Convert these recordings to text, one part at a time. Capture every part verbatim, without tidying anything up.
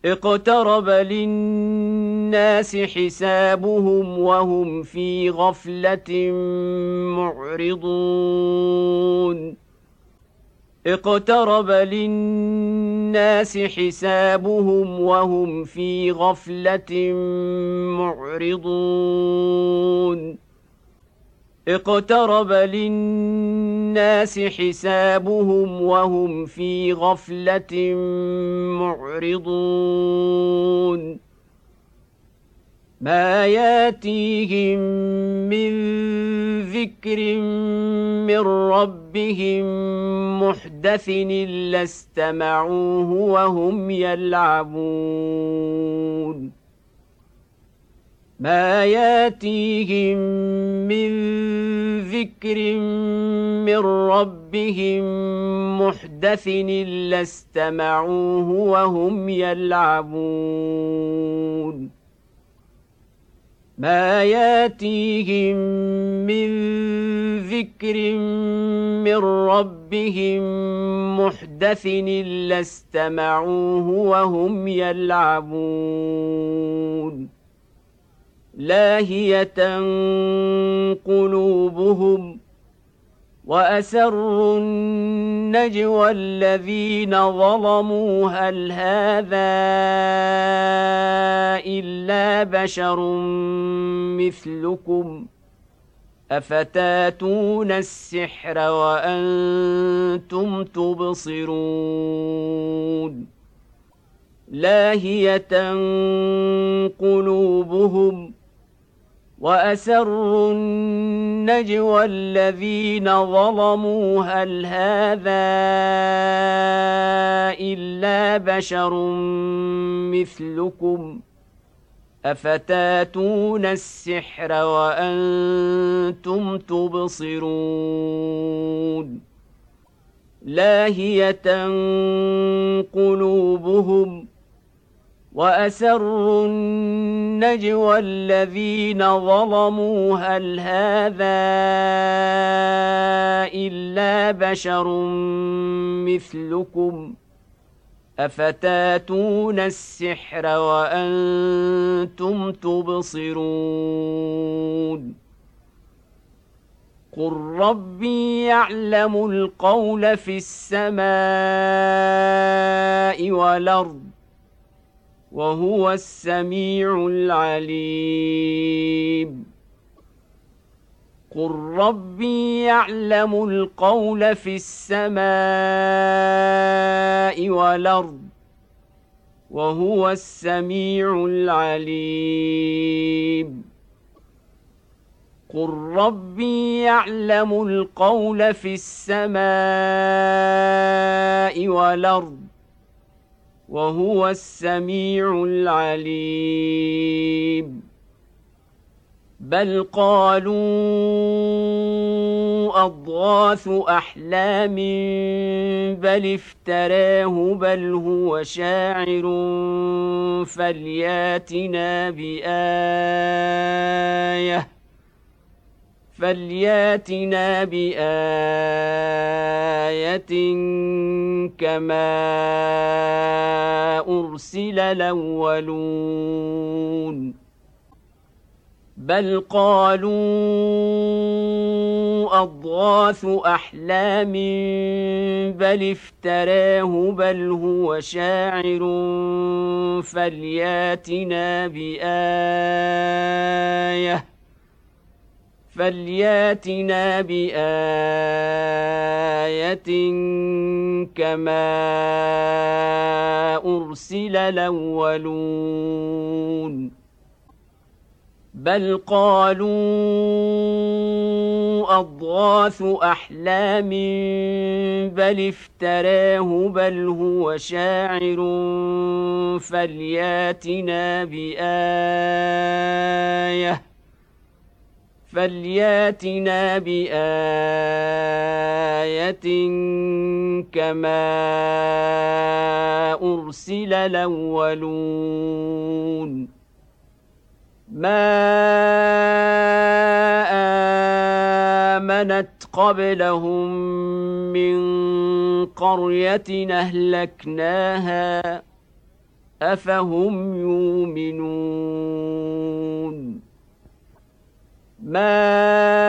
اقترب للناس حسابهم وهم في غفلة معرضون اقترب للناس حسابهم وهم في غفلة معرضون اقترب للناس حسابهم وهم في غفلة معرضون ما ياتيهم من ذكر من ربهم محدث إلا استمعوه وهم يلعبون ما ياتيهم من ذكر من ربهم محدث إلا استمعوه وهم يلعبون ما ياتيهم من ذكر من ربهم محدث إلا استمعوه وهم يلعبون لاهية قلوبهم وأسروا النجوى الذين ظلموا هل هذا إلا بشر مثلكم أفتاتون السحر وأنتم تبصرون لاهية قلوبهم وأسروا النجوى الذين ظلموا هل هذا إلا بشر مثلكم أفتاتون السحر وأنتم تبصرون لاهية قلوبهم وأسروا النجوى الذين ظلموا هل هذا إلا بشر مثلكم أفتاتون السحر وأنتم تبصرون قل ربي يعلم القول في السماء والأرض وهو السميع العليم قل ربي يعلم القول في السماء والأرض وهو السميع العليم قل ربي يعلم القول في السماء والأرض وهو السميع العليم بل قالوا أضغاث أحلام بل افتراه بل هو شاعر فلياتنا بآية فلياتنا بآية كما أرسل الأولون بل قالوا أضغاث أحلام بل افتراه بل هو شاعر فلياتنا بآية فلياتنا بآية كما أرسل الأولون بل قالوا أضغاث أحلام بل افتراه بل هو شاعر فلياتنا بآية فلياتنا بآية كما أرسل الأولون ما آمنت قبلهم من قرية أهلكناها أفهم يؤمنون ما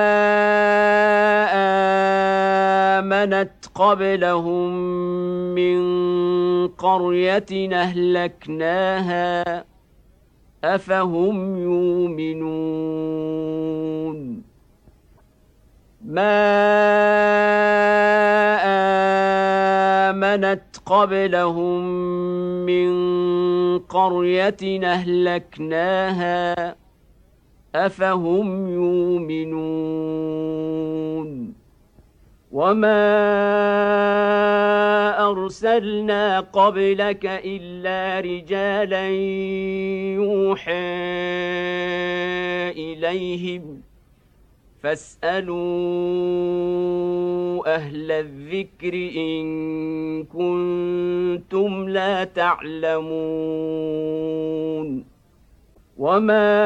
آمنت قبلهم من قرية أهلكناها أفهم يؤمنون ما آمنت قبلهم من قرية أهلكناها أفهم يؤمنون وما أرسلنا قبلك إلا رجالا يوحى إليهم فاسألوا أهل الذكر إن كنتم لا تعلمون وما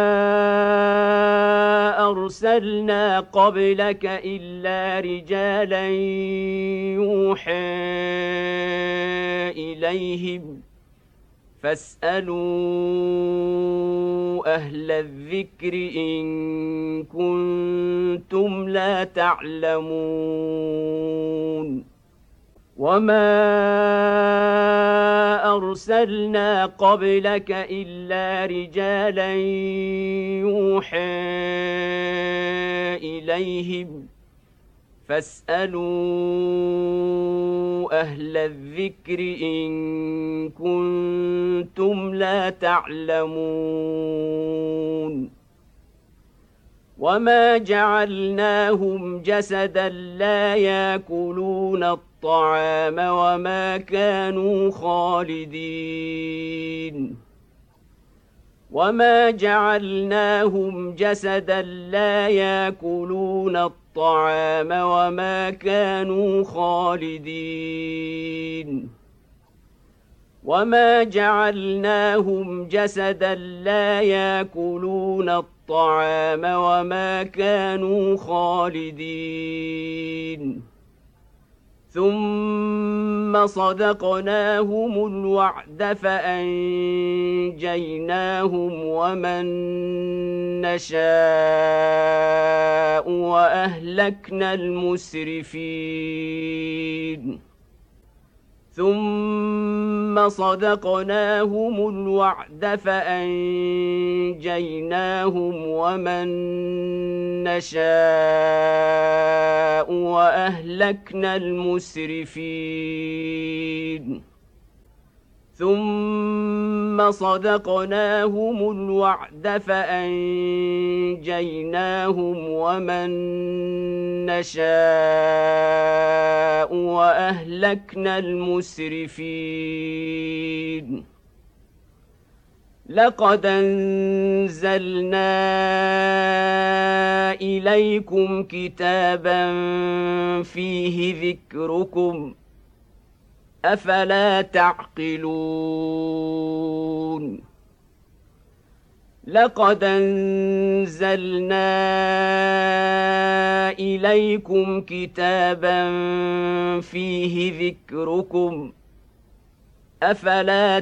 أرسلنا قبلك إلا رجالا يوحى إليهم فاسألوا أهل الذكر إن كنتم لا تعلمون وما أرسلنا قبلك إلا رجالا يوحى إليهم فاسألوا أهل الذكر إن كنتم لا تعلمون وما جعلناهم جسدا لا يأكلون الطعام وما كانوا خالدين وما جعلناهم جسدا لا يأكلون الطعام وما كانوا خالدين وما جعلناهم جسدا لا يأكلون الطعام وما كانوا خالدين ثم صدقناهم الوعد فأنجيناهم ومن نشاء وأهلكنا المسرفين ثم صدقناهم الوعد فأنجيناهم ومن نشاء وأهلكنا المسرفين ثم صدقناهم الوعد فأنجيناهم ومن نشاء وأهلكنا المسرفين لقد أنزلنا إليكم كتابا فيه ذكركم أفلا تعقلون لقد أنزلنا إليكم كتابا فيه ذكركم أفلا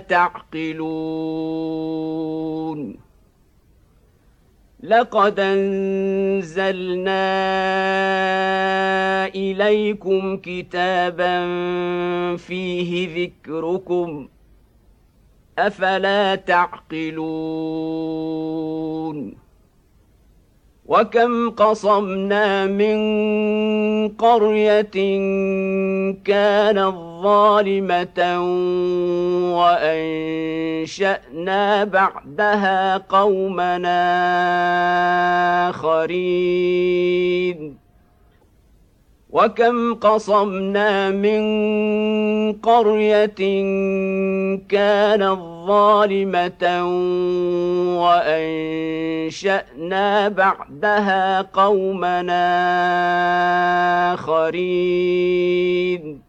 تعقلون لقد أنزلنا إليكم كتابا فيه ذكركم أفلا تعقلون وكم قصمنا من قرية كانت ظالمة وأنشأنا بعدها قومنا آخرين وكم قصمنا من قرية كانت ظالمة وأنشأنا بعدها قومنا آخرين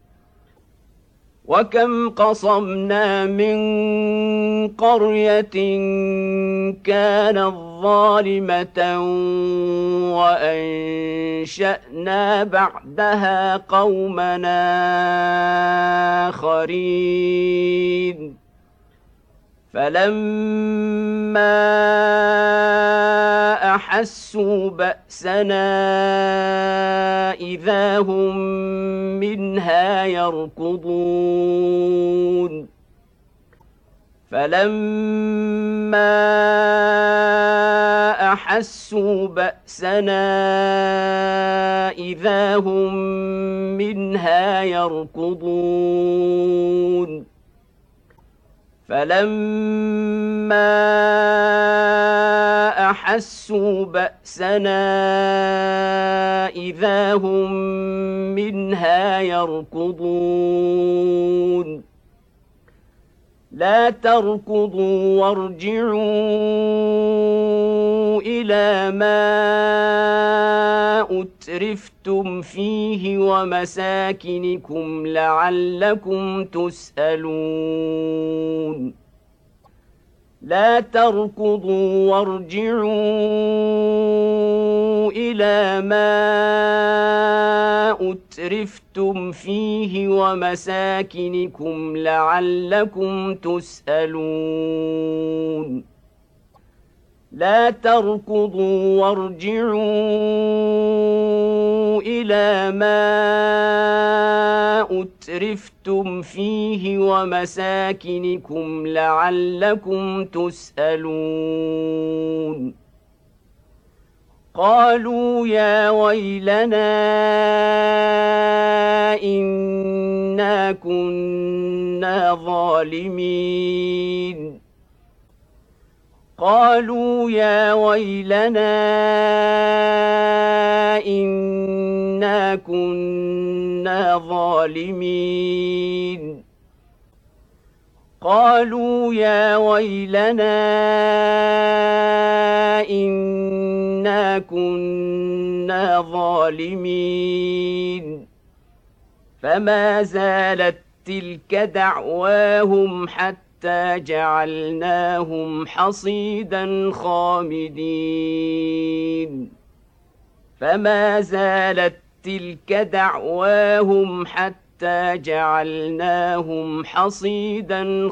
وكم قصمنا من قرية كانت ظالمة وأنشأنا بعدها قومنا آخرين فلما أحسوا بأسنا إذا هم منها يركضون فلما أحسوا بأسنا إذا هم منها يركضون فلما أحسوا بأسنا إذا هم منها يركضون لا تركضوا وارجعوا إلى ما أترفتم فيه ومساكنكم لعلكم تسألون لا تركضوا وارجعوا إلى ما أترفتم فيه ومساكنكم لعلكم تسألون لا تركضوا وارجعوا إلى ما أترفتم فيه ومساكنكم لعلكم تسألون قالوا يا ويلنا إنا كنا ظالمين قالوا يا ويلنا إنا كنا ظالمين قالوا يا ويلنا إنا كنا ظالمين فما زالت تلك دعواهم حتى حتى جعلناهم حصيدا خامدين فما زالت تلك دعواهم حتى جعلناهم حصيدا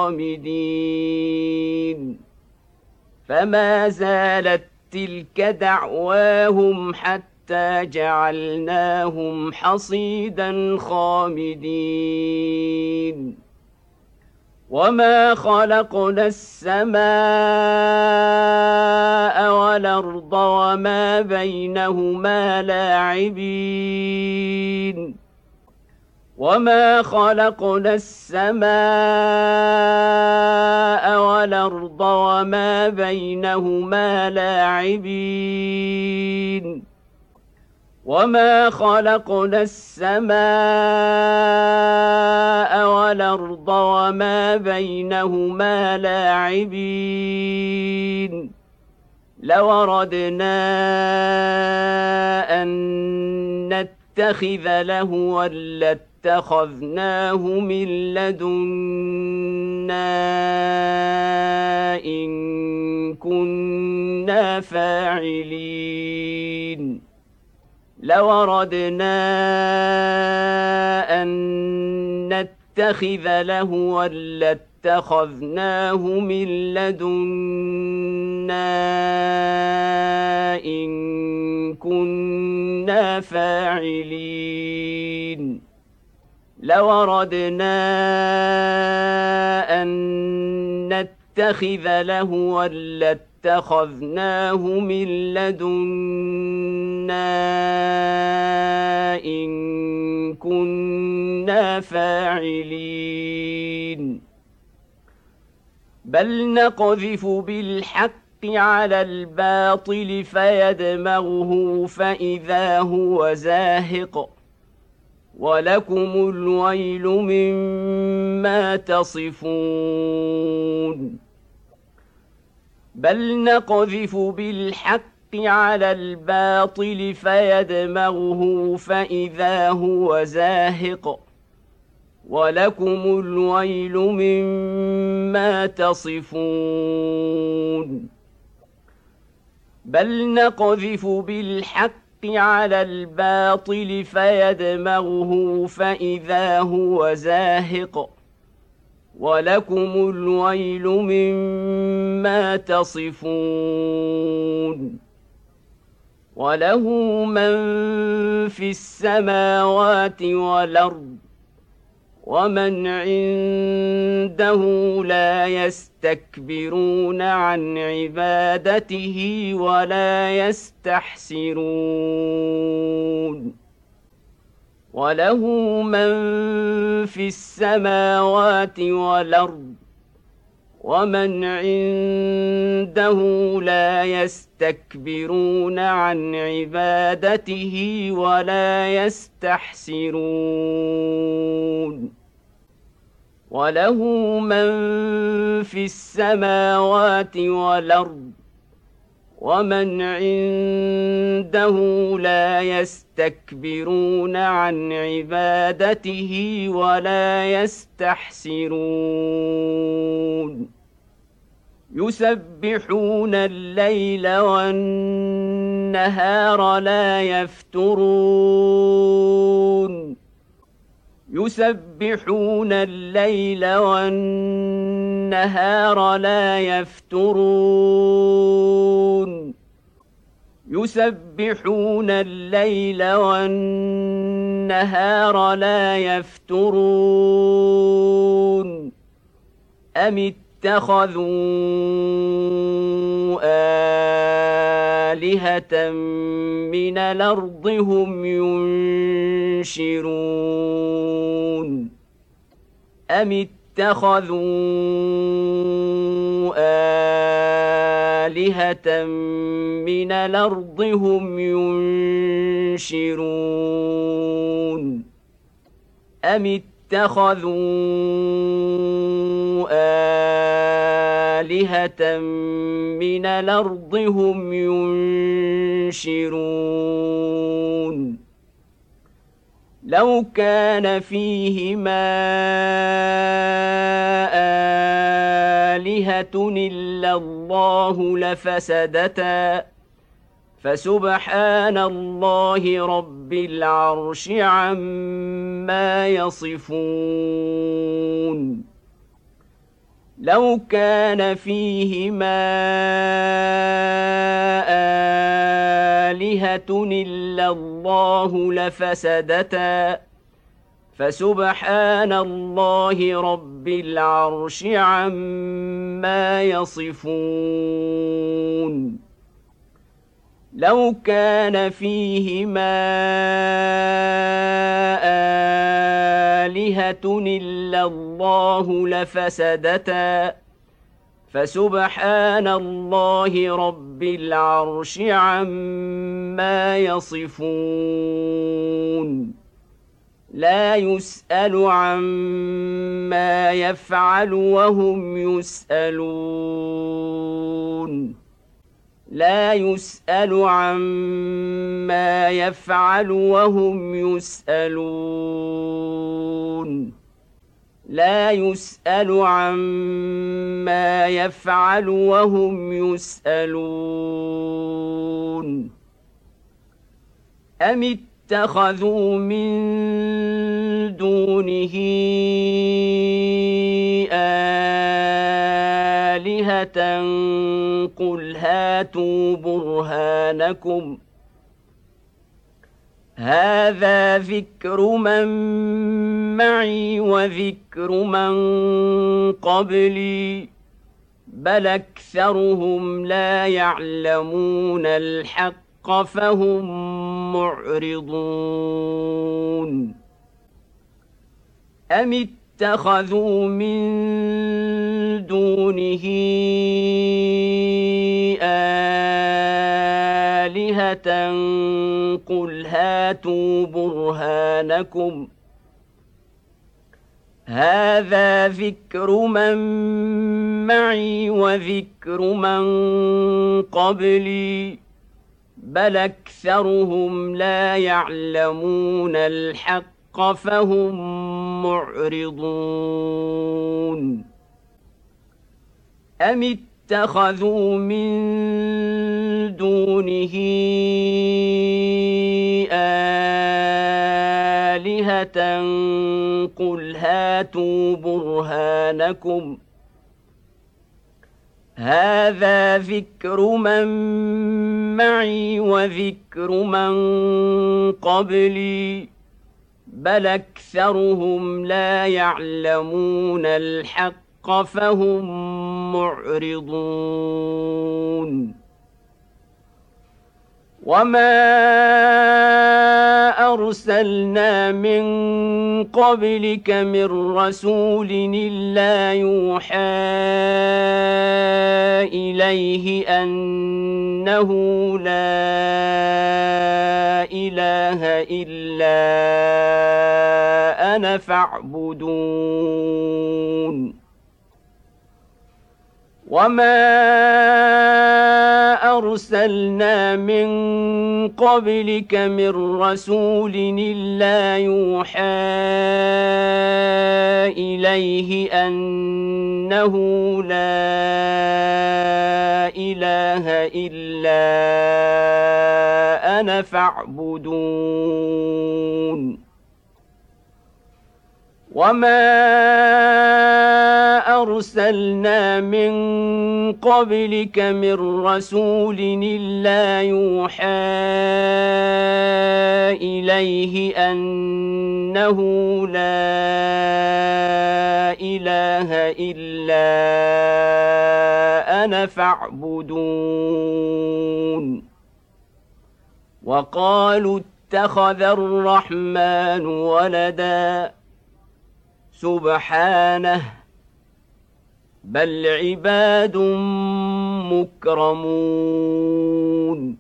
خامدين فما زالت تلك دعواهم حتى جعلناهم حصيدا خامدين وما خلقنا السماء والأرض وما بينهما لاعبين وما خلقنا السماء والأرض وما بينهما لاعبين وما خلقنا السماء والأرض وما بينهما لاعبين لو أردنا أن نتخذ لهوا لاتخذناه من لدنا إن كنا فاعلين لو أردنا أن نتخذ لهوا لاتخذناه من لدنا إن كنا فاعلين لو أردنا أن نتخذ لهوا لاتخذناه من لدنا إن كنا فاعلين بل نقذف بالحق على الباطل فيدمغه فإذا هو زاهق ولكم الويل مما تصفون بل نقذف بالحق على الباطل فيدمغه فإذا هو زاهق ولكم الويل مما تصفون بل نقذف بالحق على الباطل فيدمغه فإذا هو زاهق ولكم الويل مما تصفون وله من في السماوات والأرض ومن عنده لا يستكبرون عن عبادته ولا يستحسرون وله من في السماوات والأرض ومن عنده لا يستكبرون عن عبادته ولا يستحسرون وله من في السماوات والأرض ومن عنده لا يستكبرون عن عبادته ولا يستحسرون يسبحون الليل والنهار لا يفترون يسبحون الليل والنهار لا يفترون يسبحون الليل والنهار لا يفترون أم اتخذوا آلهة من الأرض هم ينشرون أم اتخذوا آلهة من الأرض هم ينشرون أم اتخذوا آلهة من الأرض هم ينشرون لو كان فيهما آلهة إلا الله لفسدتا فسبحان الله رب العرش عما يصفون لو كان فيهما آلهة إلا الله لفسدتا فسبحان الله رب العرش عما يصفون لو كان فيهما آلهة إلا الله لفسدتا فسبحان الله رب العرش عما يصفون لا يسأل عما يفعل وهم يسألون لا يسأل عما يفعل وهم يسألون لا يسأل عما يفعل وهم يسألون أم اتخذوا من دونه آلهة قل هاتوا برهانكم هذا ذكر من معي وذكر من قبلي بل أكثرهم لا يعلمون الحق فهم معرضون أم اتخذوا من دونه آلهة قل هاتوا برهانكم هذا ذكر من معي وذكر من قبلي بل أكثرهم لا يعلمون الحق فهم معرضون أم اتخذوا من دونه آلهة آلهة قل هاتوا برهانكم هذا ذكر من معي وذكر من قبلي بل أكثرهم لا يعلمون الحق فهم معرضون وما أرسلنا من قبلك من رسول إلا يوحى إليه أنه لا إله إلا أنا فاعبدون وما أرسلنا من قبلك من رسول إلا يوحى إليه أنه لا إله إلا أنا فاعبدون وما أرسلنا من قبلك من رسول إلا يوحى إليه أنه لا إله إلا أنا فاعبدون وقالوا اتخذ الرحمن ولدا سبحانه بل عباد مكرمون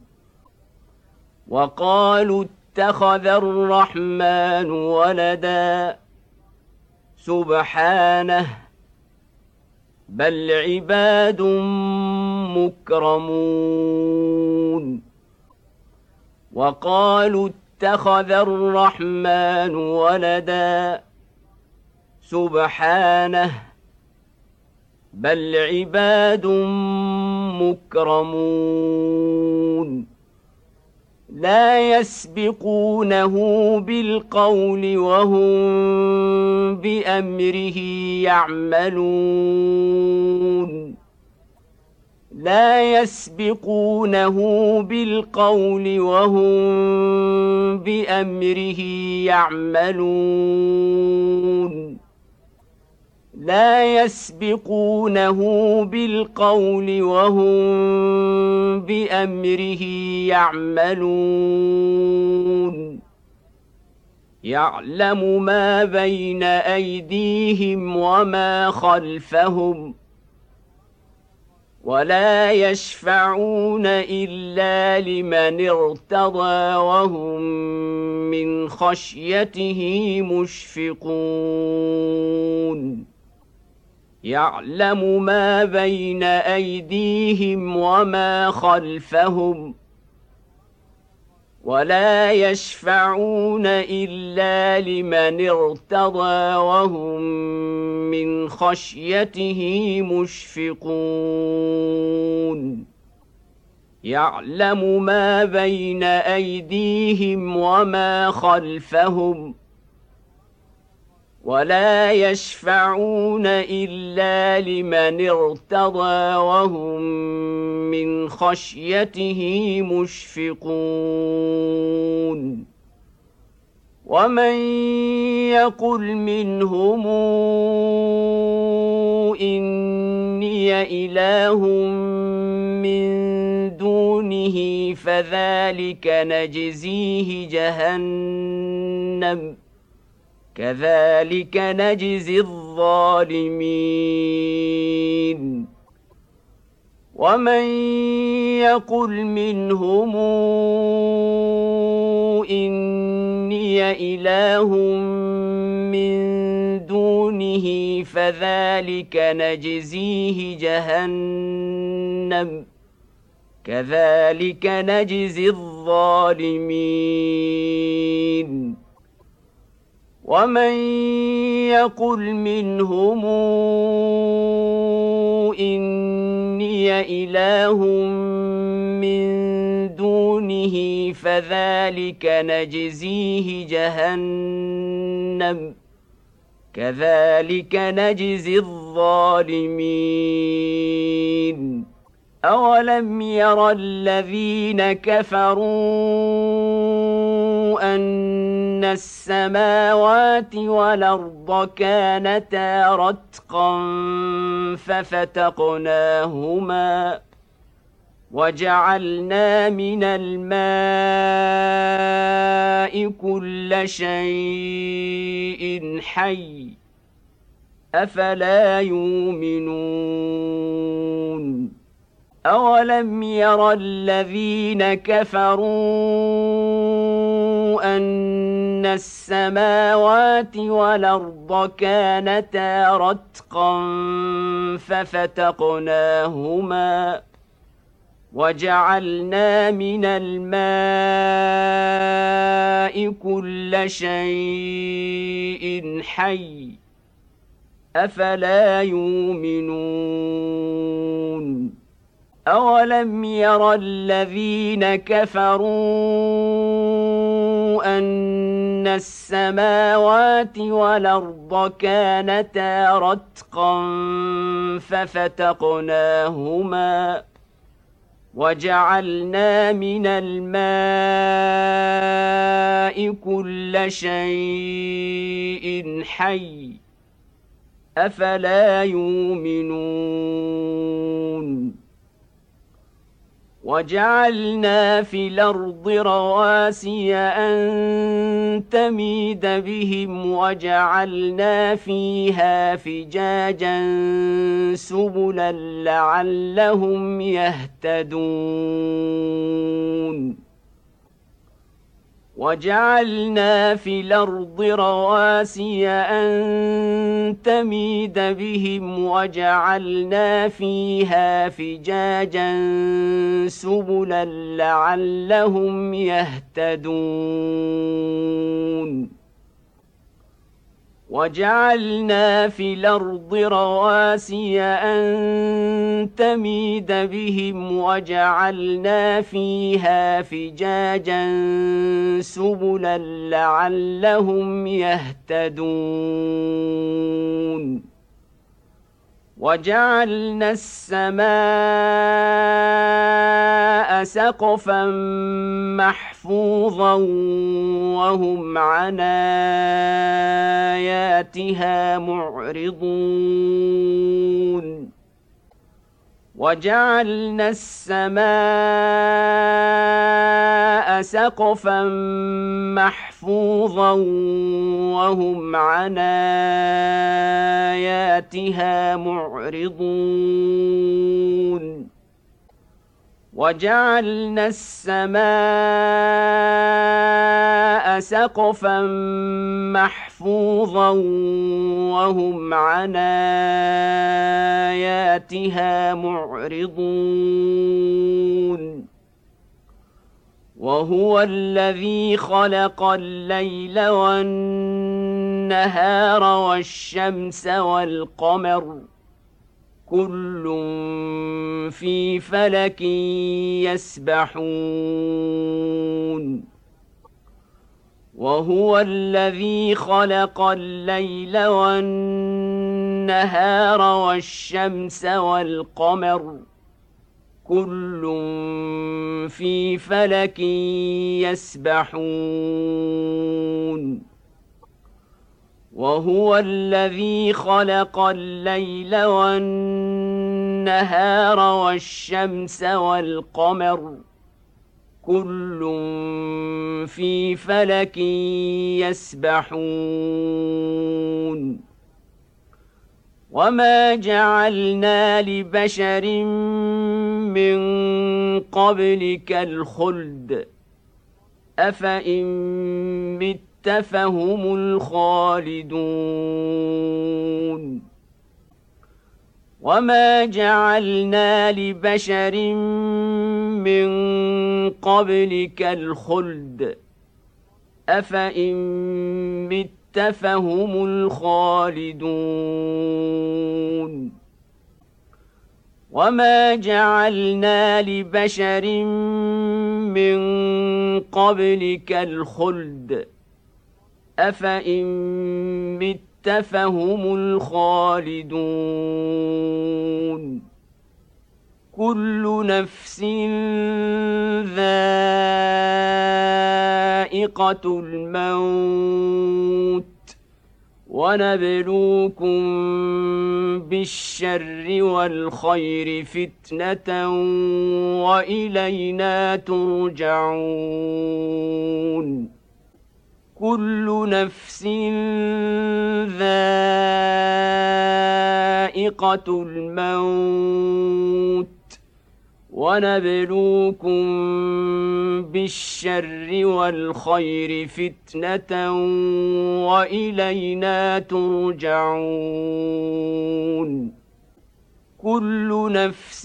وقالوا اتخذ الرحمن ولدا سبحانه بل عباد مكرمون وقالوا اتخذ الرحمن ولدا سبحانه بل عباد مكرمون لا يسبقونه بالقول وهم بأمره يعملون لا يسبقونه بالقول وهم بأمره يعملون لا يسبقونه بالقول وهم بأمره يعملون يعلم ما بين أيديهم وما خلفهم ولا يشفعون إلا لمن ارتضى وهم من خشيته مشفقون يعلم ما بين أيديهم وما خلفهم ولا يشفعون إلا لمن ارتضى وهم من خشيته مشفقون يعلم ما بين أيديهم وما خلفهم ولا يشفعون إلا لمن ارتضى وهم من خشيته مشفقون ومن يقل منهم إني إله من دونه فذلك نجزيه جهنم كذلك نجزي الظالمين ومن يقل منهم إني إله من دونه فذلك نجزيه جهنم كذلك نجزي الظالمين ومن يقل منهم إني إله من دونه دونه فذلك نجزيه جهنم كذلك نجزي الظالمين أولم ير الذين كفروا أن السماوات والأرض كانتا رتقا ففتقناهما وجعلنا من الماء كل شيء حي أفلا يؤمنون أولم ير الذين كفروا أن السماوات والأرض كانتا رتقا ففتقناهما وجعلنا من الماء كل شيء حي أفلا يؤمنون أولم ير الذين كفروا أن السماوات والأرض كانتا رتقا ففتقناهما وجعلنا من الماء كل شيء حي أفلا يؤمنون وجعلنا في الأرض رواسي أن تميد بهم وجعلنا فيها فجاجا سبلا لعلهم يهتدون وجعلنا في الأرض رواسي أن تميد بهم وجعلنا فيها فجاجا سبلا لعلهم يهتدون وجعلنا في الأرض رواسي أن تميد بهم وجعلنا فيها فجاجا سبلا لعلهم يهتدون وجعلنا السماء سقفا محفوظا وهم عن آياتها معرضون وجعلنا السماء سقفا محفوظا وهم عن آياتها معرضون وجعلنا السماء سقفا محفوظا وهم عن آياتها معرضون وهو الذي خلق الليل والنهار والشمس والقمر كل في فلك يسبحون وهو الذي خلق الليل والنهار والشمس والقمر كل في فلك يسبحون وهو الذي خلق الليل والنهار والشمس والقمر كل في فلك يسبحون وما جعلنا لبشر من قبلك الخلد أفإن مت فهم الخالدون وما جعلنا لبشر من قبلك الخلد أفإن مت فهم الخالدون وما جعلنا لبشر من قبلك الخلد أفإن مت فهم الخالدون كل نفس ذائقة الموت ونبلوكم بالشر والخير فتنة وإلينا ترجعون كل نفس ذائقة الموت ونبلوكم بالشر والخير فتنة وإلينا ترجعون كل نفس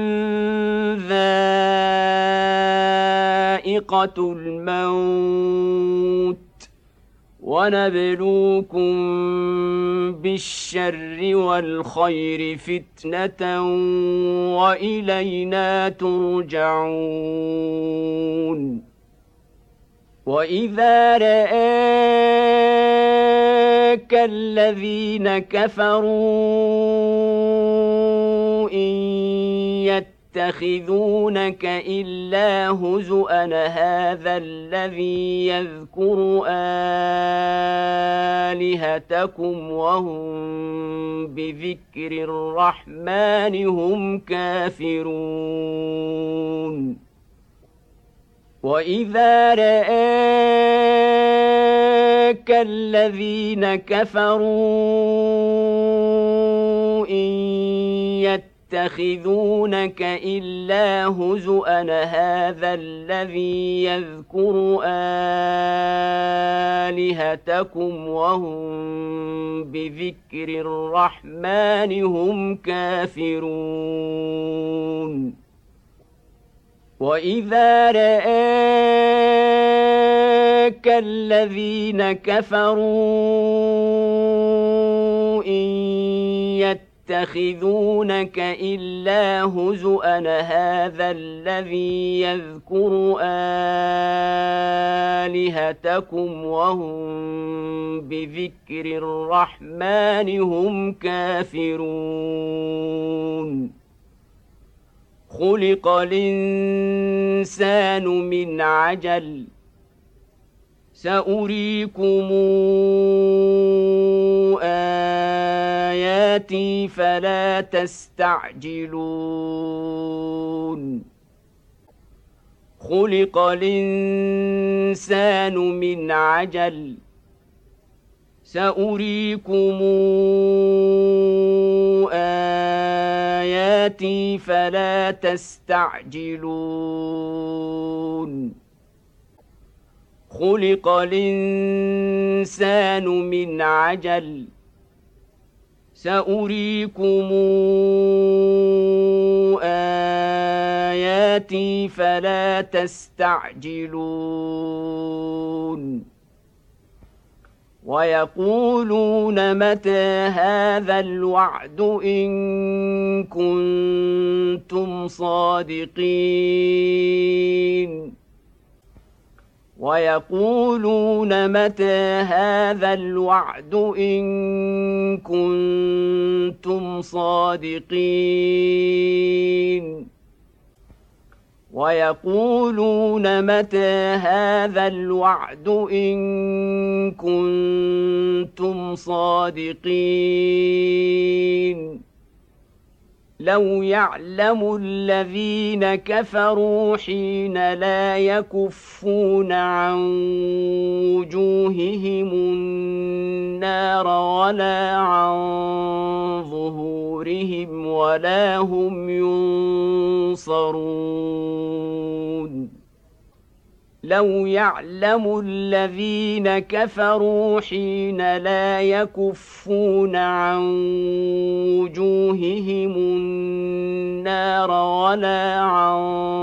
ذائقة الموت ونبلوكم بالشر والخير فتنة وإلينا ترجعون وإذا رآك الذين كفروا إن يتخذونك إلا هزؤا هذا الذي يذكر آلهتكم وهم بذكر الرحمن هم كافرون وإذا رآك الذين كفروا إن يتخذونك إلا هزؤا هذا الذي يذكر آلهتكم وهم بذكر الرحمن هم كافرون وإذا رآك الذين كفروا إن يتخذونك إلا هزؤا هذا الذي يذكر آلهتكم وهم بذكر الرحمن هم كافرون خلق الإنسان من عجل سأريكم آياتي فلا تستعجلون خلق الإنسان من عجل سأريكم آياتي فلا تستعجلون خلق الإنسان من عجل سأريكم آياتي فلا تستعجلون ويقولون متى هذا الوعد إن كنتم صادقين ويقولون متى هذا الوعد إن كنتم صادقين ويقولون متى هذا الوعد إن كنتم صادقين لو يعلم الذين كفروا حين لا يكفون عن وجوههم النار ولا عن ظهورهم ولا هم ينصرون لو يعلم الذين كفروا حين لا يكفون عن وجوههم النار ولا عن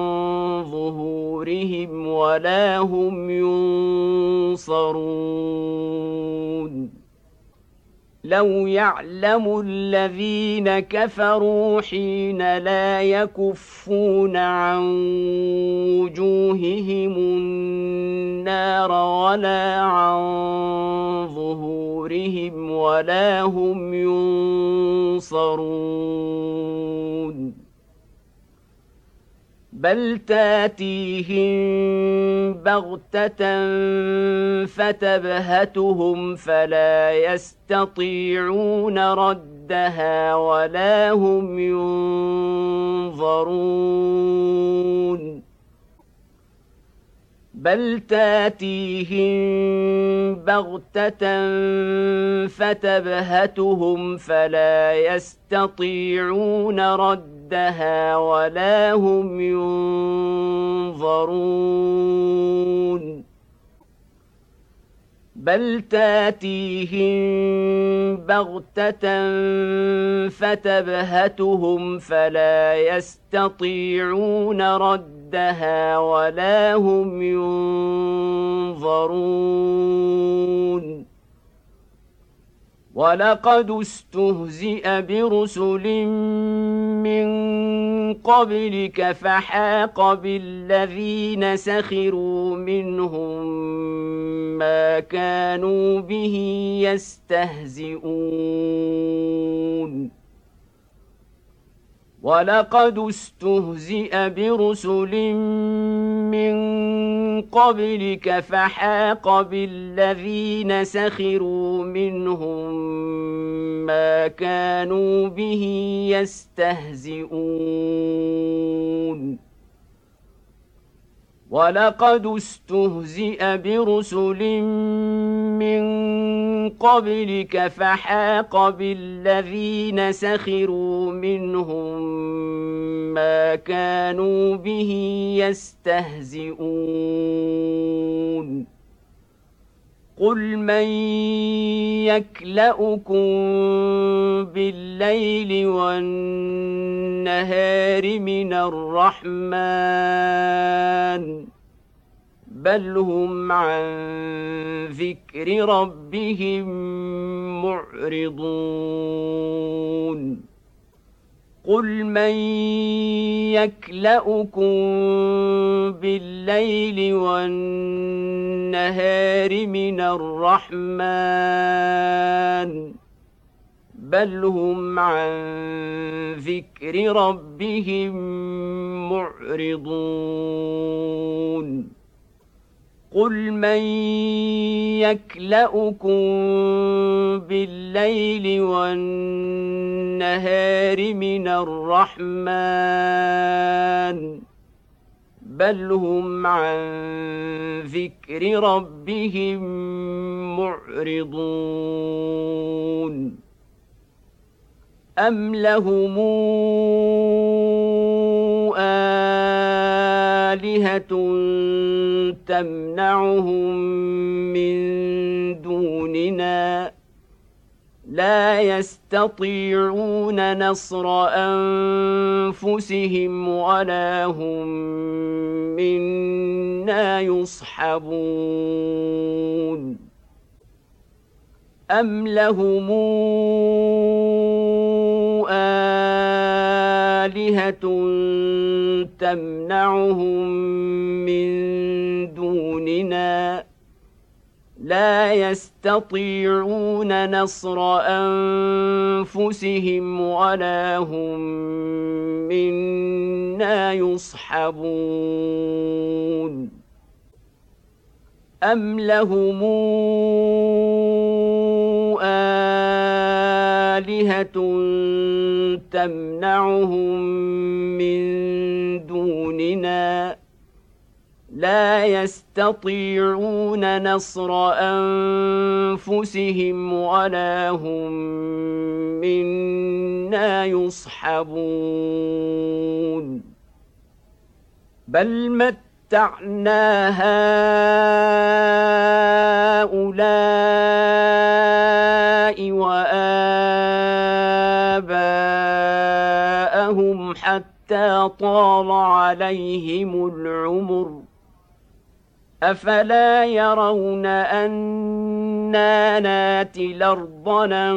ظهورهم ولا هم ينصرون لو يعلم الذين كفروا حين لا يكفون عن وجوههم النار ولا عن ظهورهم ولا هم ينصرون بل تاتيهم بغتة فتبهتهم فلا يستطيعون ردها ولا هم ينظرون بل تاتيهم بغتة فتبهتهم فلا يستطيعون ردها ولا هم ينظرون بل تاتيهم بغتة فتبهتهم فلا يستطيعون ردها ولا هم ينظرون ولقد استهزئ برسل من قبلك فحاق بالذين سخروا منهم ما كانوا به يستهزئون ولقد استهزئ برسل من قبلك فحاق بالذين سخروا منهم ما كانوا به يستهزئون ولقد استهزئ برسل من قبلك فحاق بالذين سخروا منهم ما كانوا به يستهزئون قل من يكلؤكم بالليل والنهار من الرحمن بل هم عن ذكر ربهم معرضون قل من يكلؤكم بالليل والنهار من الرحمن بل هم عن ذكر ربهم معرضون قل من يكلؤكم بالليل والنهار من الرحمن بل هم عن ذكر ربهم معرضون أم لهم آلهة تمنعهم من دوننا لا يستطيعون نصر أنفسهم ولا هم منا يصحبون أم لهم آلهة تمنعهم من دوننا لا يستطيعون نصر أنفسهم ولا هم منا يصحبون أم لهم آلهة تمنعهم من دوننا لا يستطيعون نصر أنفسهم ولا هم منا يصحبون بل متعنا هؤلاء وآباءهم حتى طال عليهم العمر أفلا يرون أن أنا ناتي الأرض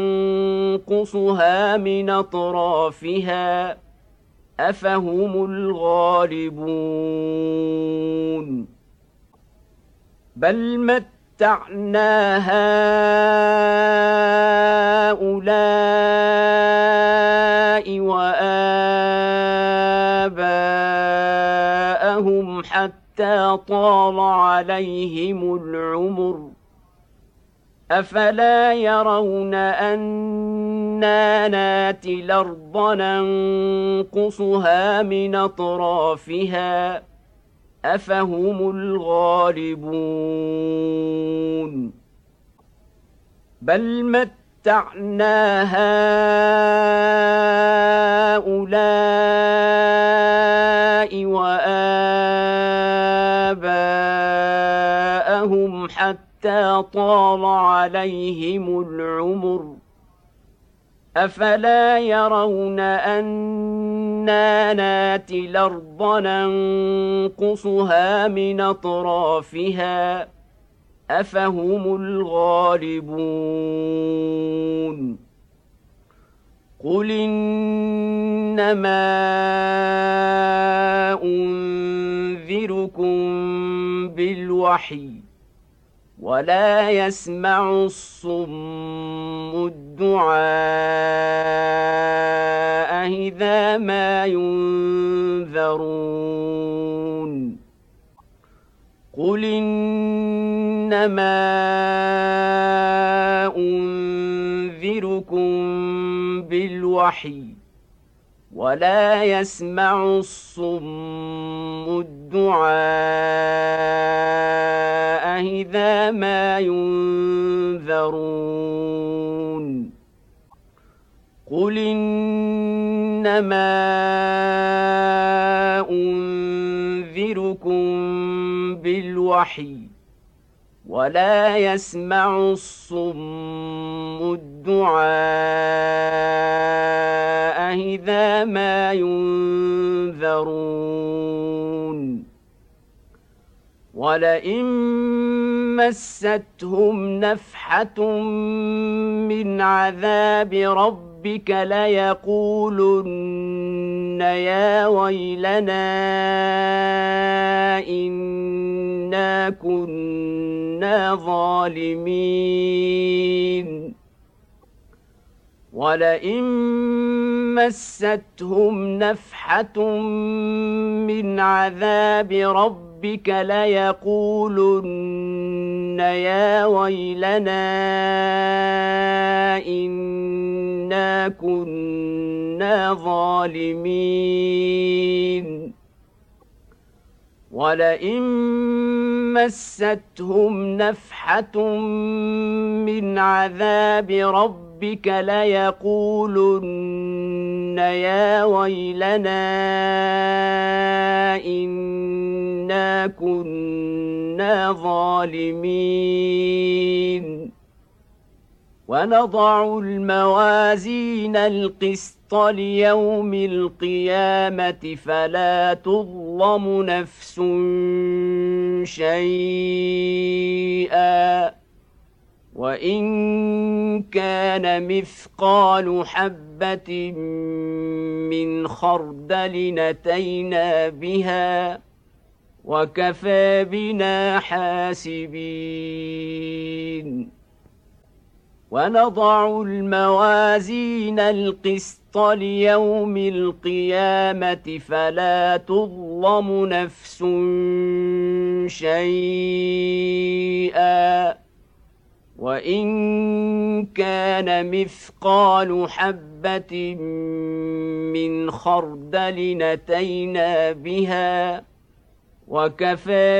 ننقصها من أطرافها أفهم الغالبون بل متعنا هؤلاء وآباءهم حتى طال عليهم العمر أفلا يرون أنا ناتي الأرض ننقصها من أطرافها أفهم الغالبون بل متعنا هؤلاء وآباءهم حتى طال عليهم العمر أفلا يرون أنا ناتي الأرض ننقصها من أطرافها أفهم الغالبون قل إنما أنذركم بالوحي ولا يسمع الصم الدعاء إذا ما ينذرون قل إنما أنذركم بالوحي ولا يسمع الصم الدعاء إذا ما ينذرون قل إنما أنذركم بالوحي ولا يسمع الصم الدعاء إذا ما ينذرون ولئن مستهم نفحة من عذاب ربك ليقولن يا ويلنا إنا كنا ظالمين ولئن مستهم نفحة من عذاب ربك ليقولن يا ويلنا إنا كنا ظالمين ولئن مستهم نفحة من عذاب ربك ليقولن يا ويلنا إنا كنا ظالمين ونضع الموازين القسط ليوم القيامة فلا تظلم نفس شيئا وإن كان مثقال حبة من خردل أتينا بها وكفى بنا حاسبين ونضع الموازين القسط ليوم القيامة فلا تظلم نفس شيئا وإن كان مثقال حبة من خردل أتينا بها وكفى بنا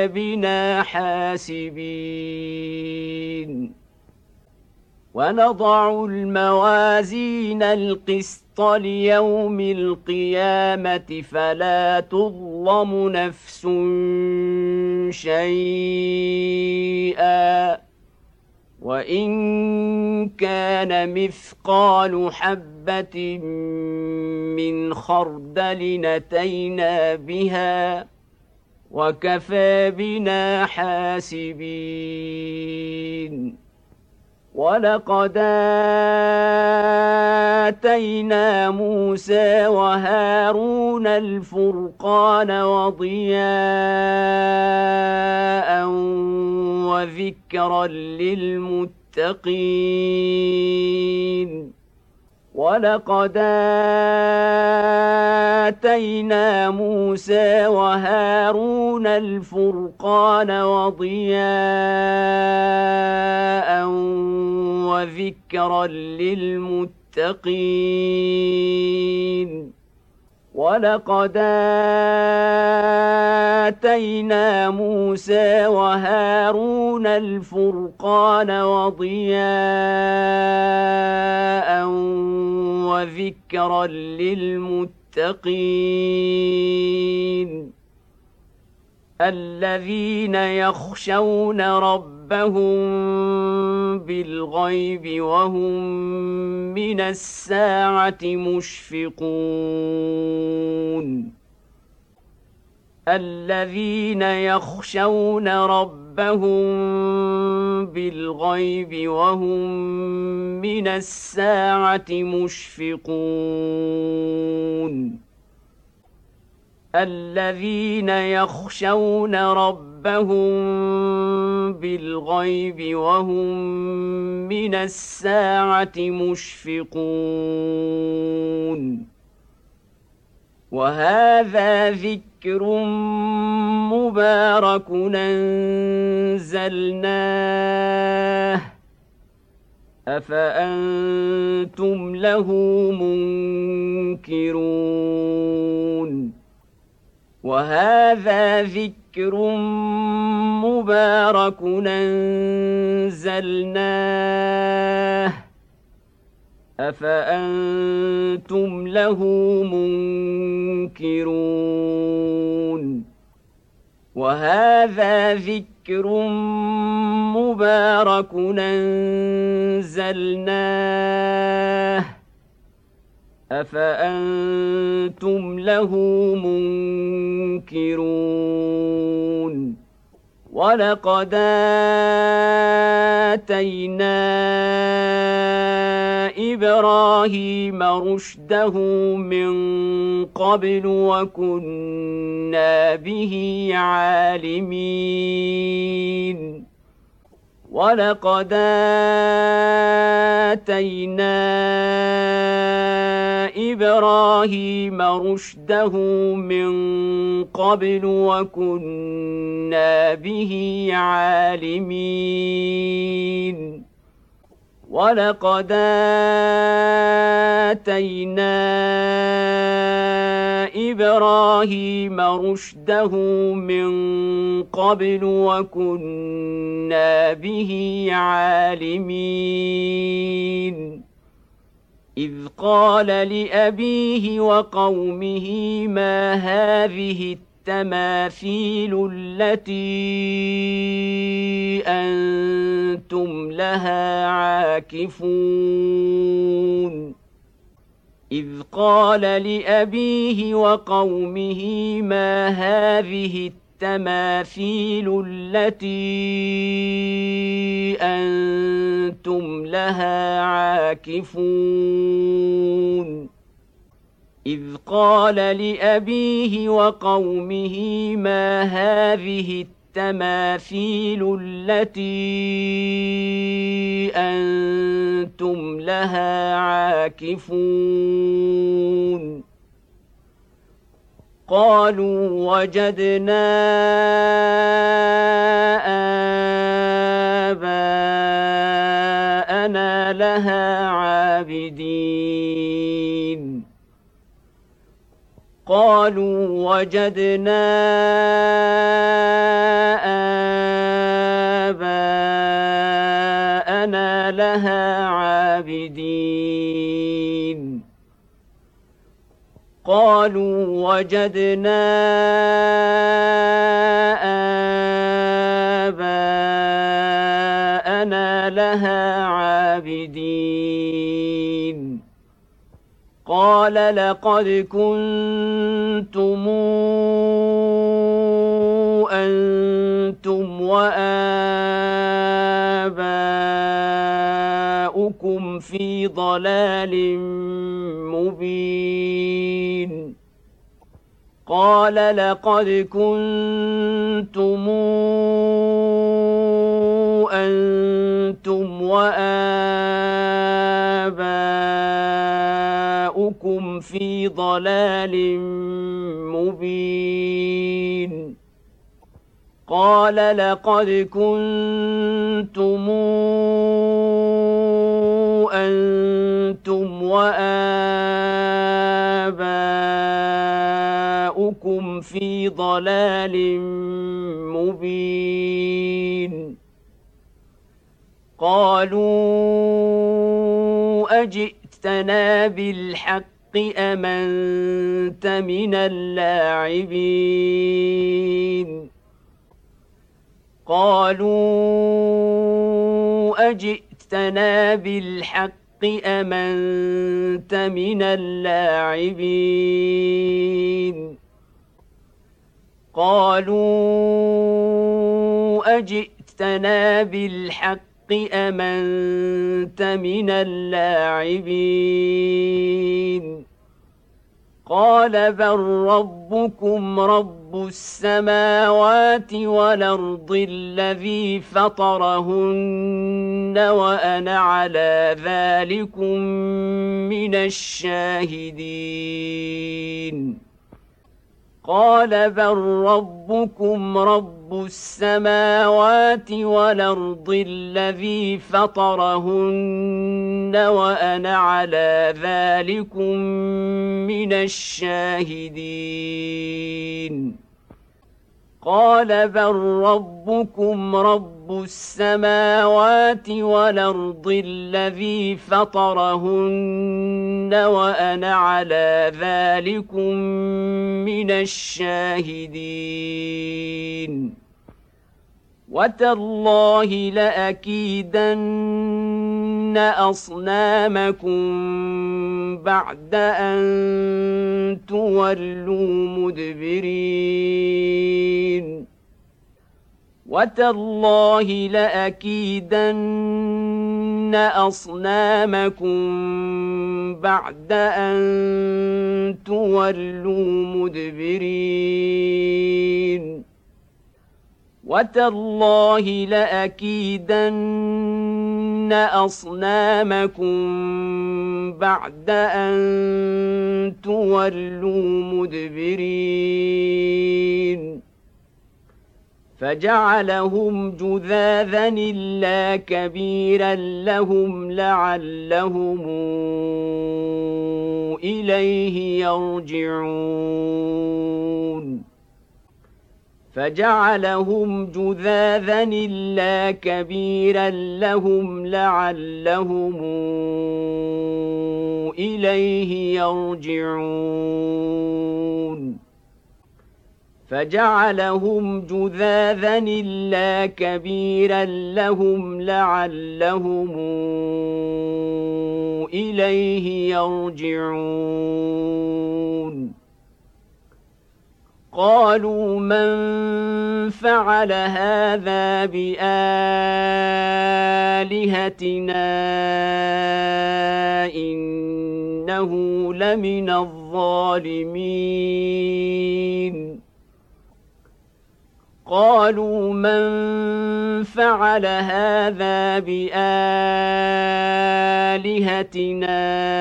حاسبين ونضع الموازين القسط ليوم القيامة فلا تظلم نفس شيئا وإن كان مثقال حبة من خردل أتينا بها وكفى بنا حاسبين وَلَقَدْ آتَيْنَا مُوسَىٰ وَهَارُونَ الْفُرْقَانَ وَضِيَاءً وَذِكْرًا لِّلْمُتَّقِينَ وَلَقَدْ آتَيْنَا مُوسَىٰ وَهَارُونَ الْفُرْقَانَ وَضِيَاءً وَذِكْرًا لِّلْمُتَّقِينَ وَلَقَدْ آتَيْنَا مُوسَىٰ وَهَارُونَ الْفُرْقَانَ وَضِيَاءً وَذِكْرًا لِّلْمُتَّقِينَ الَّذِينَ يَخْشَوْنَ رَبَّهُم بِالْغَيْبِ وَهُم مِّنَ السَّاعَةِ مُشْفِقُونَ الَّذِينَ يَخْشَوْنَ رَبَّهُم بِالْغَيْبِ وَهُم مِّنَ السَّاعَةِ مُشْفِقُونَ الَّذِينَ يَخْشَوْنَ رَبَّهُم بِالْغَيْبِ وَهُم مِّنَ السَّاعَةِ مُشْفِقُونَ وَهَٰذَا ذِكْرٌ مُّبَارَكٌ أَنزَلْنَاهُ أَفَأَنتُمْ لَهُ مُنكِرُونَ وَهَٰذَا ذِكْرٌ مُّبَارَكٌ أَنزَلْنَاهُ أَفَأَنتُمْ لَهُ مُنكِرُونَ وَهَٰذَا ذِكْرٌ مُّبَارَكٌ أَنزَلْنَاهُ أَفَأَنتُمْ لَهُ مُنكِرُونَ وَلَقَدْ آتَيْنَا إِبْرَاهِيمَ رُشْدَهُ مِن قَبْلُ وَكُنَّا بِهِ عَالِمِينَ وَلَقَدْ آتَيْنَا إِبْرَاهِيمَ رُشْدَهُ مِن قَبْلُ وَكُنَّا بِهِ عَالِمِينَ وَلَقَدْ آتَيْنَا إِبْرَاهِيمَ رُشْدَهُ مِن قَبْلُ وَكُنَّا بِهِ عَالِمِينَ إِذْ قَالَ لِأَبِيهِ وَقَوْمِهِ مَا هَٰذِهِ التَّمَاثِيلُ الَّتِي أَنتُمْ لَهَا عَاكِفُونَ إِذْ قَالَ لِأَبِيهِ وَقَوْمِهِ مَا هَٰذِهِ التَّمَاثِيلُ الَّتِي أَنتُمْ لَهَا عَاكِفُونَ إِذْ قَالَ لِأَبِيهِ وَقَوْمِهِ مَا هَٰذِهِ التَّمَاثِيلُ الَّتِي أَنتُمْ لَهَا عَاكِفُونَ قَالُوا وَجَدْنَا آبَاءَنَا لَهَا عَابِدِينَ قَالُوا وَجَدْنَا آبَاءَنَا لَهَا عَابِدِينَ قَالُوا وَجَدْنَا آبَاءَنَا لَهَا عَابِدِينَ قَالَ لَقَدْ كُنتُمْ أَنتُمْ وَآبَاؤُكُمْ في ضلال مبين قال لقد كنتم أنتم وآباؤكم في ضلال مبين قال لقد كنتم أنتم وآباؤكم في ضلال مبين قالوا أجئتنا بالحق أم أنت من اللاعبين قالوا أجئتنا بالحق أم أنت من اللاعبين قالوا أجئتنا بالحق أم أنت من اللاعبين قال بل ربكم رب السماوات والأرض الذي فطرهن وأنا على ذلكم من الشاهدين قال بل ربكم رب السماوات والأرض الذي فطرهن وأنا على ذلكم من الشاهدين قال بل ربكم رب السماوات والأرض الذي فطرهن وأنا على ذلكم من الشاهدين وتالله لأكيدن أصنامكم بعد أن تولوا مدبرين وتالله لأكيدن أصنامكم بعد أن تولوا مدبرين وتالله لأكيدن أصنامكم بعد أن تولوا مدبرين فجعلهم جذاذا إلا كبيرا لهم لعلهم إليه يرجعون فجعلهم جذاذا إلا كبيرا لهم لعلهم إليه يرجعون فجعلهم جذاذا إلا كبيرا لهم لعلهم إليه يرجعون قالوا من فعل هذا بآلهتنا إنه لمن الظالمين قالوا من فعل هذا بآلهتنا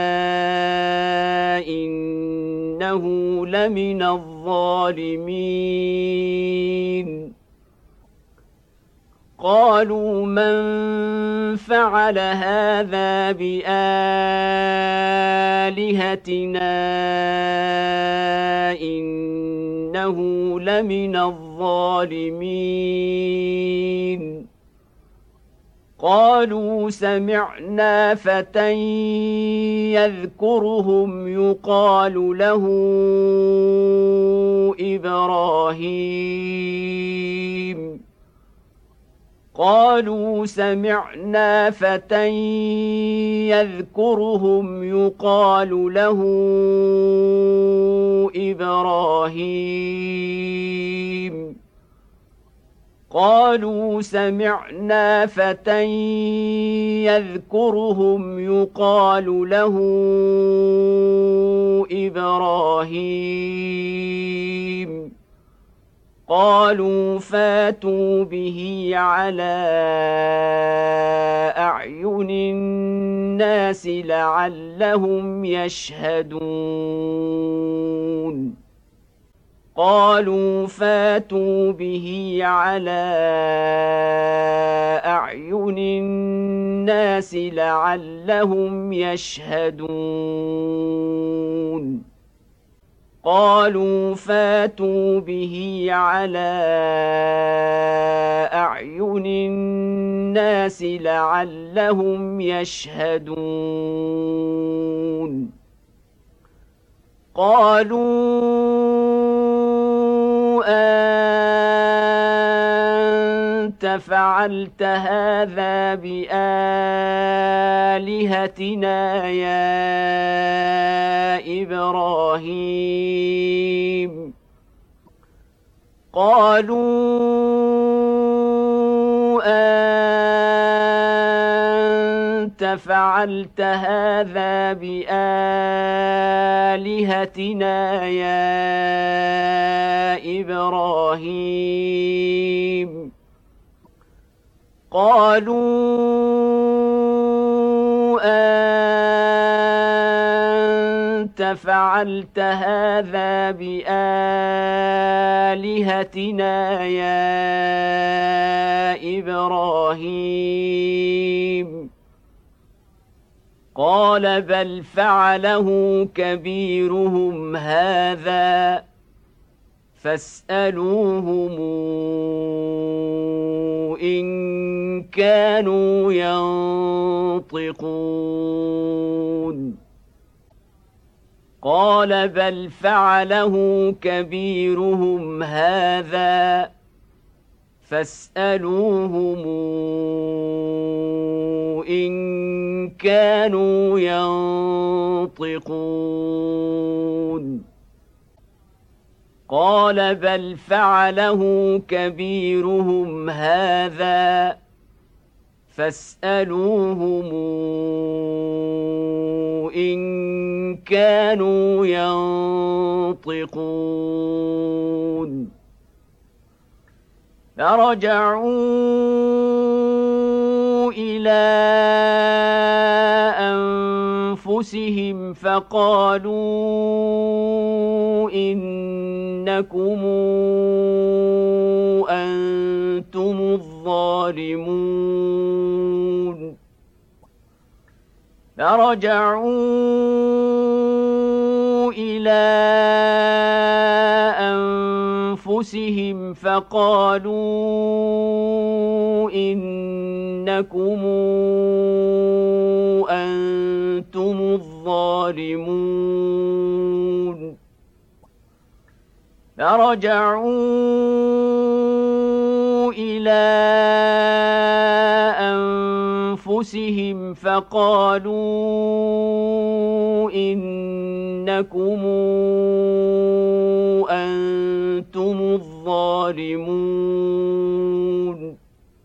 إنه لمن الظالمين قالوا من فعل هذا بآلهتنا إنه لمن الظالمين قالوا سمعنا فتى يذكرهم يقال له إبراهيم قالوا سمعنا فتى يذكرهم يقال له إبراهيم قالوا سمعنا فتى يذكرهم يقال له إبراهيم قالوا فاتوا به على أعين الناس لعلهم يشهدون قالوا فاتوا به على أعين الناس لعلهم يشهدون قالوا فاتوا به على أعين الناس لعلهم يشهدون قالوا أنت فعلت هذا بآلهتنا يا إبراهيم قالوا أنت فعلت هذا بآلهتنا يا إبراهيم قالوا أنت فعلت هذا بآلهتنا يا إبراهيم قال بل فعله كبيرهم هذا فاسألوهم إن كانوا ينطقون قال بل فعله كبيرهم هذا فاسألوهم إن كانوا ينطقون قال بل فعله كبيرهم هذا فاسألوهم إن كانوا ينطقون فرجعوا إلى أنفسهم فقالوا إنكم أنتم الظالمون فرجعوا إلى أنفسهم فقالوا إنكم أنتم الظالمون فرجعوا إلى أنفسهم فقالوا إنكم أنتم الظالمون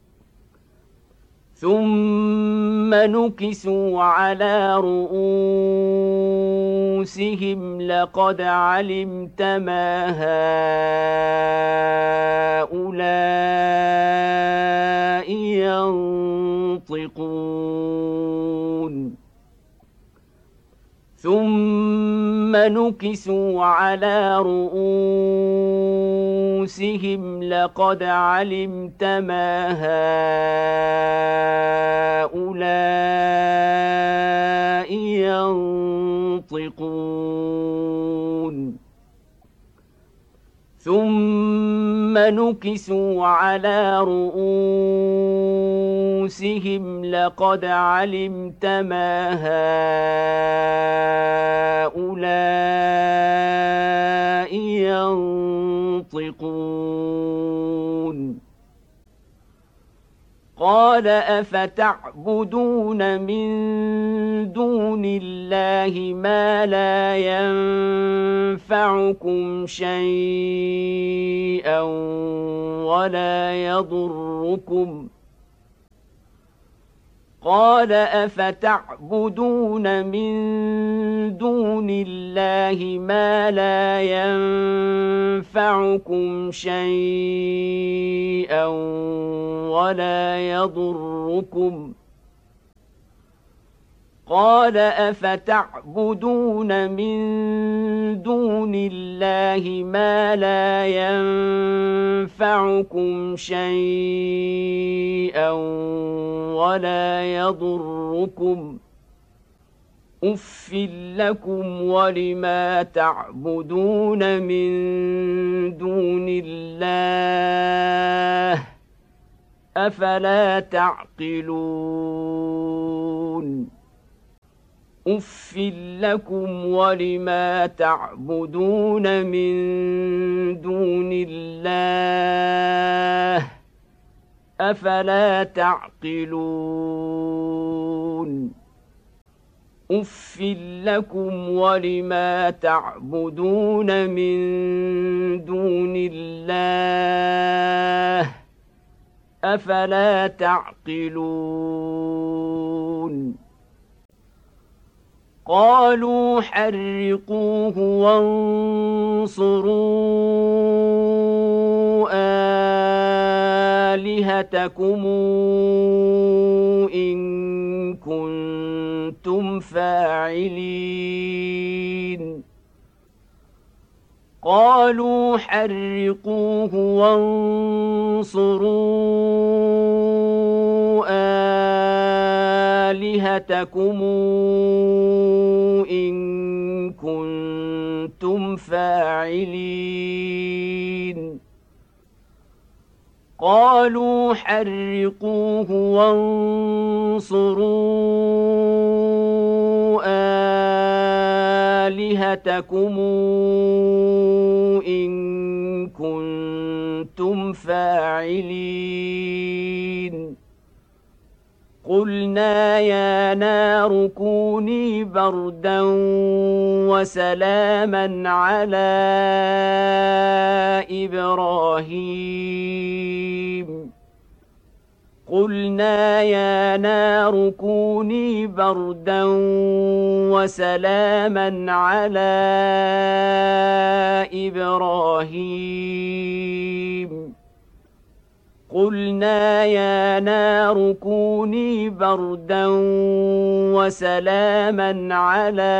ثم نكسوا على رؤوسهم لقد علمت ما هؤلاء ينطقون ثم نكسوا على رؤوسهم لقد علمت ما هؤلاء ينطقون ثم نكسوا على رؤوسهم لقد علمت ما هؤلاء ينطقون قال أفتعبدون من دون الله ما لا ينفعكم شيئا ولا يضركم قال أفتعبدون من دون الله ما لا ينفعكم شيئا ولا يضركم قال أفتعبدون من دون الله ما لا ينفعكم شيئا ولا يضركم أُفٍّ لكم ولما تعبدون من دون الله أفلا تعقلون أُفٍّ لكم ولما تعبدون من دون الله أفلا تعقلون أُفٍّ لكم ولما تعبدون من دون الله أفلا تعقلون قالوا حرقوه وانصروا آلهتكم إن كنتم فاعلين قالوا حرقوه وانصروا آلهتكم إن كنتم فاعلين قالوا حرقوه وانصروا آلهتكم إن كنتم فاعلين قلنا يا نار كوني بردا وسلاما على إبراهيم قلنا يا نار كوني بردا وسلاما على إبراهيم قلنا يا نار كوني بردا وسلاما على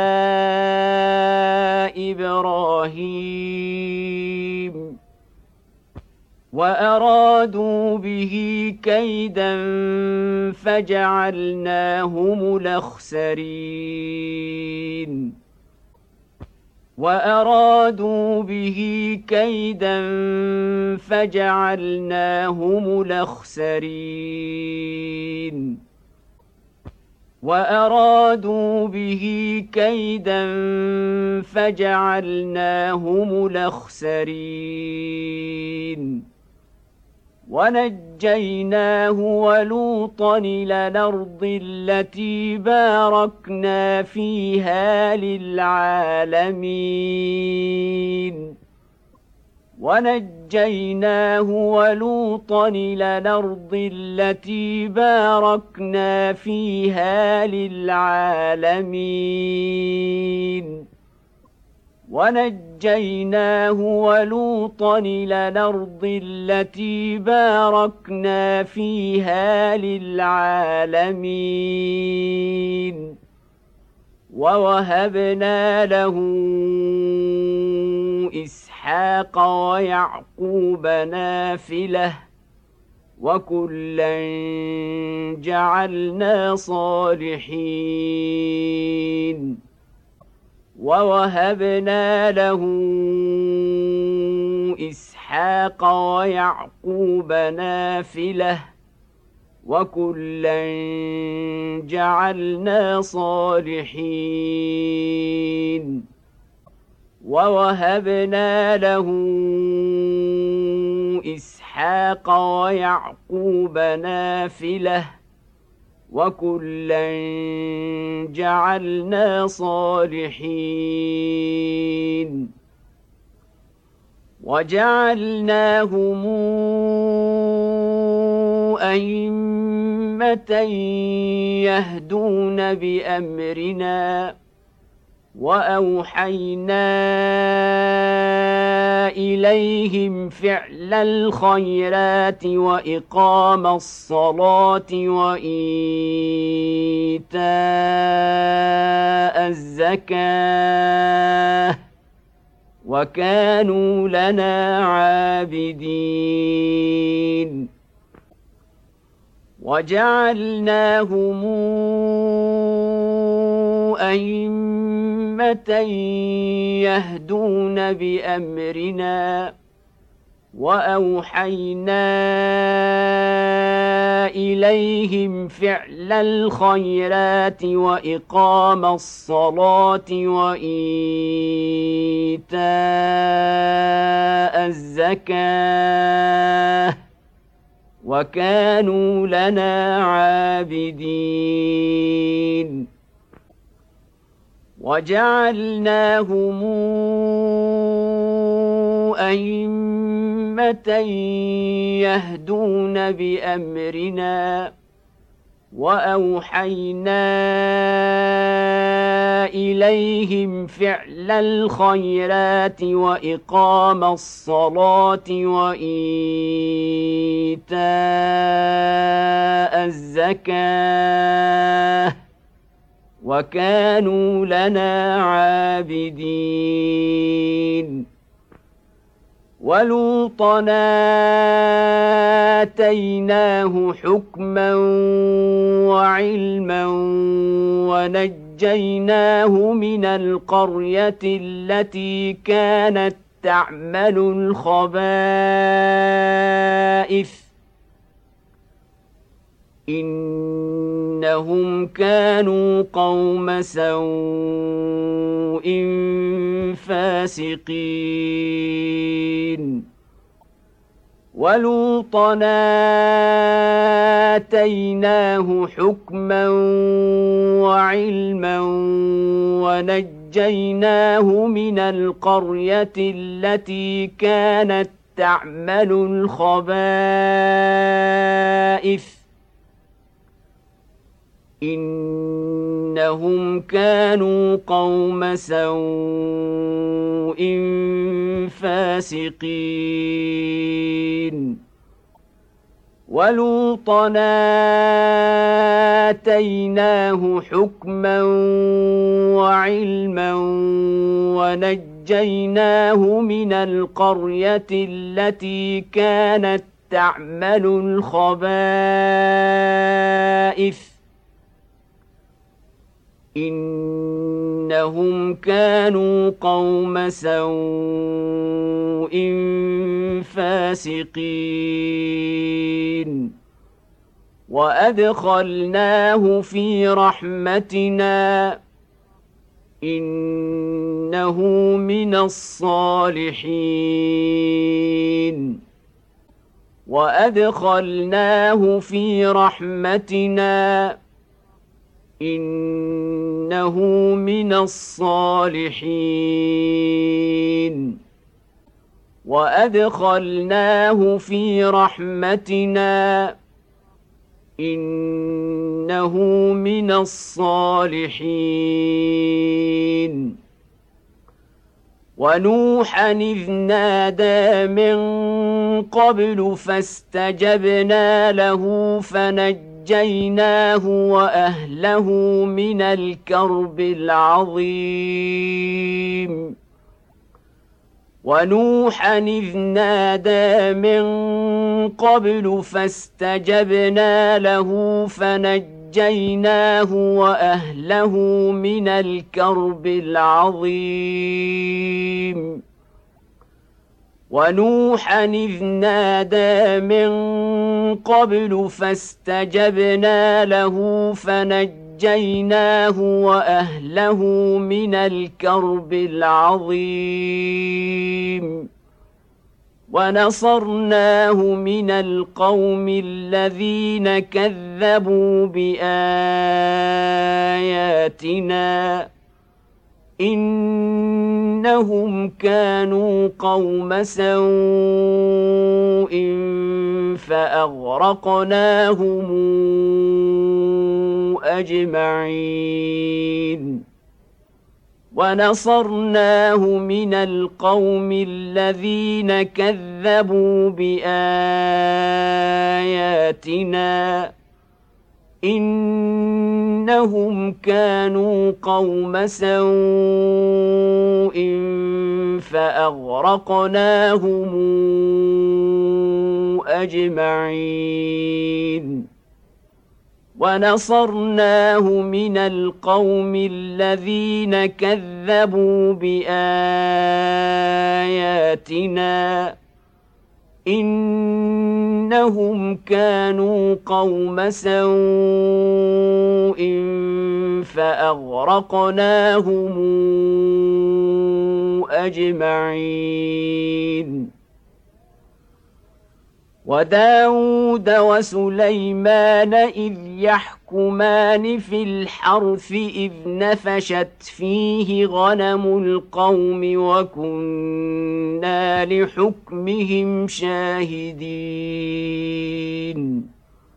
إبراهيم وأرادوا به كيدا فجعلناهم الأخسرين وأرادوا به كيدا فجعلناهم الأخسرين وأرادوا به كيدا فجعلناهم الأخسرين ونجيناه ولوطا إلى الأرض التي باركنا فيها للعالمين ونجيناه ولوطا إلى الأرض التي باركنا فيها للعالمين ونجيناه ولوطا إلى الأرض التي باركنا فيها للعالمين ووهبنا له إسحاق ويعقوب نافلة وكلا جعلنا صالحين ووهبنا له إسحاق ويعقوب نافلة وكلا جعلنا صالحين ووهبنا له إسحاق ويعقوب نافلة وكلا جعلنا صالحين وجعلناهم أئمة يهدون بأمرنا وأوحينا إليهم فعل الخيرات وإقام الصلاة وإيتاء الزكاة وكانوا لنا عابدين وجعلناهم أئمة يهدون بأمرنا وأوحينا إليهم فعل الخيرات وإقام الصلاة وإيتاء الزكاة وكانوا لنا عابدين وجعلناهم أئمة يهدون بأمرنا وأوحينا إليهم فعل الخيرات وإقام الصلاة وإيتاء الزكاة وكانوا لنا عابدين ولوطا آتيناه حكما وعلما ونجيناه من القرية التي كانت تعمل الخبائث إنهم كانوا قوم سوء فاسقين ولوطا آتيناه حكما وعلما ونجيناه من القرية التي كانت تعمل الخبائث إنهم كانوا قوم سوء فاسقين ولوطا آتيناه حكما وعلما ونجيناه من القرية التي كانت تعمل الخبائث إنهم كانوا قوم سوء فاسقين وأدخلناه في رحمتنا إنه من الصالحين وأدخلناه في رحمتنا إنه من الصالحين وأدخلناه في رحمتنا إنه من الصالحين ونوحا إذ نادى من قبل فاستجبنا له فنجيناه وأهله من الكرب العظيم ونوحا إذ نادى من قبل فاستجبنا له فنجيناه وأهله من الكرب العظيم ونوحا إذ نادى من قبل فاستجبنا له فنجيناه وأهله من الكرب العظيم ونصرناه من القوم الذين كذبوا بآياتنا إنهم كانوا قوم سوء فأغرقناهم أجمعين ونصرناه من القوم الذين كذبوا بآياتنا إنهم كانوا قوم سوء فأغرقناهم أجمعين ونصرناه من القوم الذين كذبوا بآياتنا إنهم كانوا قوم سوء فأغرقناهم أجمعين وداود وسليمان إذ يحكمان في الحرث إذ نفشت فيه غنم القوم وكنا لحكمهم شاهدين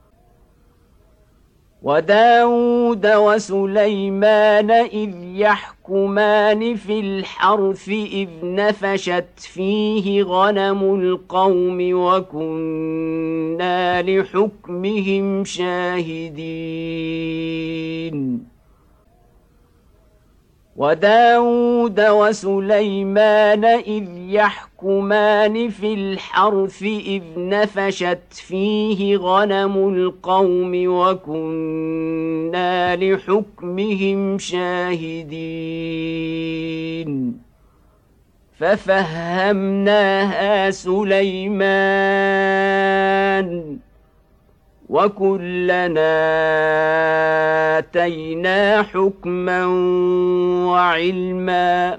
وداود وسليمان إذ يحكمان في الحرث إذ نفشت فيه غنم القوم وكنا لحكمهم شاهدين وداود وسليمان إذ يحكمان في الحرث إذ نفشت فيه غنم القوم وكنا لحكمهم شاهدين ففهمناها سليمان وكلنا آتينا حكما وعلما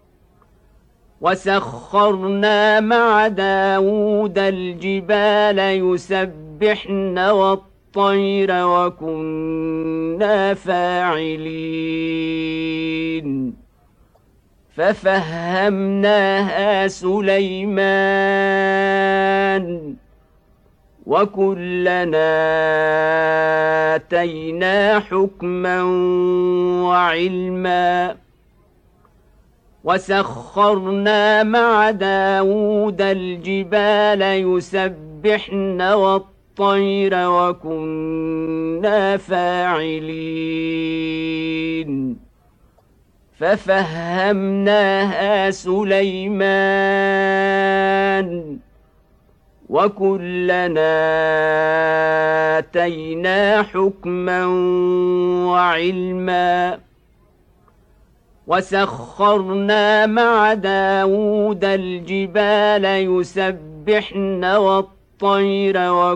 وسخرنا مع داود الجبال يسبحن والطير وكنا فاعلين ففهمناها سليمان وكلنا آتينا حكما وعلما وسخرنا مع داود الجبال يسبحن والطير وكنا فاعلين ففهمناها سليمان وكلنا آتينا حكما وعلما وسخرنا مع داود الجبال يسبحن والطير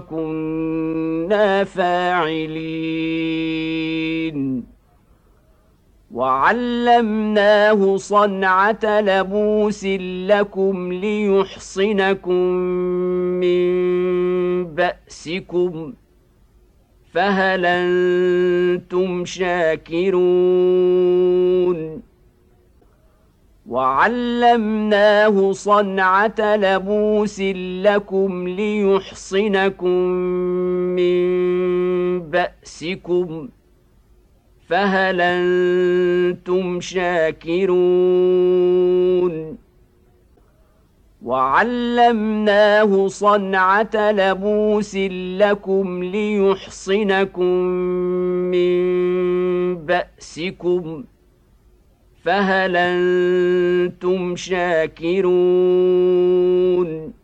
وكنا فاعلين وعلمناه صنعة لبوس لكم ليحصنكم من بأسكم فهل أنتم شاكرون وعلمناه صنعة لبوس لكم ليحصنكم من بأسكم فهل أنتم شاكرون وعلمناه صنعة لبوس لكم ليحصنكم من بأسكم فهل أنتم شاكرون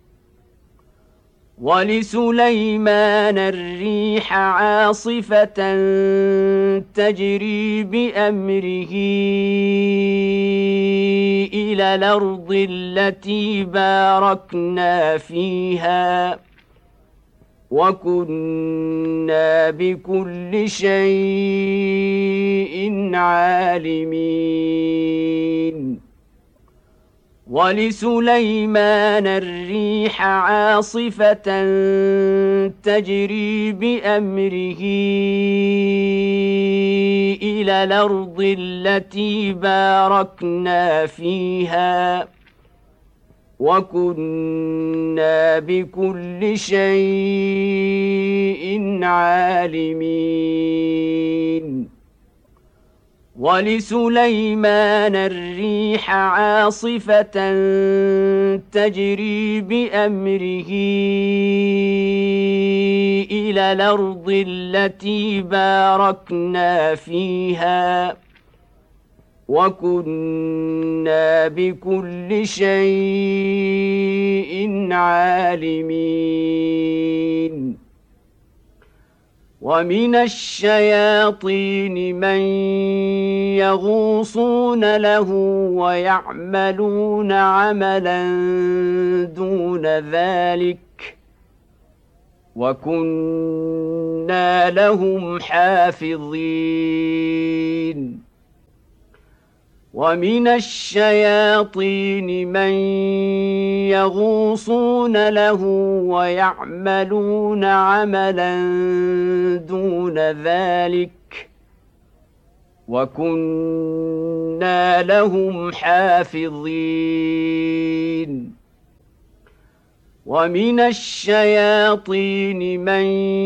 ولسليمان الريح عاصفة تجري بأمره إلى الأرض التي باركنا فيها وكنا بكل شيء عالمين ولسليمان الريح عاصفة تجري بأمره إلى الأرض التي باركنا فيها وكنا بكل شيء عالمين ولسليمان الريح عاصفة تجري بأمره إلى الأرض التي باركنا فيها وكنا بكل شيء عالمين ومن الشياطين من يغوصون له ويعملون عملا دون ذلك وكنا لهم حافظين ومن الشياطين من يغوصون له ويعملون عملا دون ذلك وكنا لهم حافظين ومن الشياطين من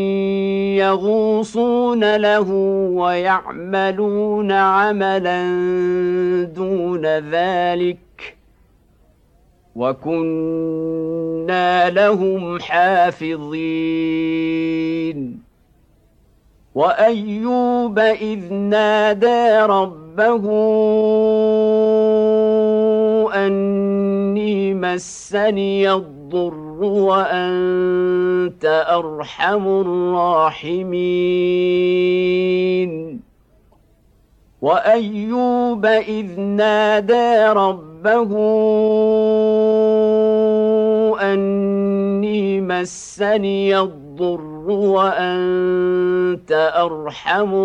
يغوصون له ويعملون عملا دون ذلك وكنا لهم حافظين وأيوب إذ نادى ربه أني مسني الضر وأنت أرحم الراحمين وأيوب إذ نادى ربه أني مسني الضر وأنت أرحم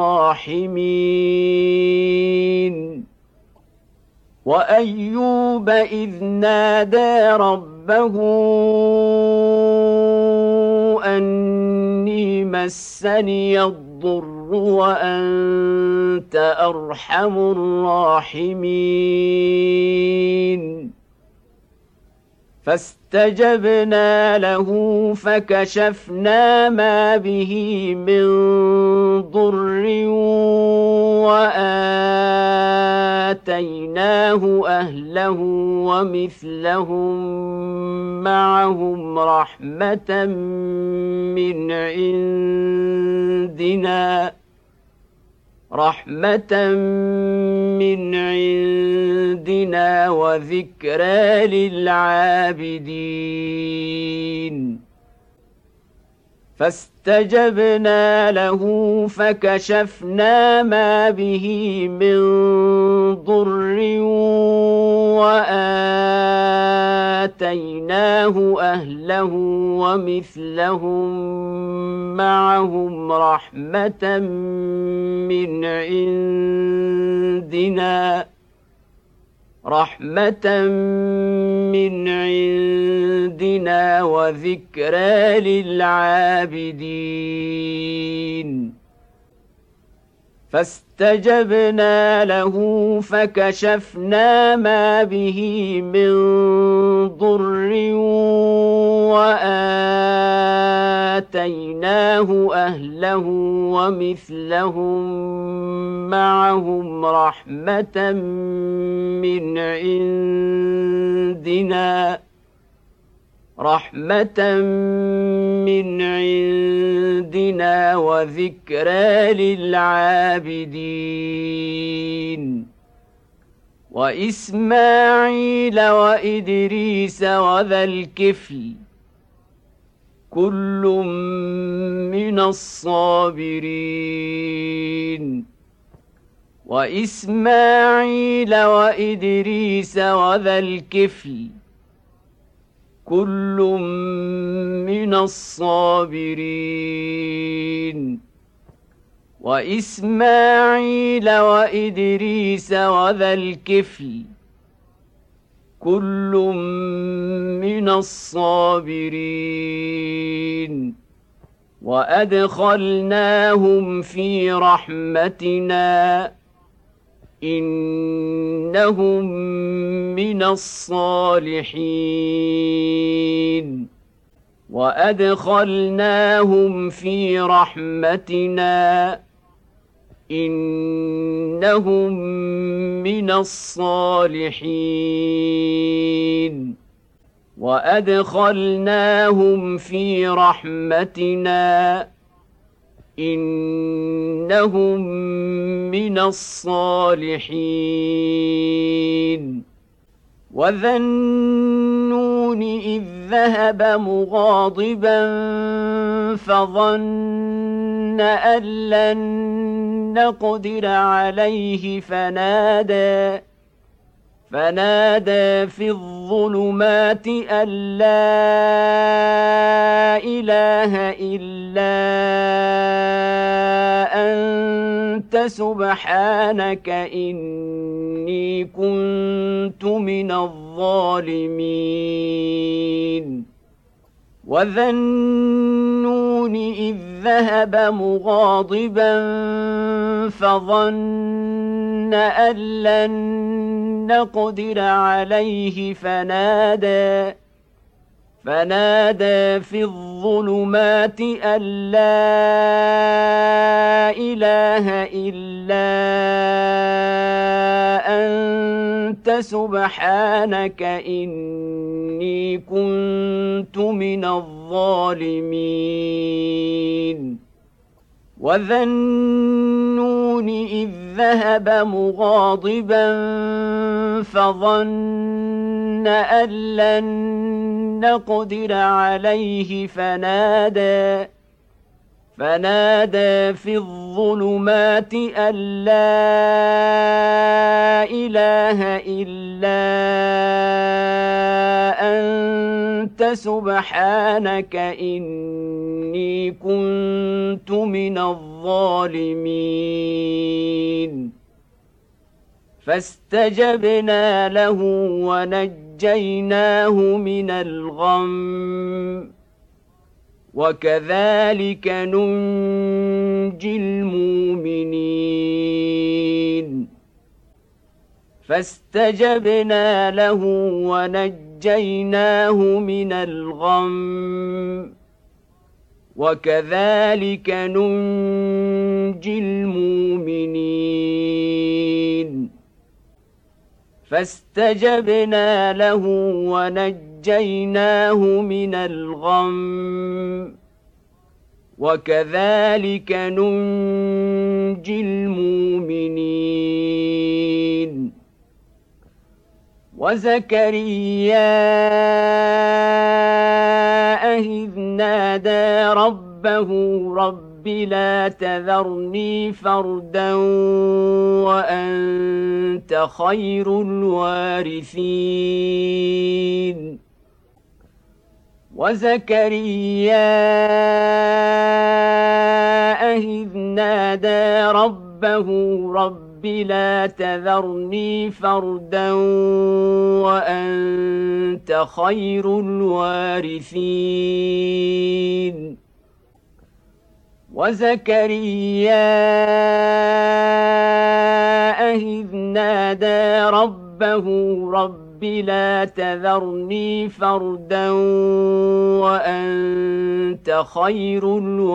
الراحمين وأيوب إذ نادى ربه أني مسني الضر وأنت أرحم الراحمين فاستجبنا له فكشفنا ما به من ضر وآتيناه أهله ومثلهم معهم رحمة من عندنا رحمة من عندنا وذكرى للعابدين فاستجبنا له فكشفنا ما به من ضر وآتيناه أهله ومثلهم معهم رحمة من عندنا رحمة من عندنا وذكرى للعابدين فاستجبنا له فكشفنا ما به من ضر وآتيناه أهله ومثلهم معهم رحمة من عندنا رحمة من عندنا وذكرى للعابدين وإسماعيل وإدريس وذا الكفل كل من الصابرين وإسماعيل وإدريس وذا الكفل كل من الصابرين وإسماعيل وإدريس وذا الكفل كل من الصابرين وأدخلناهم في رحمتنا إنهم من الصالحين وأدخلناهم في رحمتنا إنهم من الصالحين وأدخلناهم في رحمتنا إنهم من الصالحين وذا النون إذ ذهب مغاضبا فظن أن لن نقدر عليه فنادى فنادى في الظلمات أن لا إله إلا أنت سبحانك إني كنت من الظالمين وذا النون إذ ذهب مغاضبا فظن أن لن نقدر عليه فنادى فنادى في الظلمات أن لا إله إلا أنت سبحانك إني كنت من الظالمين وذا النون إذ ذهب مغاضبا فظن أن لن نقدر عليه فنادى فنادى في الظلمات أن لا إله إلا أنت سبحانك إني كنت من الظالمين فاستجبنا له ونجيناه من الغم وكذلك ننجي المؤمنين فاستجبنا له ونجيناه من الغم وكذلك ننجي المؤمنين فاستجبنا له ونجيناه من الغم وكذلك ننجي المؤمنين وزكريا إذ نادى ربه رب لا تذرني فردا وأنت خير الوارثين وزكريا إذ نادى ربه رب لا تذرني فردا وأنت خير الوارثين وزكريا إذ نادى ربه رب لا تذرني فردا وأنت خير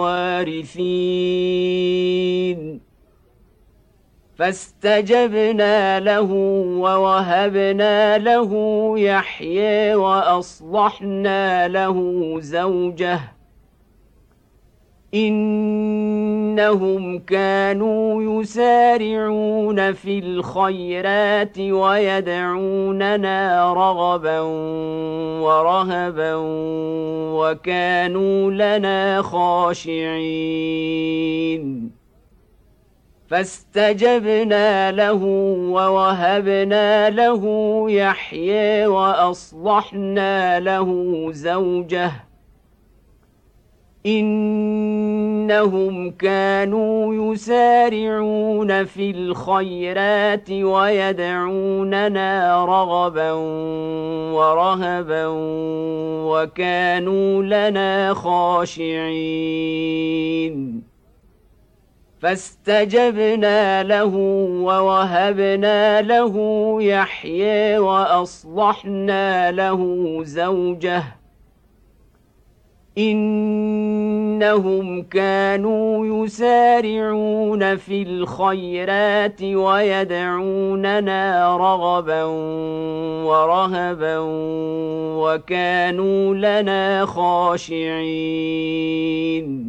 الوارثين فاستجبنا له ووهبنا له يحيى وأصلحنا له زوجه إنهم كانوا يسارعون في الخيرات ويدعوننا رغبا ورهبا وكانوا لنا خاشعين فاستجبنا له ووهبنا له يحيى وأصلحنا له زوجه إن إنهم كانوا يسارعون في الخيرات ويدعوننا رغبا ورهبا وكانوا لنا خاشعين فاستجبنا له ووهبنا له يحيى وأصلحنا له زوجه إنهم كانوا يسارعون في الخيرات ويدعوننا رغبا ورهبا وكانوا لنا خاشعين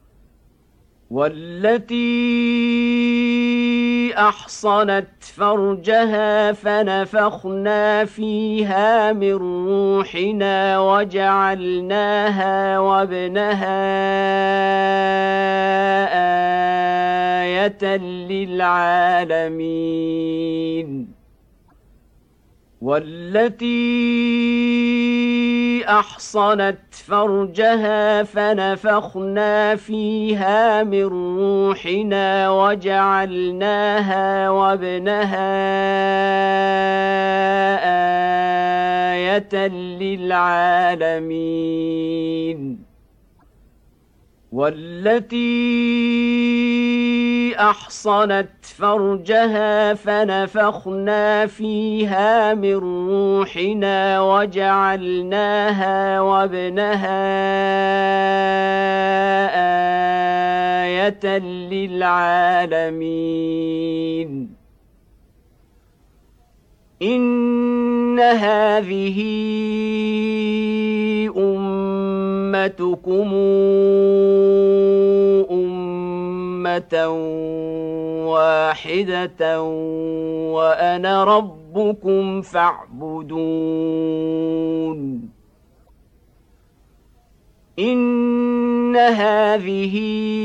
والتي أحصنت فرجها فنفخنا فيها من روحنا وجعلناها وابنها آية للعالمين والتي أحصنت فرجها فنفخنا فيها من روحنا وجعلناها وابنها آية للعالمين والتي أحصنت فرجها فنفخنا فيها من روحنا وجعلناها وابنها آية للعالمين إن هذه أمتكم أمة واحدة وأنا ربكم فاعبدون إن هذه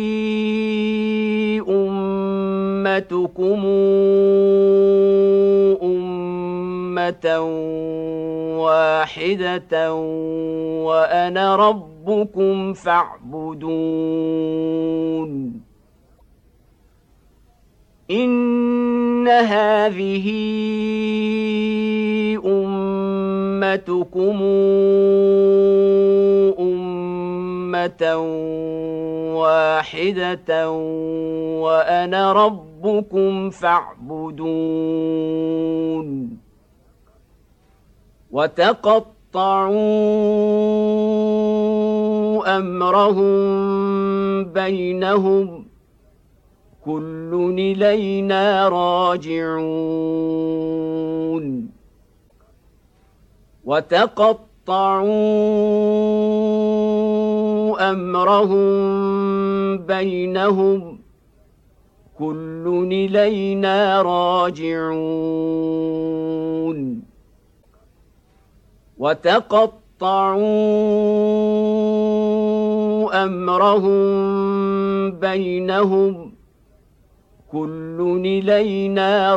أمتكم أمة واحدة وأنا ربكم فاعبدون إن هذه أمتكم أمة واحدة وأنا ربكم فاعبدون وتقطعوا أمرهم بينهم كل إلينا راجعون وتقطعوا أمرهم بينهم كل إلينا راجعون وتقطعوا أمرهم بينهم كل إلينا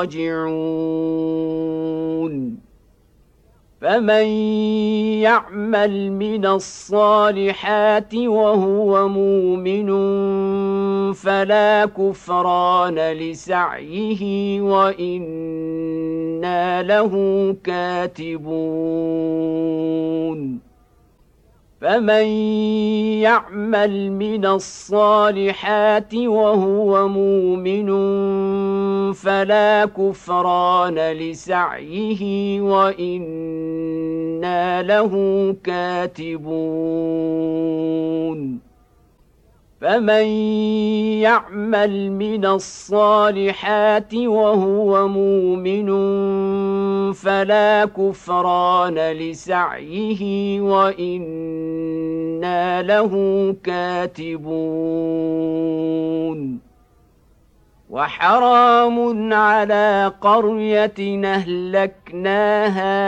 راجعون فمن يعمل من الصالحات وهو مؤمن فلا كفران لسعيه وإنا له كاتبون فمن يعمل من الصالحات وهو مؤمن فلا كفران لسعيه وإنا له كاتبون فمن يعمل من الصالحات وهو مؤمن فلا كفران لسعيه وإنا له كاتبون وحرام على قرية أهلكناها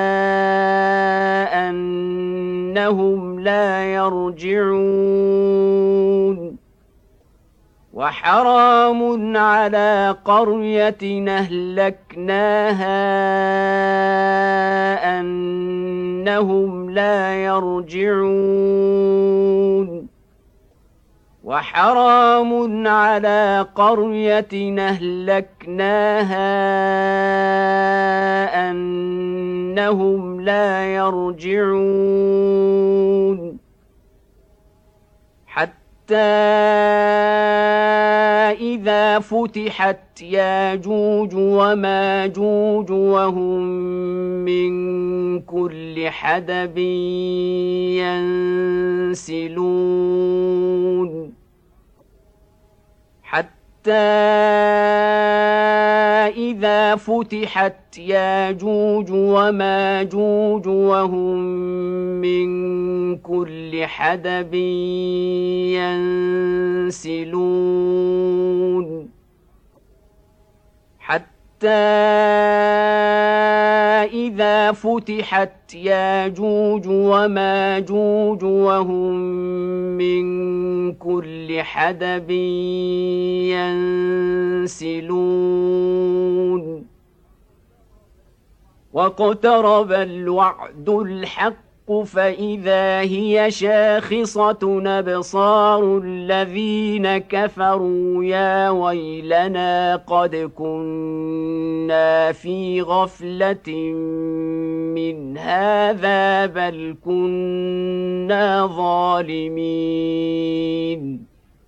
أنهم لا يرجعون وحرام على قرية أهلكناها أنهم لا يرجعون وحرام على قرية أهلكناها أنهم لا يرجعون حتى إذا فتحت ياجوج وماجوج وهم من كل حدب ينسلون حتى إذا فتحت ياجوج وماجوج وهم من كل حدب ينسلون حتى إذا فتحت ياجوج وماجوج وهم من كل حدب ينسلون واقترب الوعد الحق فإذا هي شاخصة أبصار الذين كفروا يا ويلنا قد كنا في غفلة من هذا بل كنا ظالمين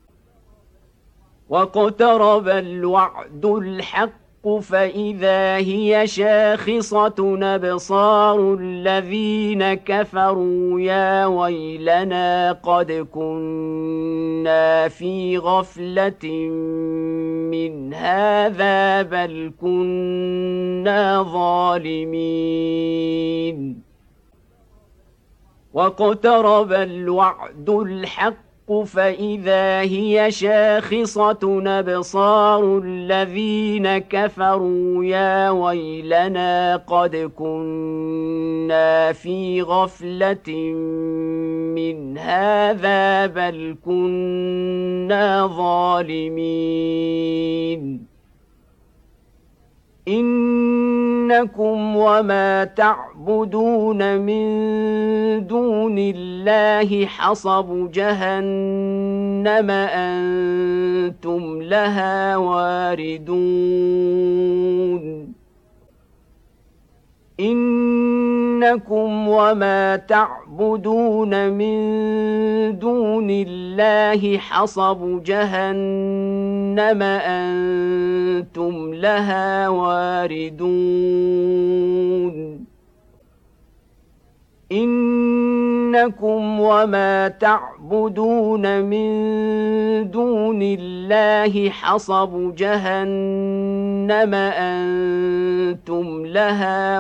واقترب الوعد الحق فإذا هي شاخصة أبصار الذين كفروا يا ويلنا قد كنا في غفلة من هذا بل كنا ظالمين واقترب الوعد الحق فإذا هي شاخصة أبصار الذين كفروا يا ويلنا قد كنا في غفلة من هذا بل كنا ظالمين إنكم وما تعبدون من دون الله حصب جهنم أنتم لها واردون إنكم وما تعبدون من دون الله حصب جهنم أنتم لها واردون إنكم وما تعبدون من دون الله حصب جهنم أنتم لها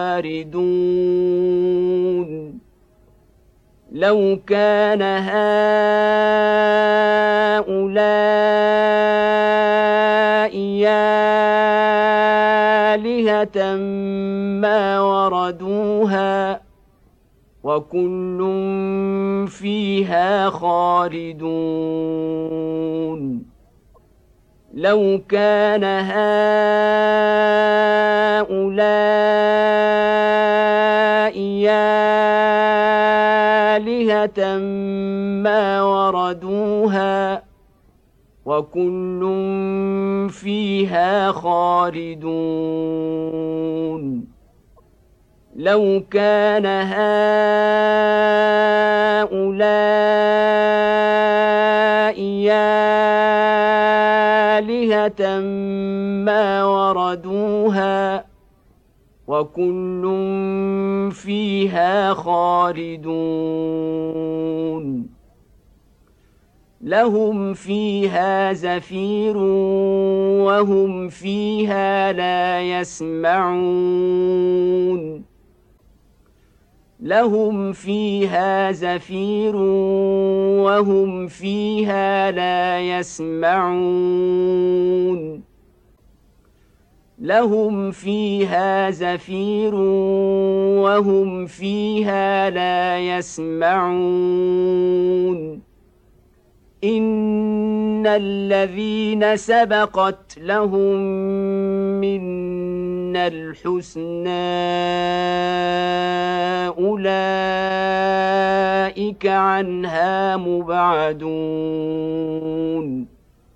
واردون لو كان هؤلاء آلهة ما وردوها وكل فيها خالدون لو كان هؤلاء آلهة ما وردوها وكل فيها خالدون لو كان هؤلاء آلهة ما وردوها وكل فيها خالدون لهم فيها زفير وهم فيها لا يسمعون لهم فيها زفير وهم فيها لا يسمعون لهم فيها زفير وهم فيها لا يسمعون إن الذين سبقت لهم من الحسنى أولئك عنها مبعدون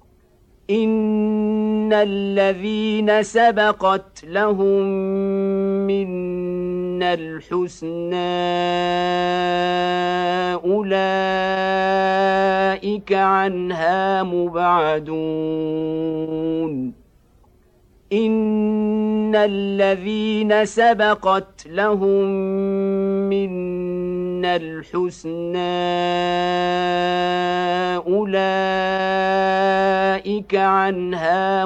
إن الذين سبقت لهم منا الحسنى أولئك عنها مبعدون إن الذين سبقت لهم منا الحسنى أولئك عنها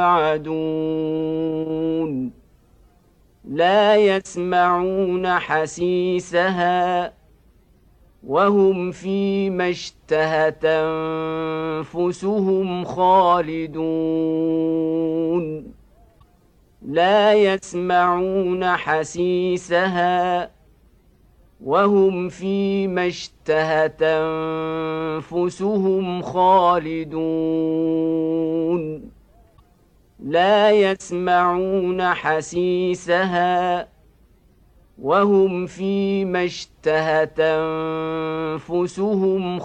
مبعدون لا يسمعون حسيسها وهم فيما اشتهت أنفسهم خالدون لا يسمعون حسيسها وهم فيما اشتهت أنفسهم خالدون لا يسمعون حسيسها وهم فيما اشتهت أنفسهم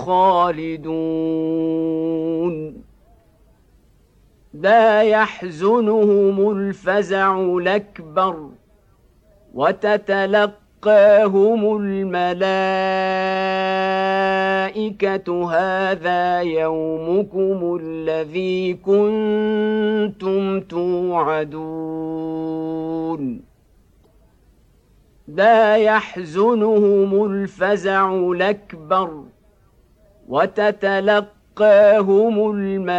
خالدون لا يحزنهم الفزع الأكبر وتتلقاهم الملائكة هذا يومكم الذي كنتم توعدون لا يحزنهم الفزع الأكبر وتتلقاهم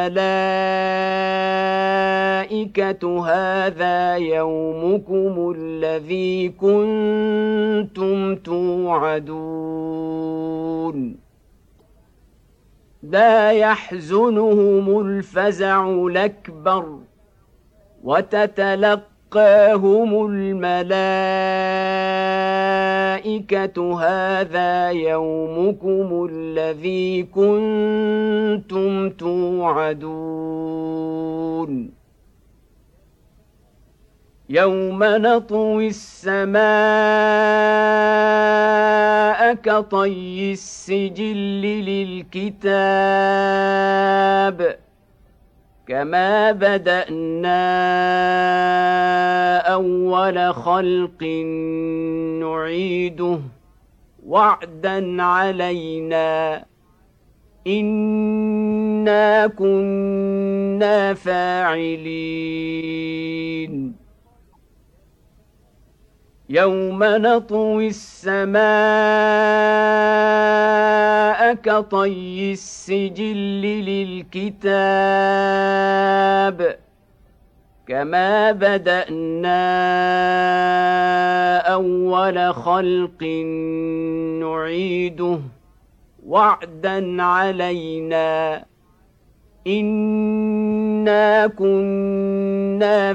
الملائكة هذا يومكم الذي كنتم توعدون لا يحزنهم الفزع الأكبر وتتلقاهم الملائكة هذا يومكم الذي كنتم توعدون يوم نطوي السماء كطي السجل للكتاب كما بدأنا أول خلق نعيده وعدا علينا إنا كنا فاعلين يوم نطوي السماء كطي السجل للكتاب كما بدأنا أول خلق نعيده وعدا علينا إنا كنا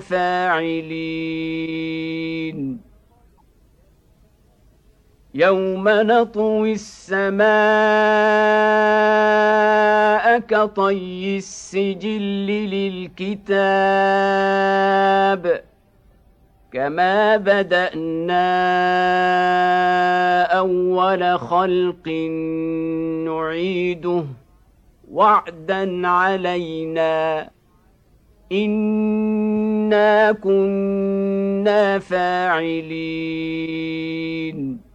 فاعلين يوم نطوي السماء كطي السجل للكتاب كما بدأنا أول خلق نعيده وعدا علينا إنا كنا فاعلين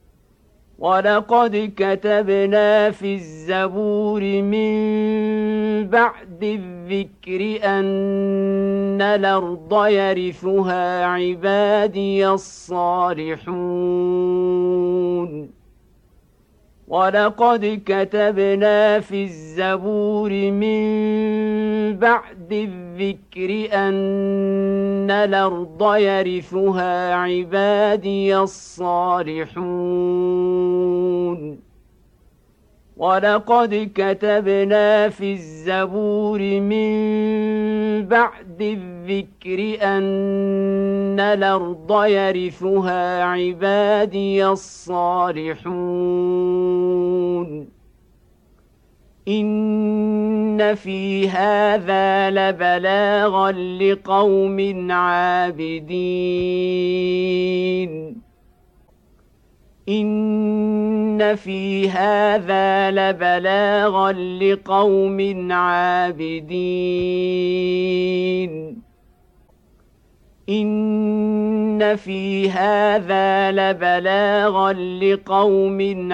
ولقد كتبنا في الزبور من بعد الذكر أن الأرض يرثها عبادي الصالحون ولقد كتبنا في الزبور من بعد الذكر أن الأرض يرثها عبادي الصالحون ولقد كتبنا في الزبور من بعد الذكر أن الأرض يرثها عبادي الصالحون إن إن في هذا لبلاغا لقوم عابدين إن في هذا لبلاغا لقوم عابدين إن في هذا لبلاغا لقوم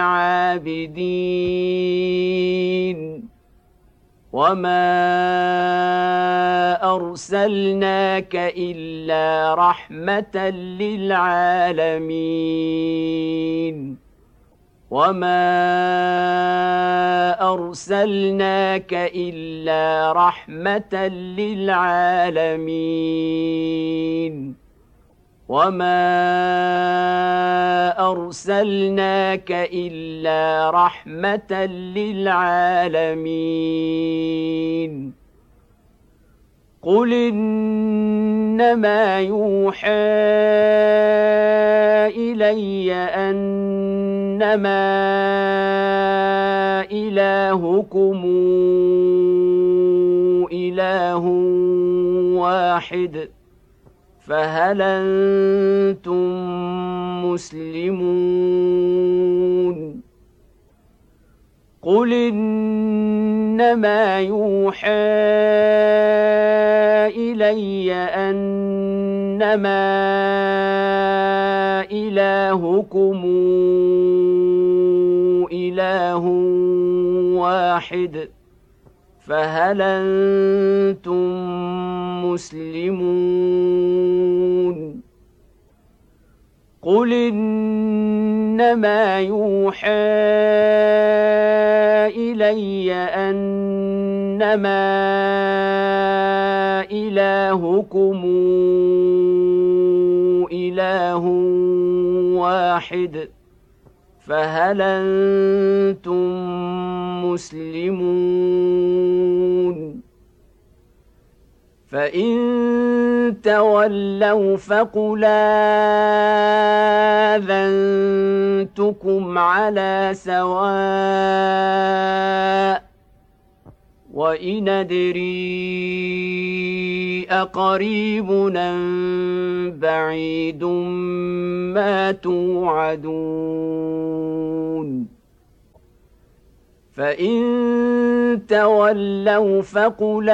عابدين وما أرسلناك إلا رحمة للعالمين وما أرسلناك إلا رحمة للعالمين وما أرسلناك إلا رحمة للعالمين قل إنما يوحى إلي أنما إلهكم إله واحد فهل أنتم مسلمون قل إنما يوحى إلي أنما إلهكم إله واحد فهل أنتم مسلمون قل إنما يوحى إلي أنما إلهكم إله واحد فهل أنتم مسلمون فإن تولوا فقل آذنتكم على سواء وإن أدري أقريب أم بعيد ما توعدون فإن تولوا فقل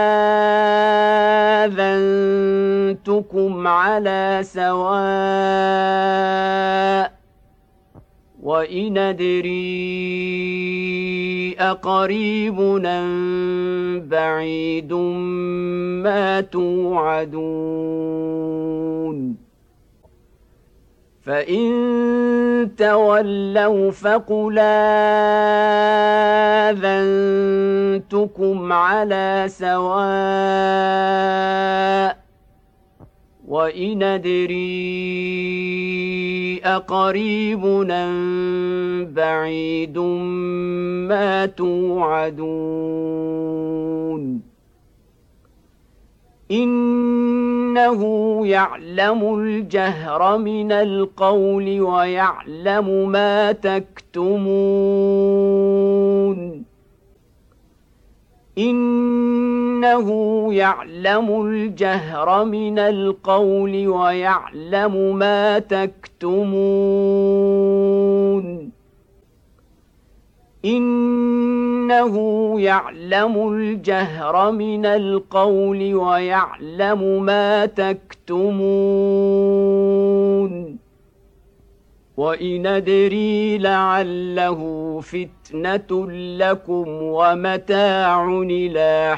آذنتكم على سواء وإن أدري أقريب أم بعيد ما توعدون فإن تولوا فقل آذنتكم على سواء وإن أدري أقريب أم بعيد ما توعدون إنه يعلم الجهر من القول ويعلم ما تكتمون إنه يعلم الجهر من القول ويعلم ما تكتمون إنه يعلم الجهر من القول ويعلم ما تكتمون وإن أدري لعله فتنة لكم ومتاع إلى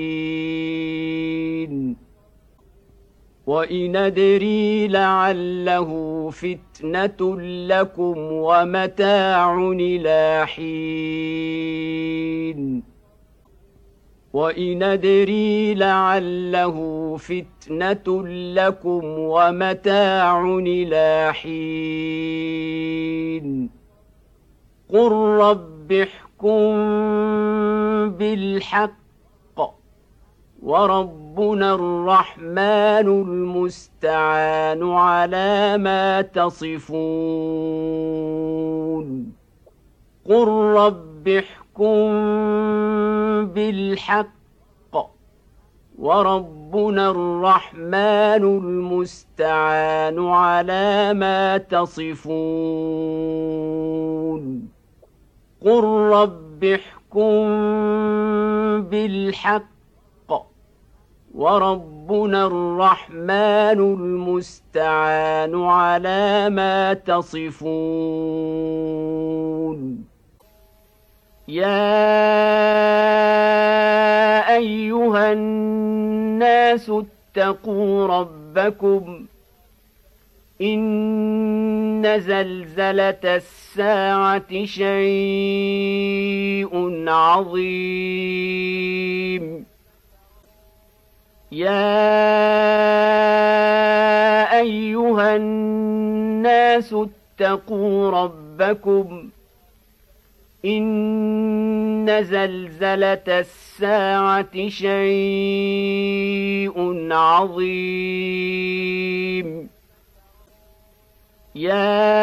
حين وإن أدري لعله فتنة لكم ومتاع إلى حين وإن أدري لعله فتنة لكم ومتاع إلى حين قل رب احكم بالحق وربنا الرحمن المستعان على ما تصفون قل رب احكم بالحق وربنا الرحمن المستعان على ما تصفون قل رب احكم بالحق وربنا الرحمن المستعان على ما تصفون يا أيها الناس اتقوا ربكم إن زلزلة الساعة شيء عظيم يا أيها الناس اتقوا ربكم إن زلزلة الساعة شيء عظيم يا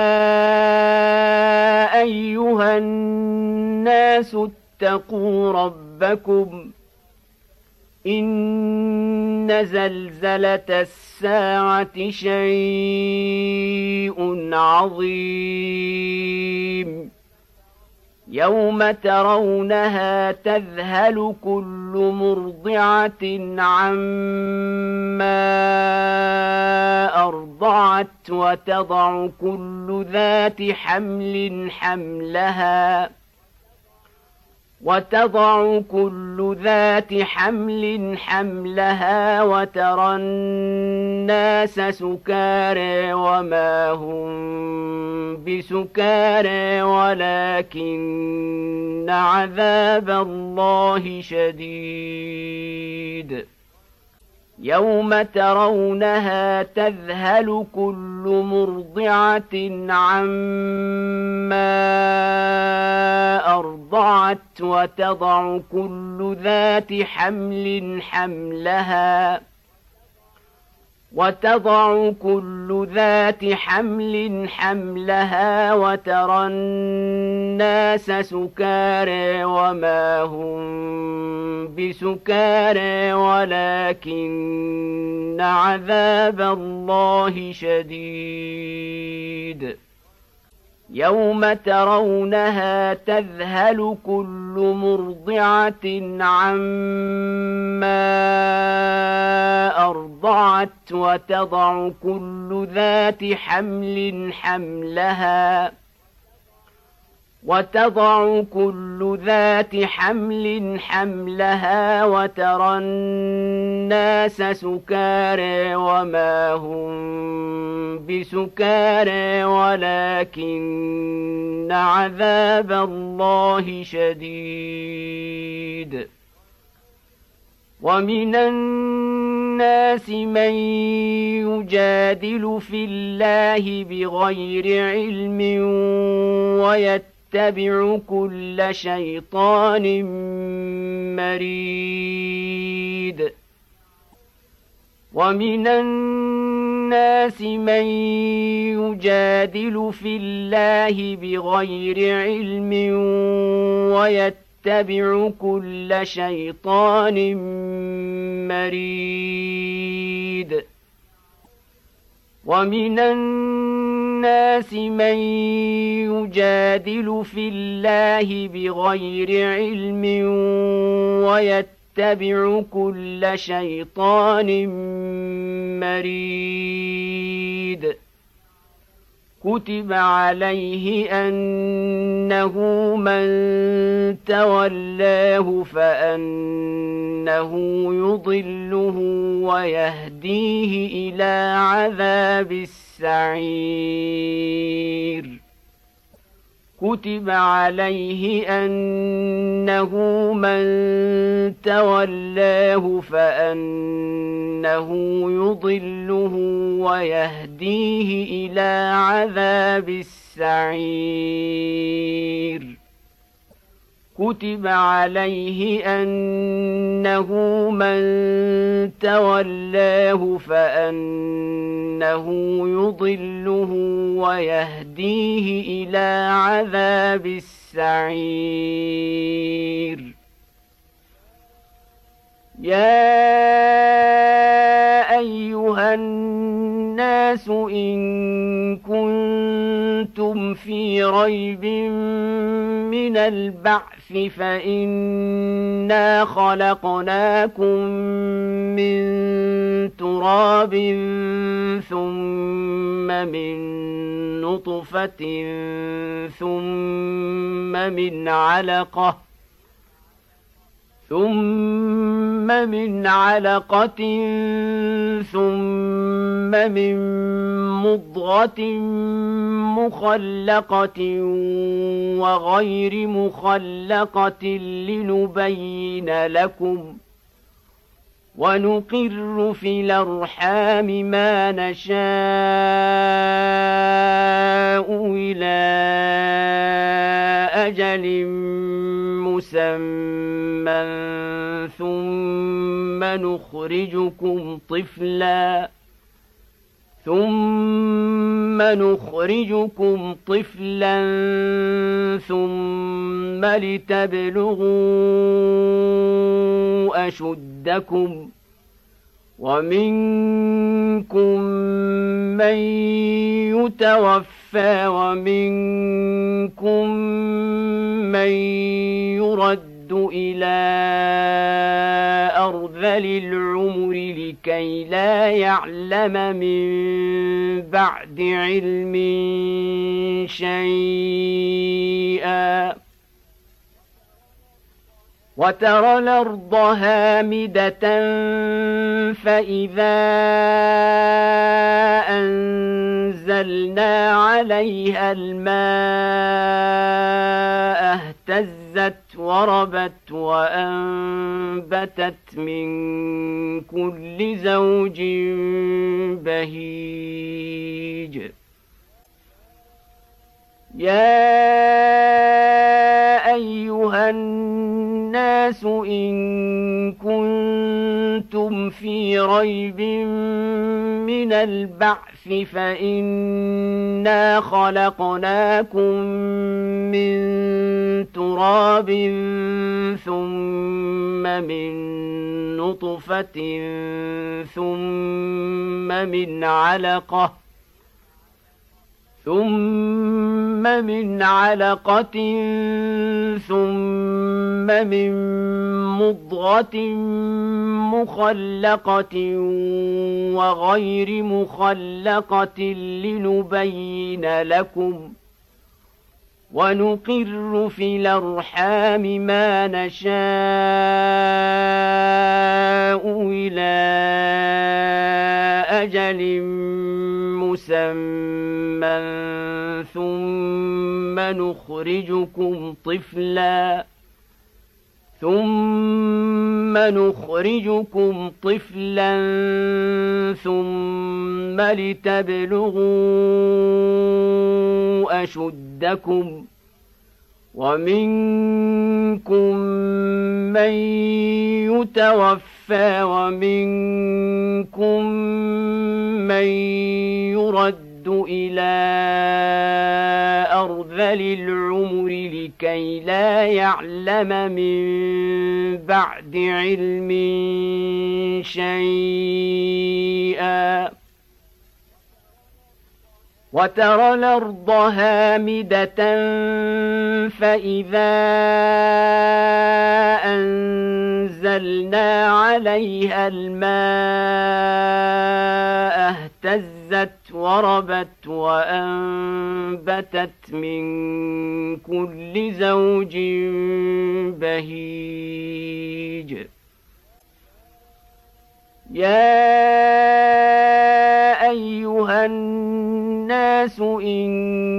أيها الناس اتقوا ربكم إن زلزلة الساعة شيء عظيم يوم ترونها تذهل كل مرضعة عما أرضعت وتضع كل ذات حمل حملها وتضع كل ذات حمل حملها وترى الناس سكارى وما هم بسكارى ولكن عذاب الله شديد يوم ترونها تذهل كل مرضعة عما أرضعت وتضع كل ذات حمل حملها وتضع كل ذات حمل حملها وترى الناس سكارى وما هم بسكارى ولكن عذاب الله شديد يوم ترونها تذهل كل مرضعة عما أرضعت وتضع كل ذات حمل حملها وتضع كل ذات حمل حملها وترى الناس سكارى وما هم بسكارى ولكن عذاب الله شديد ومن الناس من يجادل في الله بغير علم ويتبع يتبع كل شيطان مريد ومن الناس من يجادل في الله بغير علم ويتبع كل شيطان مريد ومن الناس من يجادل في الله بغير علم ويتبع كل شيطان مريد كتب عليه أنه من تولاه فأنه يضله ويهديه إلى عذاب السعير كتب عليه أنه من تولاه فأنه يضله ويهديه إلى عذاب السعير كتب عليه أنه من تولاه فأنه يضله ويهديه إلى عذاب السعير يا أيها الناس إن كنتم في ريب من البعث فإنا خلقناكم من تراب ثم من نطفة ثم من علقة ثم من علقة ثم من مضغة مخلقة وغير مخلقة لنبين لكم ونقر في الأرحام ما نشاء إلى أجل مسمى ثم نخرجكم طفلا ثم نخرجكم طفلا ثم لتبلغوا أشدكم ومنكم من يتوفى ومنكم من يرد إلى أرذل العمر لكي لا يعلم من بعد علم شيئا وترى الأرض هامدة فإذا أنزلنا عليها الماء اهتزت وربت وأنبتت من كل زوج بهيج يا أيها الناس إن كنتم في ريب من البعث فإنا خلقناكم من تراب ثم من نطفة ثم من علقة ثم من علقة ثم من مضغة مخلقة وغير مخلقة لنبين لكم ونقر في الأرحام ما نشاء إلى أجل مسمى ثم نخرجكم طفلا ثم نخرجكم طفلا ثم لتبلغوا أشدكم ومنكم من يتوفى ومنكم من يرد إلى أرذل العمر لكي لا يعلم من بعد علم شيئا وترى الأرض هامدة فإذا أنزلنا عليها الماء اهتزت وربت وأنبتت من كل زوج بهيج يا أيها الناس إن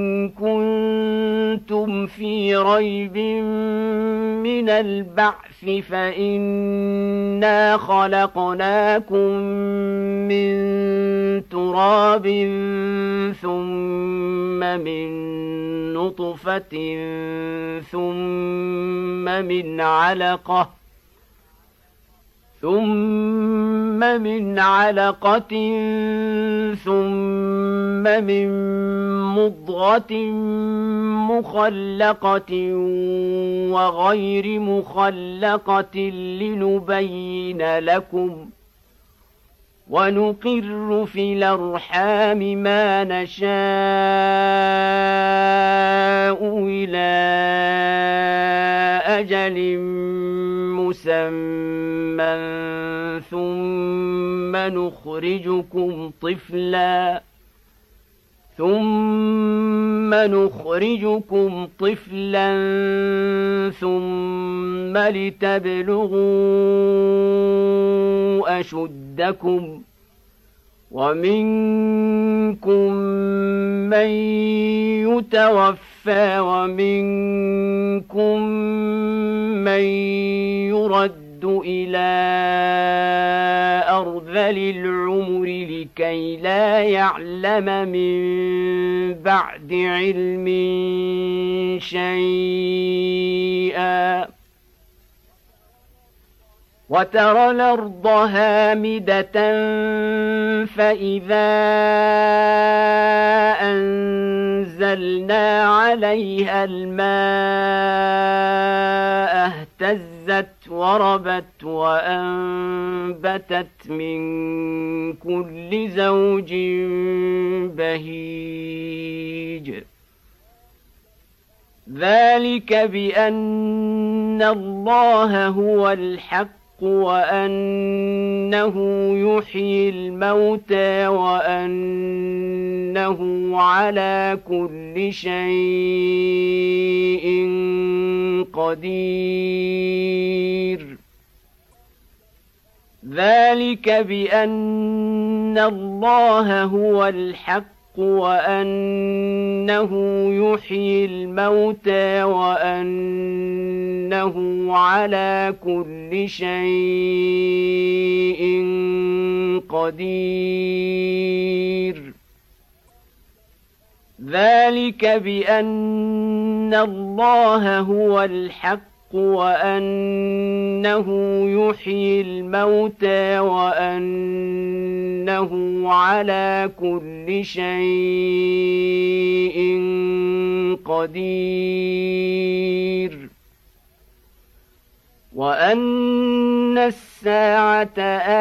كنتم في ريب من البعث فإنا خلقناكم من تراب ثم من نطفة ثم من علقة ثم من علقة ثم من مضغة مخلقة وغير مخلقة لنبين لكم ونقر في الأرحام ما نشاء إلى أجل مسمى ثم نخرجكم طفلا ثم نخرجكم طفلا ثم لتبلغوا أشدكم ومنكم من يتوفى ومنكم من يرد إلى أرذل العمر لكي لا يعلم من بعد علم شيئا وترى الأرض هامدة فإذا أنزلنا عليها الماء اهتزت وربت وأنبتت من كل زوج بهيج ذلك بأن الله هو الحق وأنه يحيي الموتى وأنه على كل شيء قدير ذلك بأن الله هو الحق وأنه يحيي الموتى وأنه على كل شيء قدير ذلك بأن الله هو الحق وأنه يحيي الموتى وأنه على كل شيء قدير وأن الساعة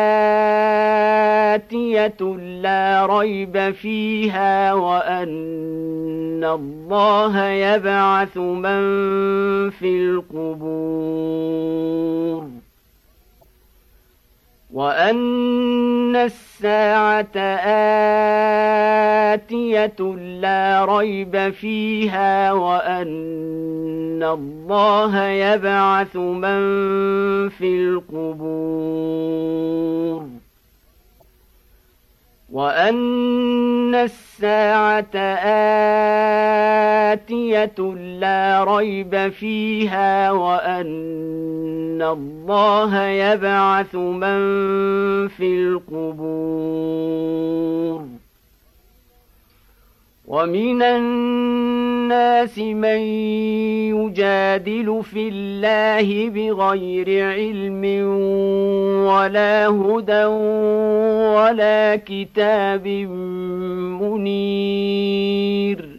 آتية لا ريب فيها وأن الله يبعث من في القبور وأن الساعة آتية لا ريب فيها وأن الله يبعث من في القبور وأن الساعة آتية لا ريب فيها وأن الله يبعث من في القبور ومن الناس من يجادل في الله بغير علم ولا هدى ولا كتاب منير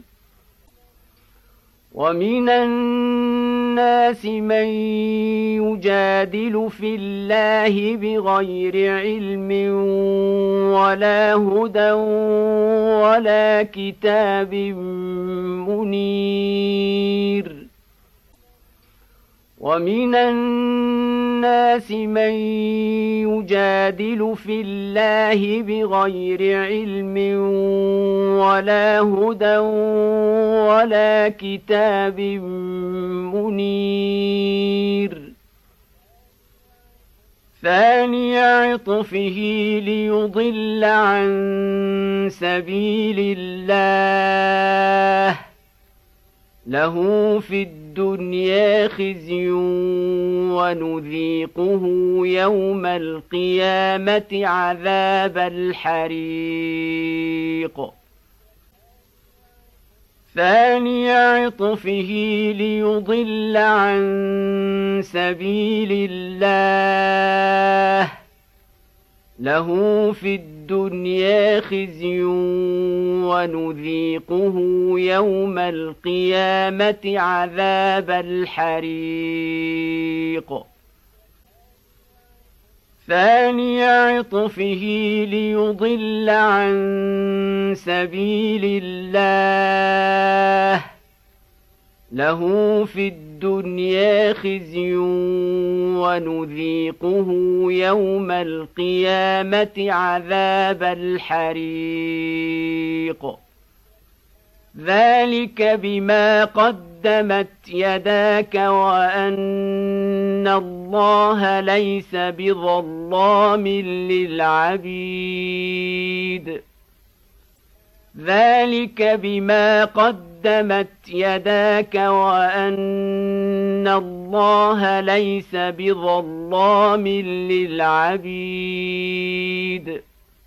ومن الناس من يجادل في الله بغير علم ولا هدى ولا كتاب منير ومن الناس من يجادل في الله بغير علم ولا هدى ولا كتاب منير ثاني عطفه ليضل عن سبيل الله له في الدنيا خزي ونذيقه يوم القيامة عذاب الحريق ثاني عطفه ليضل عن سبيل الله له في الدنيا خزي ونذيقه يوم القيامة عذاب الحريق ثاني عطفه ليضل عن سبيل الله له في الدنيا خزي ونذيقه يوم القيامة عذاب الحريق ذلك بما قدمت يداك وأن الله ليس بظلام للعبيد ذلك بما قدمت يداك وأن الله ليس بظلام للعبيد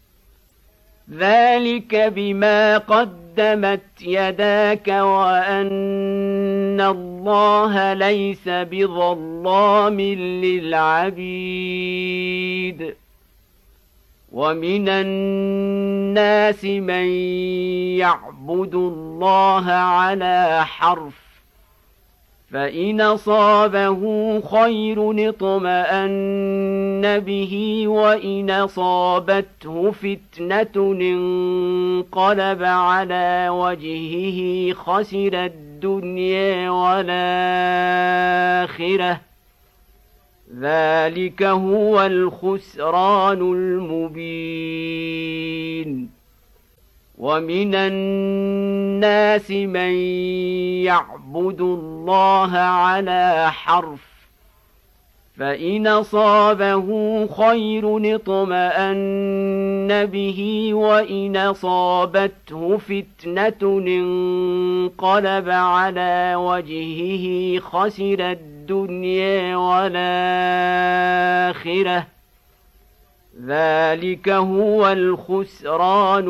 ذلك بما قدمت يداك وأن الله ليس بظلام للعبيد ومن الناس من يعبد الله على حرف فإن أصابه خير اطمأن به وإن أصابته فتنة انقلب على وجهه خسر الدنيا والآخرة ذلك هو الخسران المبين ومن الناس من يعبد الله على حرف فإن أصابه خير اطمأن به وإن أصابته فتنة انقلب على وجهه خسر الدنيا والآخرة ذلك هو الخسران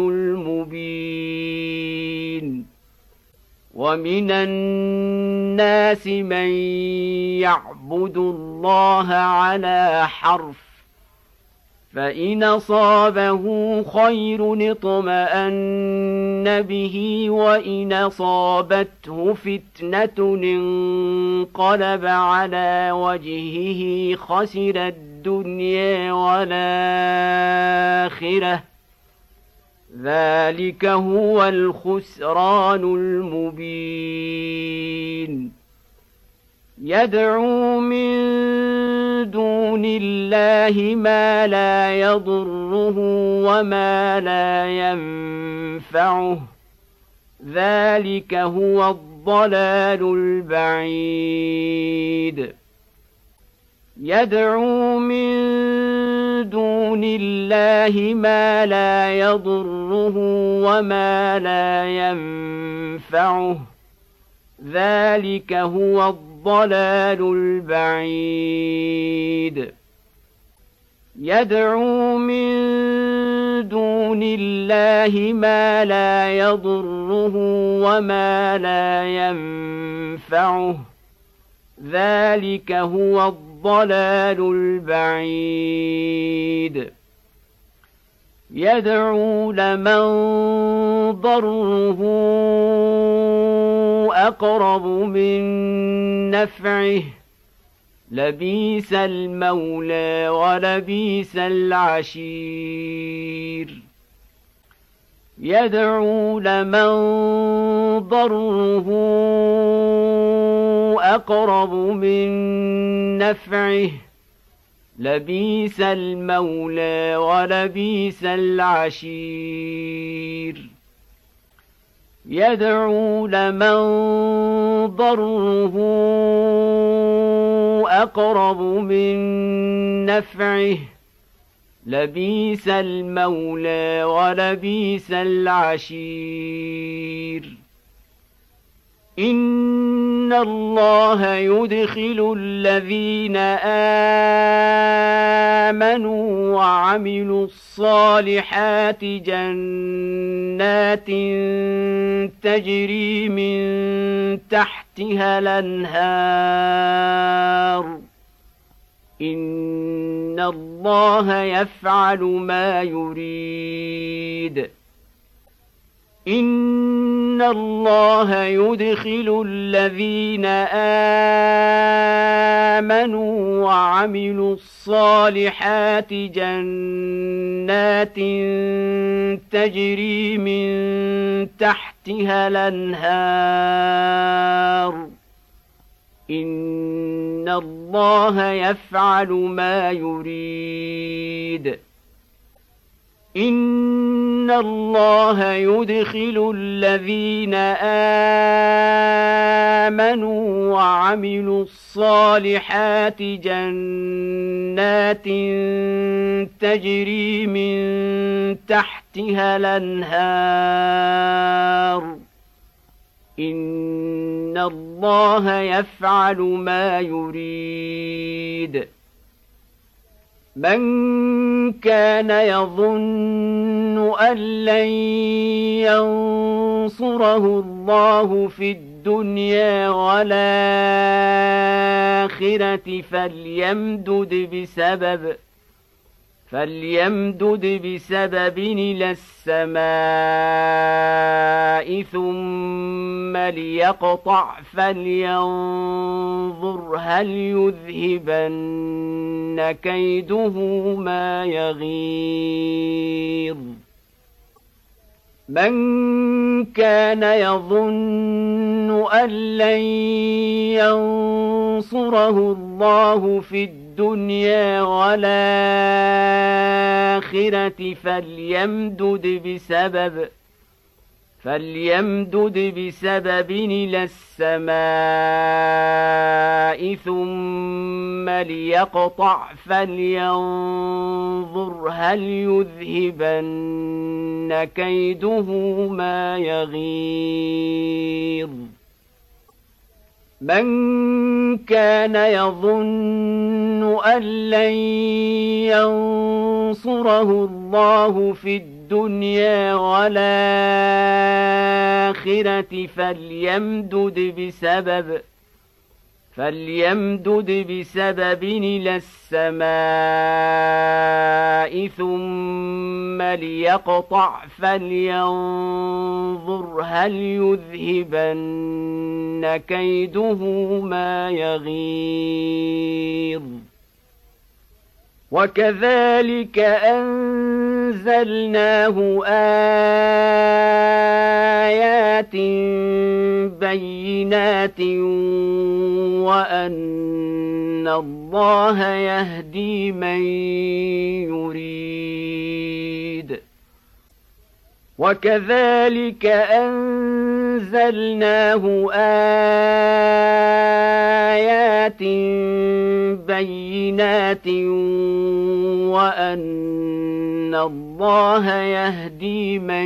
المبين ومن الناس من يعبد الله على حرف فإن أصابه خير اطمأن به وإن أصابته فتنة انقلب على وجهه خسر الدنيا والآخرة ذلك هو الخسران المبين يدعو من دون الله ما لا يضره وما لا ينفعه ذلك هو الضلال البعيد يدعو من دون الله ما لا يضره وما لا ينفعه ذلك هو الضلال البعيد يدعو من دون الله ما لا يضره وما لا ينفعه ذلك هو الضلال البعيد يدعو لمن ضره أقرب من نفعه لبيس المولى ولبيس العشير يدعو لمن ضره أقرب من نفعه لبيس المولى ولبيس العشير يدعو لمن ضره أقرب من نفعه لبيس المولى ولبيس العشير إن الله يدخل الذين آمنوا وعملوا الصالحات جنات تجري من تحتها الأنهار إن الله يفعل ما يريد إن الله يدخل الذين آمنوا وعملوا الصالحات جنات تجري من تحتها الأنهار إن الله يفعل ما يريد إن الله يدخل الذين آمنوا وعملوا الصالحات جنات تجري من تحتها الأنهار إن الله يفعل ما يريد من كان يظن أن لن ينصره الله في الدنيا والآخرة فليمدد بسبب فليمدد بسبب إلى السماء ثم ليقطع فلينظر هل يذهبن كيده ما يغيظ من كان يظن أن لن ينصره الله في الدنيا والآخرة فليمدد بسبب فليمدد بسبب إلى السماء ثم ليقطع فلينظر هل يذهبن كيده ما يغيظ من كان يظن أن لن ينصره الله في الدنيا والآخرة فليمدد بسبب فليمدد بسبب إلى السماء ثم ليقطع فلينظر هل يذهبن كيده ما يغيظ وكذلك أنزلناه آيات بينات وأن الله يهدي من يريد وكذلك أنزلناه آيات بينات وأن الله يهدي من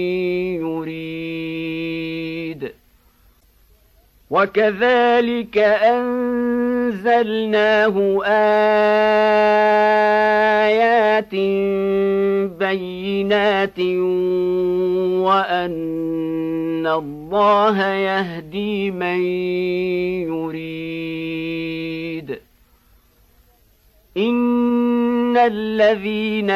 يريد وكذلك أنزلناه آيات بينات وأن الله يهدي من يريد إن الذين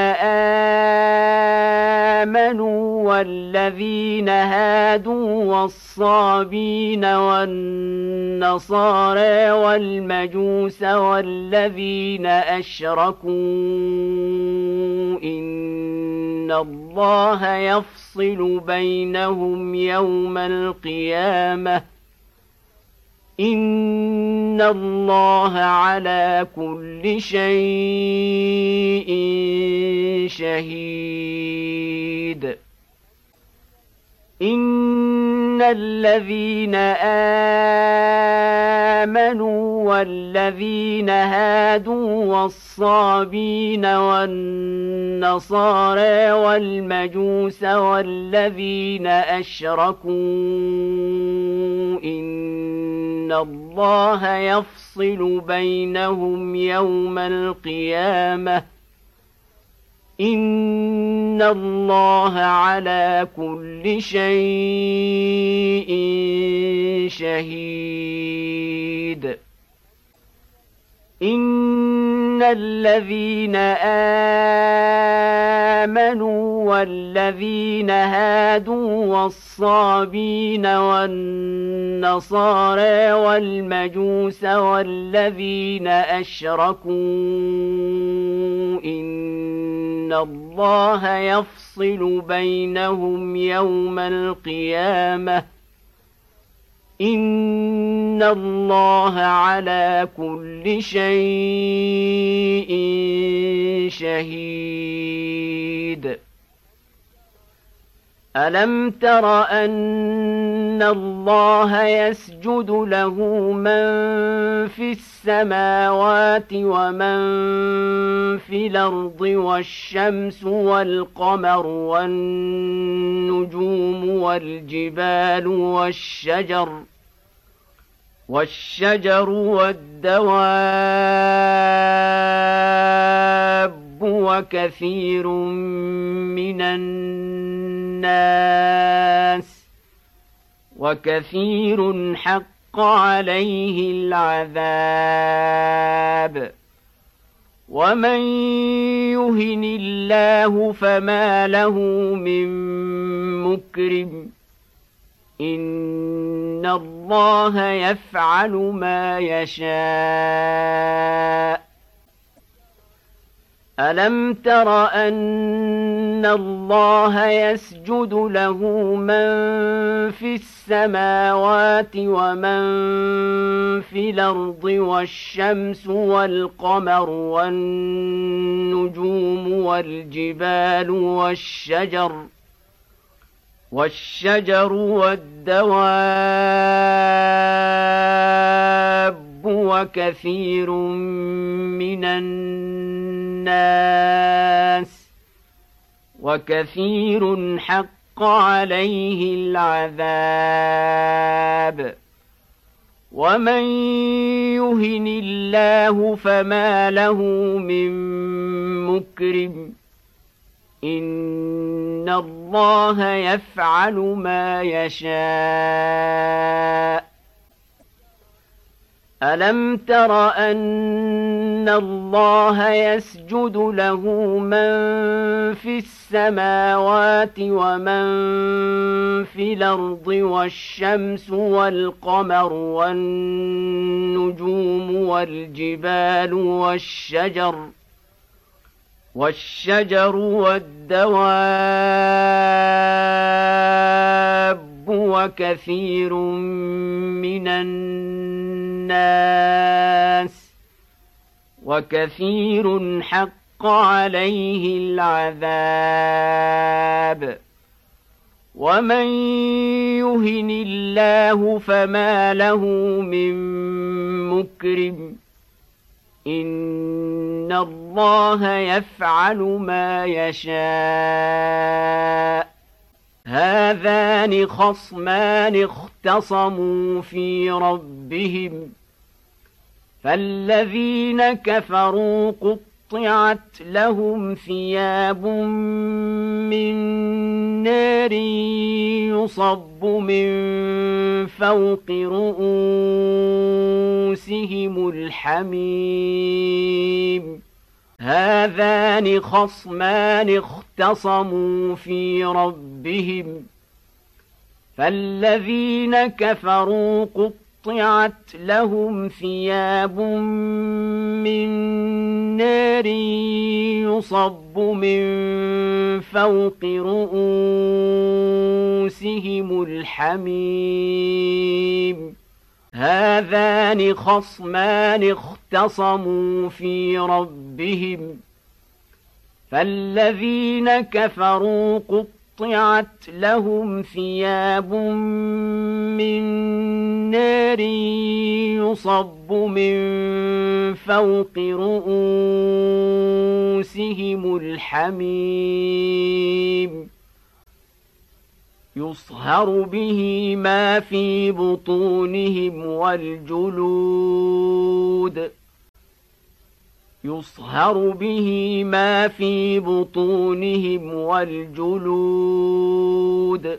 آمنوا والذين هادوا والصابين والنصارى والمجوس والذين أشركوا إن الله يفصل بينهم يوم القيامة إن الله على كل شيء شهيد إن الذين آمنوا والذين هادوا والصابين والنصارى والمجوس والذين أشركوا إن الله يفصل بينهم يوم القيامة إن الله على كل شيء شهيد إن الذين آمنوا والذين هادوا والصابين والنصارى والمجوس والذين أشركوا إن الله يفصل بينهم يوم القيامة إن الله على كل شيء شهيد ألم تر أن الله يسجد له من في السماوات ومن في الأرض والشمس والقمر والنجوم والجبال والشجر والشجر والدواب وكثير من الناس وكثير حق عليه العذاب ومن يهن الله فما له من مكرم إن الله يفعل ما يشاء ألم تر أن الله يسجد له من في السماوات ومن في الأرض والشمس والقمر والنجوم والجبال والشجر والشجر والدواب وكثير من الناس وكثير حق عليه العذاب ومن يهن الله فما له من مكرم إن الله يفعل ما يشاء ألم تر أن الله يسجد له من في السماوات ومن في الأرض والشمس والقمر والنجوم والجبال والشجر والشجر والدواب وكثير من الناس وكثير حق عليه العذاب ومن يهن الله فما له من مكرم إن الله يفعل ما يشاء هذان خصمان اختصموا في ربهم فالذين كفروا قطعت لهم ثياب من نار يصب من فوق رؤوسهم الحميم هذان خصمان اختصموا في ربهم فالذين كفروا قطعت لهم ثياب من نار يصب من فوق رؤوسهم الحميم هذان خصمان اختصموا في ربهم فالذين كفروا قطعت قُطِّعَتْ لَهُمْ ثِيَابٌ مِّن نَّارٍ يُصَبُّ مِن فَوْقِ رُءُوسِهِمُ الْحَمِيمُ يُصْهَرُ بِهِ مَا فِي بُطُونِهِمْ وَالْجُلُودُ يُصْهَرُ بِهِ مَا فِي بُطُونِهِمْ وَالْجُلُودُ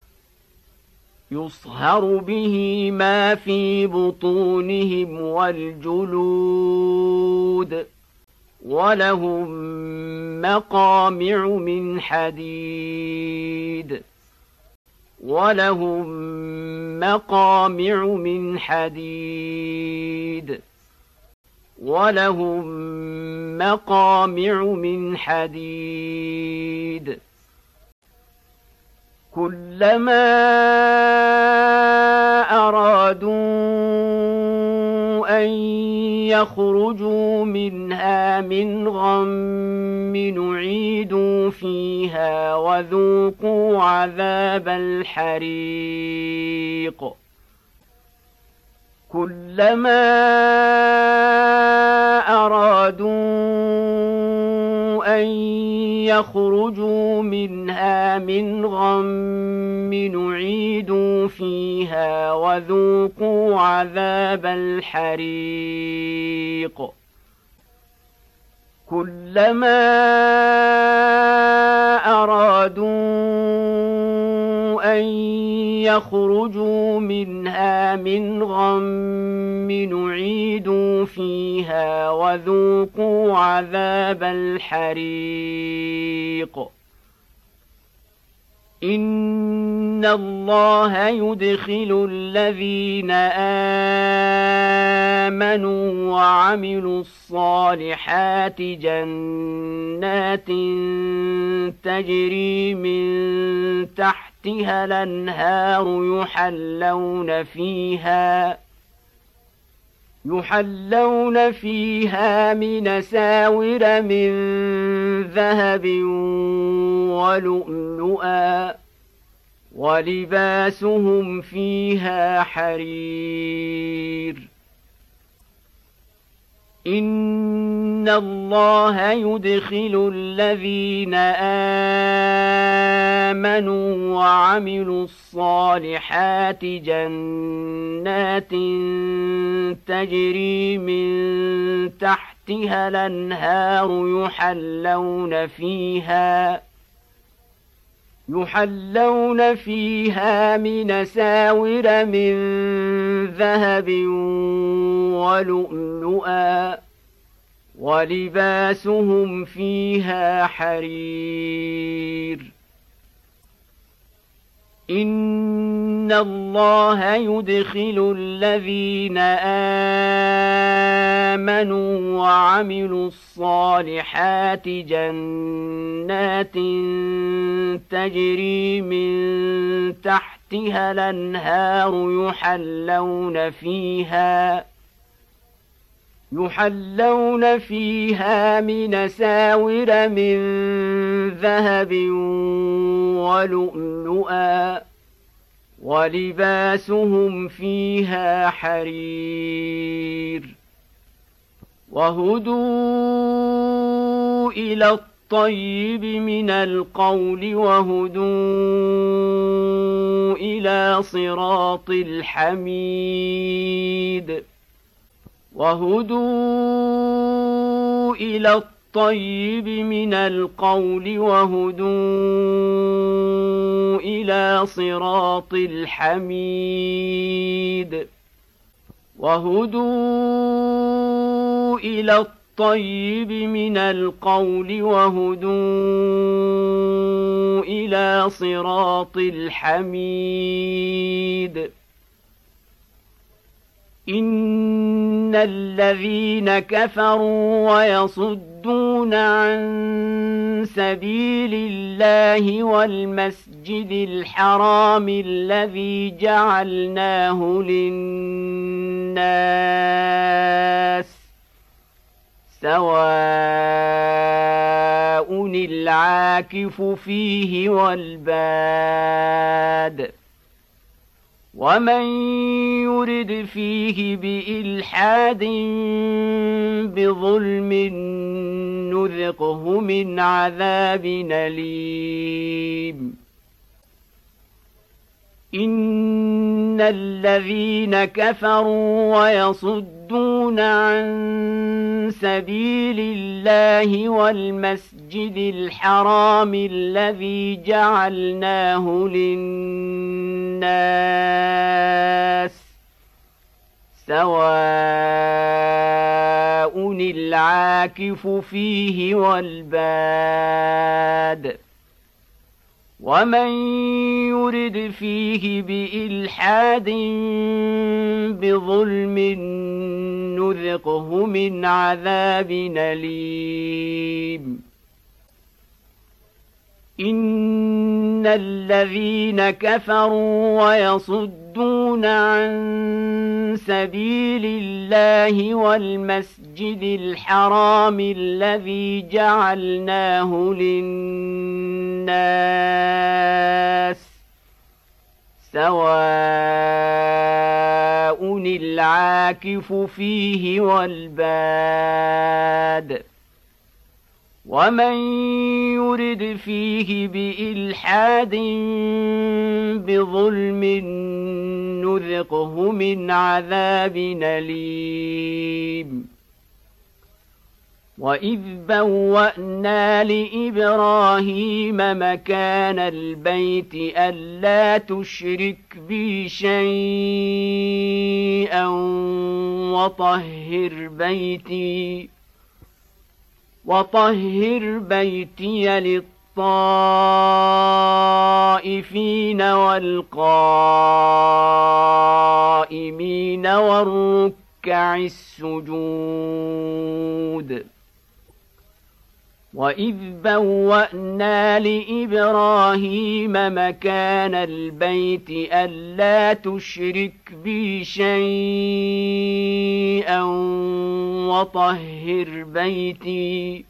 يُصْهَرُ بِهِ مَا فِي بُطُونِهِمْ وَالْجُلُودُ وَلَهُم مَّقَامِعُ مِنْ حَدِيدٍ وَلَهُم مَّقَامِعُ مِنْ حَدِيدٍ وَلَهُم مَّقَامِعُ مِنْ حَدِيدٍ كُلَّمَا أَرَادُوا أَن يَخْرُجُوا مِنْهَا مِنْ غَمٍّ أُعِيدُوا فِيهَا وَذُوقُوا عَذَابَ الْحَرِيقِ كُلَّمَا أَرَادُوا أَن يَخْرُجُوا مِنْهَا مِنْ غَمٍّ أُعِيدُوا فِيهَا وَذُوقُوا عَذَابَ الْحَرِيقِ كُلَّمَا أَرَادُوا أَن يَخْرُجُوا مِنْهَا مِنْ غَمٍّ أُعِيدُوا فِيهَا وَذُوقُوا عَذَابَ الْحَرِيقِ إِنَّ اللَّهَ يُدْخِلُ الَّذِينَ آمَنُوا وَعَمِلُوا الصَّالِحَاتِ جَنَّاتٍ تَجْرِي مِن تَحْتِهَا الْأَنْهَارُ يُحَلَّوْنَ فِيهَا يُحَلَّوْنَ فِيهَا مِنْ أَسَاوِرَ مِنْ ذَهَبٍ وَلُؤْلُؤًا وَلِبَاسُهُمْ فِيهَا حَرِيرٌ إِنَّ اللَّهَ يُدْخِلُ الَّذِينَ آمَنُوا وَعَمِلُوا الصَّالِحَاتِ جَنَّاتٍ تَجْرِي مِن تَحْتِهَا الْأَنْهَارُ يُحَلَّوْنَ فِيهَا يُحَلَّوْنَ فِيهَا مِنْ أَسَاوِرَ مِنْ ذَهَبٍ وَلُؤْلُؤًا وَلِبَاسُهُمْ فِيهَا حَرِيرٌ إِنَّ اللَّهَ يُدْخِلُ الَّذِينَ آمَنُوا وَعَمِلُوا الصَّالِحَاتِ جَنَّاتٍ تَجْرِي مِن تَحْتِهَا الْأَنْهَارُ يُحَلَّوْنَ فِيهَا يُحَلَّوْنَ فِيهَا مِنْ أَسَاوِرَ مِنْ ذَهَبٍ وَلُؤْلُؤًا وَلِبَاسُهُمْ فِيهَا حَرِيرٌ وَهُدُوا إِلَى الطَّيِّبِ مِنَ الْقَوْلِ وَهُدُوا إِلَى صِرَاطِ الْحَمِيدِ وَهُدُوا إِلَى الطَّيِّبِ مِنَ الْقَوْلِ وَهُدُوا إِلَى صِرَاطِ الْحَمِيدِ وَهُدُوا إِلَى الطَّيِّبِ مِنَ الْقَوْلِ وَهُدُوا إِلَى صِرَاطِ الْحَمِيدِ إِنَّ الَّذِينَ كَفَرُوا وَيَصُدُّونَ عَن سَبِيلِ اللَّهِ وَالْمَسْجِدِ الْحَرَامِ الَّذِي جَعَلْنَاهُ لِلنَّاسِ سَوَاءٌ الْعَاكِفُ العاكف فيه والباد ومن يرد فيه بإلحاد بظلم نذقه من عذاب أليم إن الذين كفروا ويصدون عن سبيل الله والمسجد الحرام الذي جعلناه للناس سواء العاكف فيه والباد ومن يرد فيه بإلحاد بظلم نذقه من عذاب أليم إن الذين كفروا ويصدون عن سبيل الله والمسجد الحرام الذي جعلناه للناس سواء العاكف فيه والباد ومن يرد فيه بإلحاد بظلم نذقه من عذاب أليم وإذ بوأنا لإبراهيم مكان البيت ألا تشرك بي شيئا وطهر بيتي وطهر بيتي للطائفين والقائمين والركع السجود وإذ بوأنا لإبراهيم مكان البيت ألا تشرك بي شيئا وطهر بيتي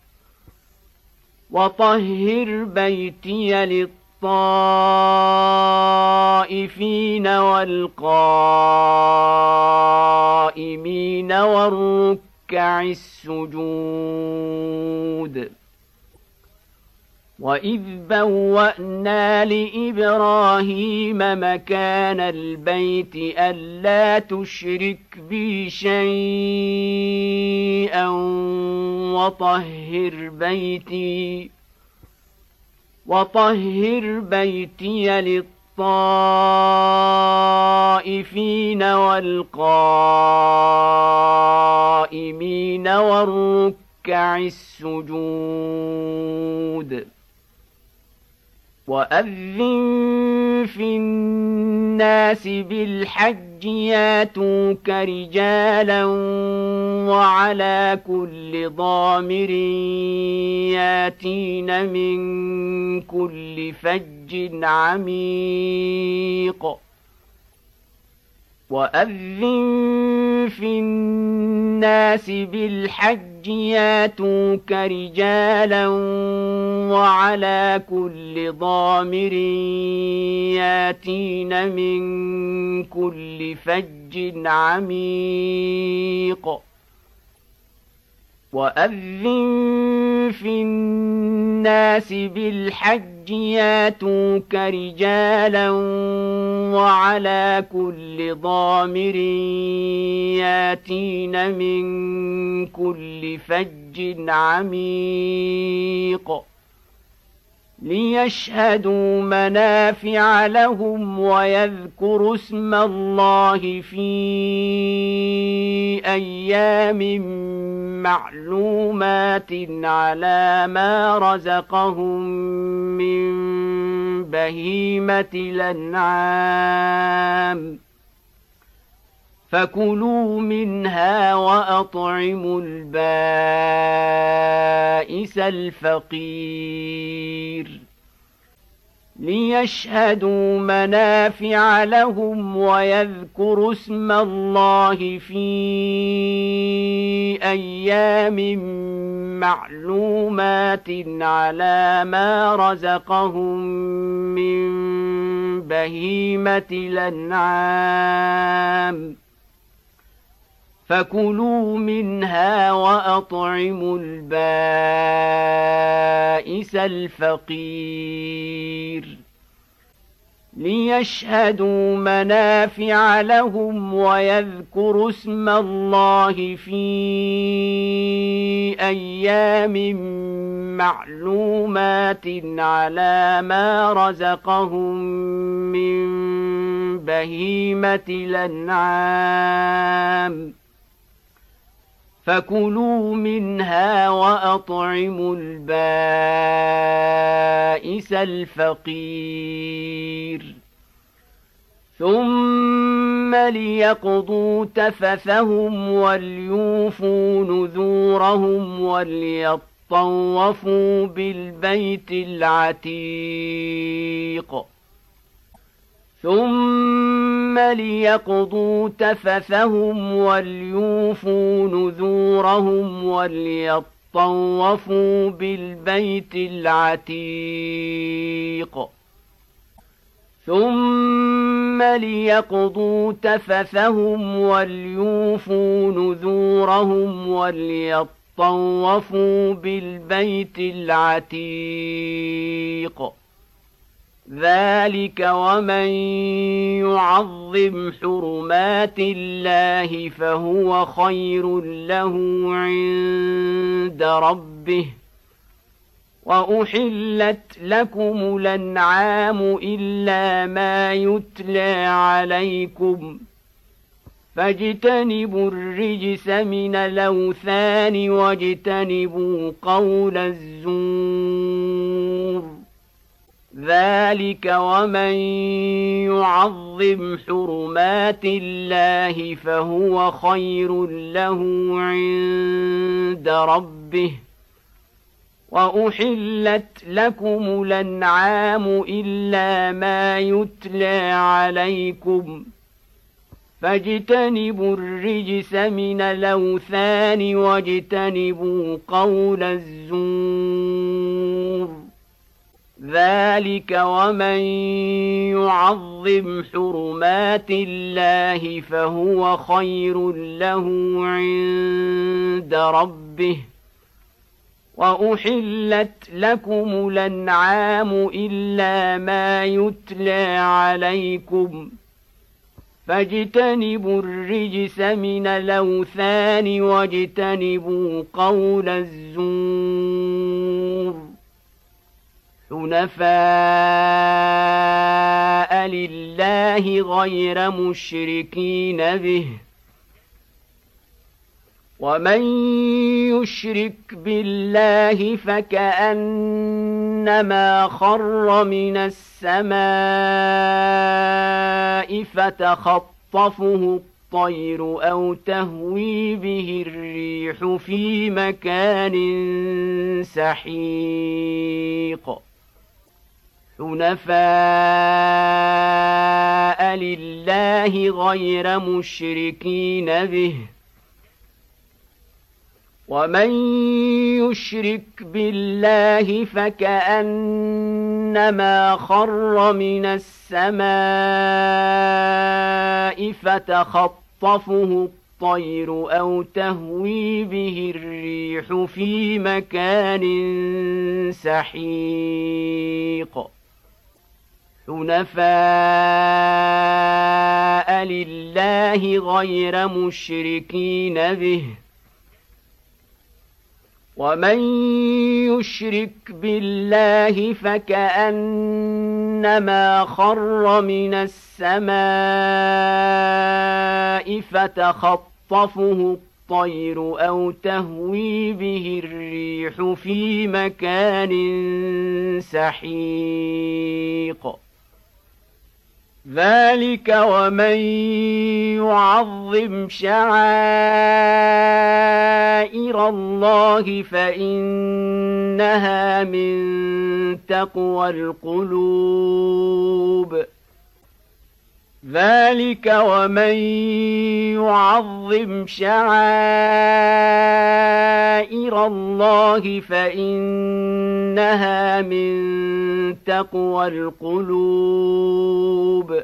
وطهر بيتي للطائفين والقائمين والركع السجود وإذ بوأنا لإبراهيم مكان البيت ألا تشرك بي شيئا وطهر بيتي وطهر بيتي للطائفين والقائمين والركع السجود وأذن في الناس بالحج ياتوك رجالا وعلى كل ضامر ياتين من كل فج عميق وأذن في الناس بالحج ياتوك رجالا وعلى كل ضامر ياتين من كل فج عميق وأذن في الناس بالحج ياتوك رجالا وعلى كل ضامر ياتين من كل فج عميق ليشهدوا منافع لهم ويذكروا اسم الله في أيام معلومات على ما رزقهم من بهيمة الأنعام فكلوا منها وأطعموا البائس الفقير ليشهدوا منافع لهم ويذكروا اسم الله في أيام معلومات على ما رزقهم من بهيمة الأنعام فكلوا منها وأطعموا البائس الفقير ليشهدوا منافع لهم ويذكروا اسم الله في أيام معلومات على ما رزقهم من بهيمة الأنعام فكلوا منها وأطعموا البائس الفقير ثم ليقضوا تفثهم وليوفوا نذورهم وليطوفوا بالبيت العتيق ثم ليقضوا تفثهم وليوفوا نذورهم وليطوفوا بالبيت العتيق ثم ليقضوا تفثهم وليوفوا نذورهم وليطوفوا بالبيت العتيق ذلك ومن يعظم حرمات الله فهو خير له عند ربه وأحلت لكم الأنعام إلا ما يتلى عليكم فاجتنبوا الرجس من الأوثان واجتنبوا قول الزور ذلك ومن يعظم حرمات الله فهو خير له عند ربه وأحلت لكم الأنعام إلا ما يتلى عليكم فاجتنبوا الرجس من الأوثان واجتنبوا قول الزور ذلك ومن يعظم حرمات الله فهو خير له عند ربه وأحلت لكم الأنعام إلا ما يتلى عليكم فاجتنبوا الرجس من الأوثان واجتنبوا قول الزور حنفاء لله غير مشركين به ومن يشرك بالله فكأنما خر من السماء فتخطفه الطير أو تهوي به الريح في مكان سحيق حنفاء لله غير مشركين به ومن يشرك بالله فكأنما خر من السماء فتخطفه الطير أو تهوي به الريح في مكان سحيق حنفاء لله غير مشركين به ومن يشرك بالله فكأنما خر من السماء فتخطفه الطير أو تهوي به الريح في مكان سحيق ذلك ومن يعظم شعائر الله فإنها من تقوى القلوب ذلك ومن يعظم شعائر شعائر الله فإنها من تقوى القلوب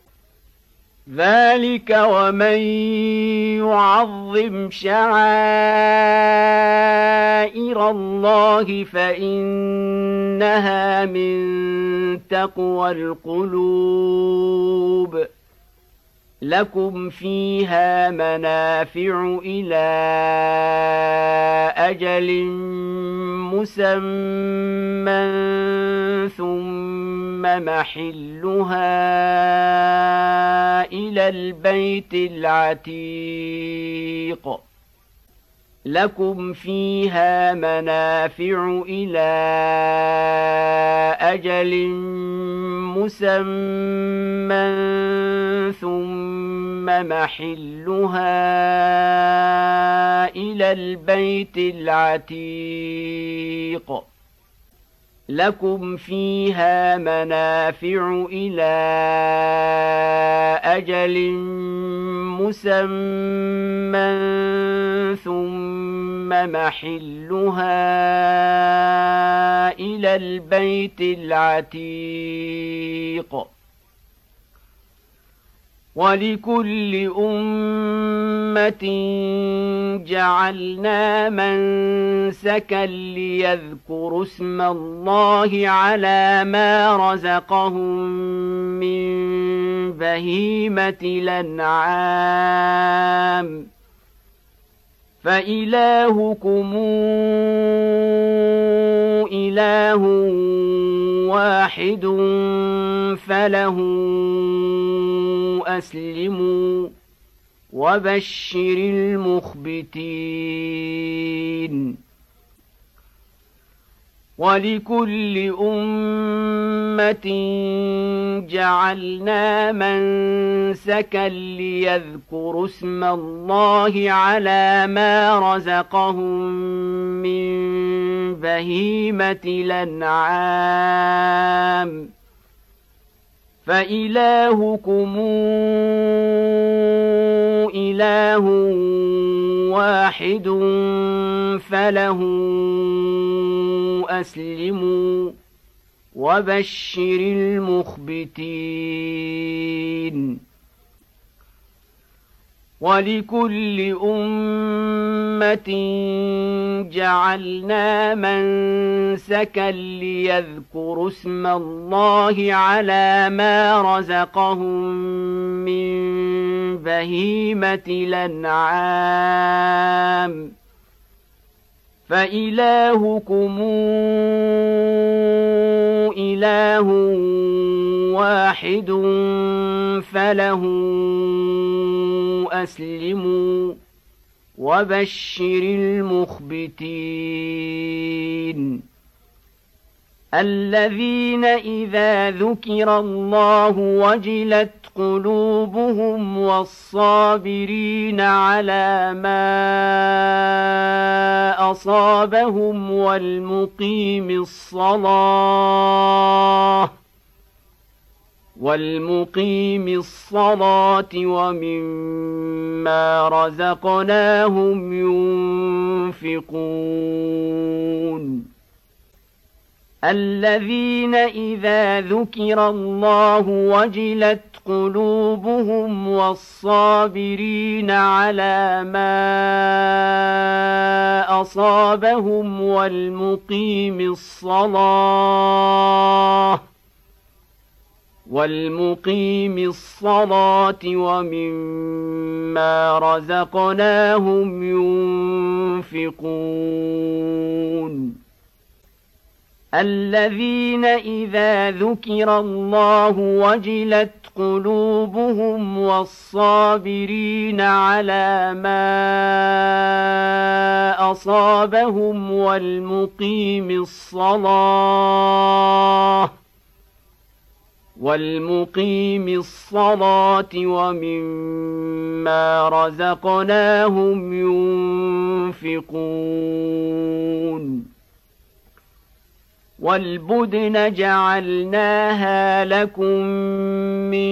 ذلك ومن يعظم شعائر الله فإنها من تقوى القلوب لكم فيها منافع إلى أجل مسمى ثم محلها إلى البيت العتيق لكم فيها منافع إلى أجل مسمى ثم محلها إلى البيت العتيق لكم فيها منافع إلى أجل مسمى ثم محلها إلى البيت العتيق ولكل أمة جعلنا منسكا ليذكروا اسم الله على ما رزقهم من بهيمة الأنعام فإلهكم إله واحد فله أسلموا وبشر المخبتين ولكل أمة جعلنا منسكا ليذكروا اسم الله على ما رزقهم من بهيمة الأنعام فإلهكم إله واحد فله أسلموا وبشر المخبتين ولكل أمة جعلنا منسكا ليذكروا اسم الله على ما رزقهم من بهيمة الأنعام فإلهكم إله واحد فله أسلموا وبشر المخبتين الذين إذا ذكر الله وجلت قلوبهم والصابرين على ما أصابهم والمقيم الصلاة والمقيم الصلاة ومما رزقناهم ينفقون الذين إذا ذكر الله وجلت قلوبهم والصابرين على ما أصابهم والمقيم الصلاة والمقيم الصلاة ومما رزقناهم ينفقون الذين إذا ذكر الله وجلت قلوبهم والصابرين على ما أصابهم والمقيم الصلاة والمقيم الصلاة ومما رزقناهم ينفقون والبدن جعلناها لكم من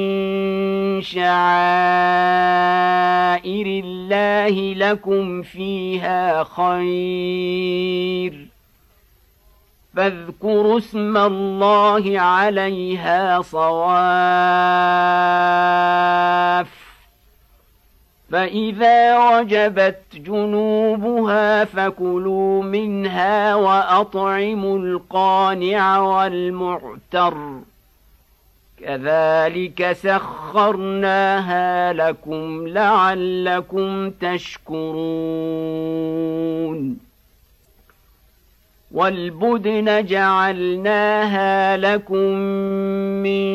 شعائر الله لكم فيها خير فاذكروا اسم الله عليها صواف فإذا وجبت جنوبها فكلوا منها وأطعموا القانع والمعتر كذلك سخرناها لكم لعلكم تشكرون والبدن جعلناها لكم من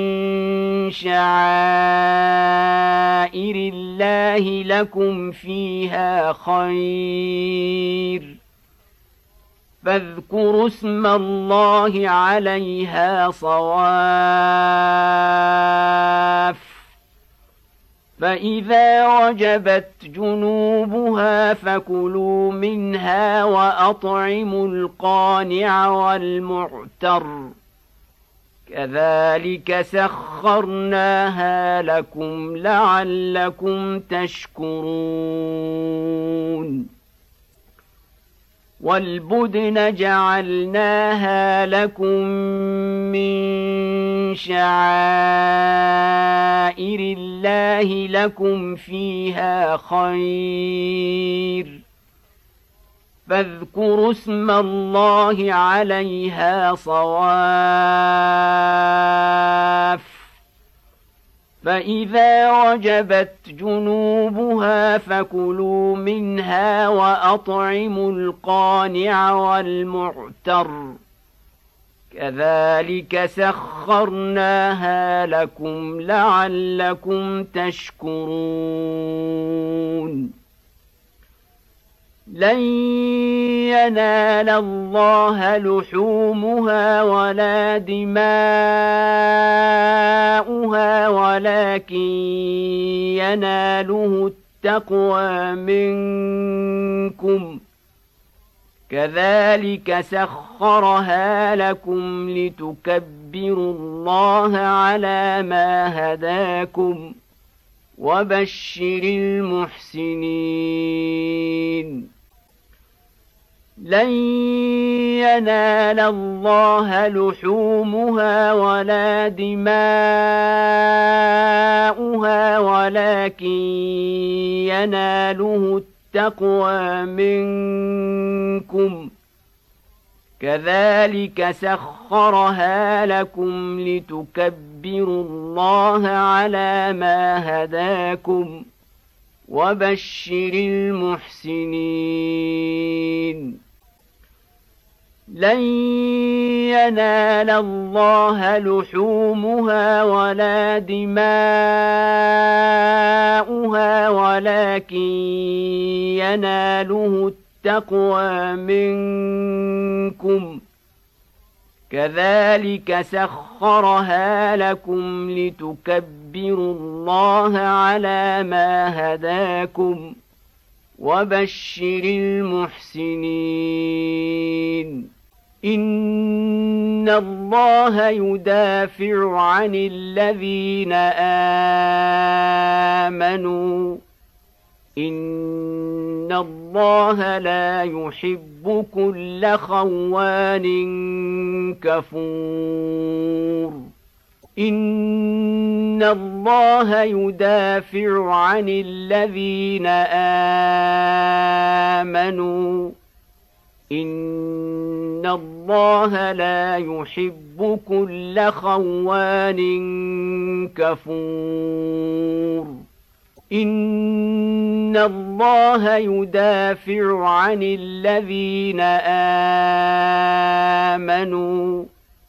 شعائر الله لكم فيها خير فاذكروا اسم الله عليها صواف فإذا وجبت جنوبها فكلوا منها وأطعموا القانع والمعتر كذلك سخرناها لكم لعلكم تشكرون والبدن جعلناها لكم من شعائر الله لكم فيها خير فاذكروا اسم الله عليها صواف فإذا وجبت جنوبها فكلوا منها وأطعموا القانع والمعتر كذلك سخرناها لكم لعلكم تشكرون لن ينال الله لحومها ولا دماؤها ولكن يناله التقوى منكم كذلك سخرها لكم لتكبروا الله على ما هداكم وبشر المحسنين لن ينال الله لحومها ولا دماؤها ولكن يناله التقوى منكم كذلك سخرها لكم لتكبروا الله على ما هداكم وبشر المحسنين لن ينال الله لحومها ولا دماؤها ولكن يناله التقوى منكم كذلك سخرها لكم لتكبروا الله على ما هداكم وبشر المحسنين إن الله يدافع عن الذين آمنوا إن الله لا يحب كل خوان كفور إن الله يدافع عن الذين آمنوا إن الله لا يحب كل خوان كفور إن الله يدافع عن الذين آمنوا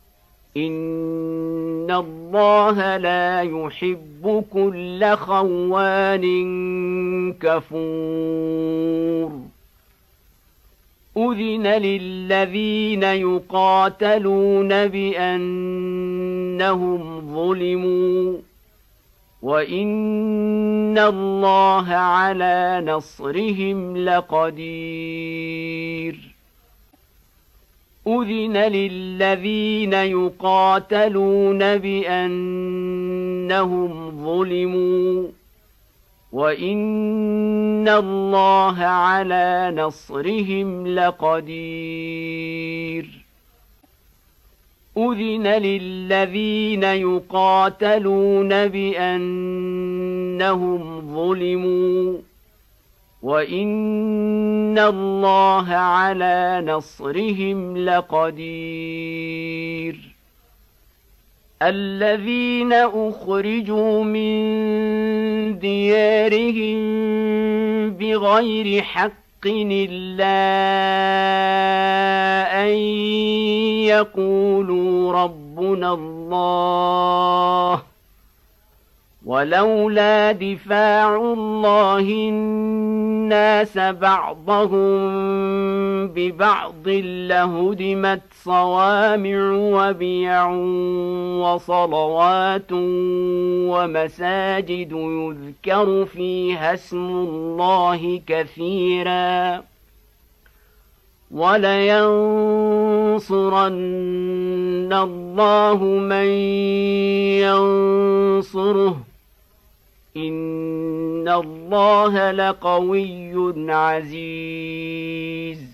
إن الله لا يحب كل خوان كفور أذن للذين يقاتلون بأنهم ظلموا وإن الله على نصرهم لقدير أذن للذين يقاتلون بأنهم ظلموا وإن الله على نصرهم لقدير أذن للذين يقاتلون بأنهم ظلموا وإن الله على نصرهم لقدير الذين أخرجوا من ديارهم بغير حق إلا أن يقولوا ربنا الله ولولا دفاع الله الناس بعضهم ببعض لهدمت صوامع وبيع وصلوات ومساجد يذكر فيها اسم الله كثيرا ولينصرن الله من ينصره إن الله لقوي عزيز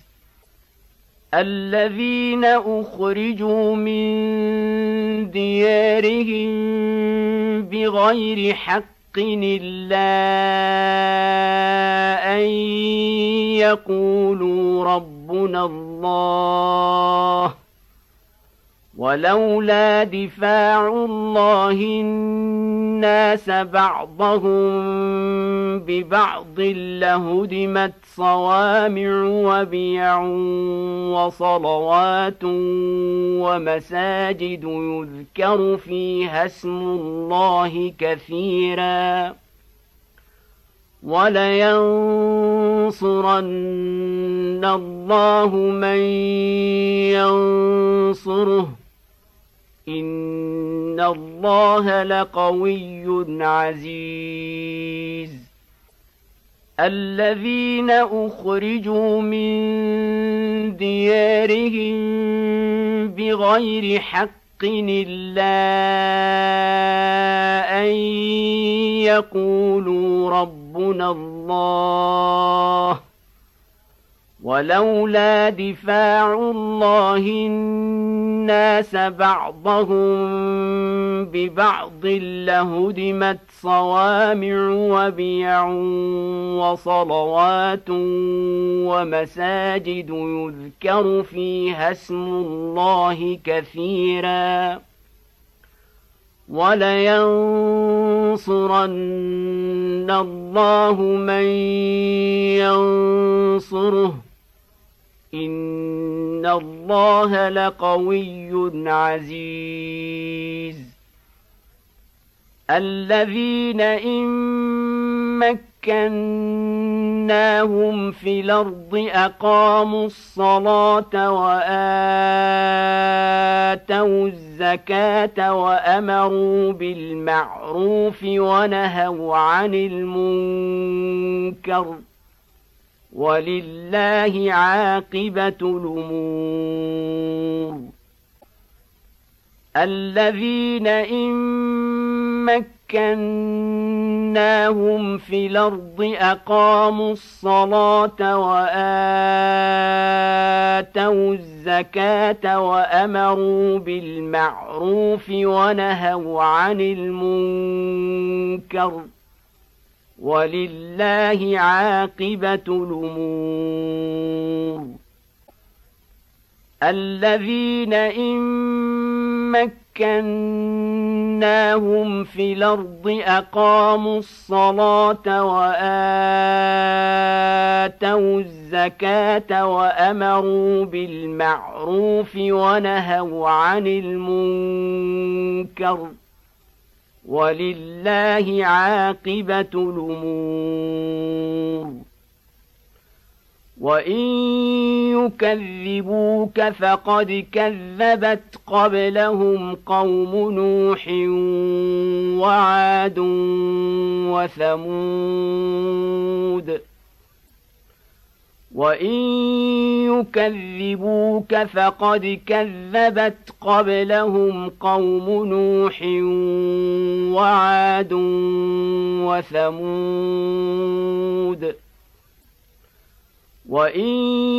الذين أخرجوا من ديارهم بغير حق إلا أن يقولوا ربنا الله ولولا دفاع الله الناس بعضهم ببعض لهدمت صوامع وبيع وصلوات ومساجد يذكر فيها اسم الله كثيرا ولينصرن الله من ينصره إن الله لقوي عزيز الذين أخرجوا من ديارهم بغير حق إلا أن يقولوا ربنا الله ولولا دفاع الله الناس بعضهم ببعض لهدمت صوامع وبيع وصلوات ومساجد يذكر فيها اسم الله كثيرا ولينصرن الله من ينصره إن الله لقوي عزيز الذين إن مكناهم في الأرض أقاموا الصلاة وآتوا الزكاة وأمروا بالمعروف ونهوا عن المنكر ولله عاقبة الأمور الذين إن مكناهم في الأرض أقاموا الصلاة وآتوا الزكاة وأمروا بالمعروف ونهوا عن المنكر ولله عاقبة الأمور الذين إن مكناهم في الأرض أقاموا الصلاة وآتوا الزكاة وأمروا بالمعروف ونهوا عن المنكر ولله عاقبة الأمور وإن يكذبوك فقد كذبت قبلهم قوم نوح وعاد وثمود وإن يكذبوك فقد كذبت قبلهم قوم نوح وعاد وثمود وإن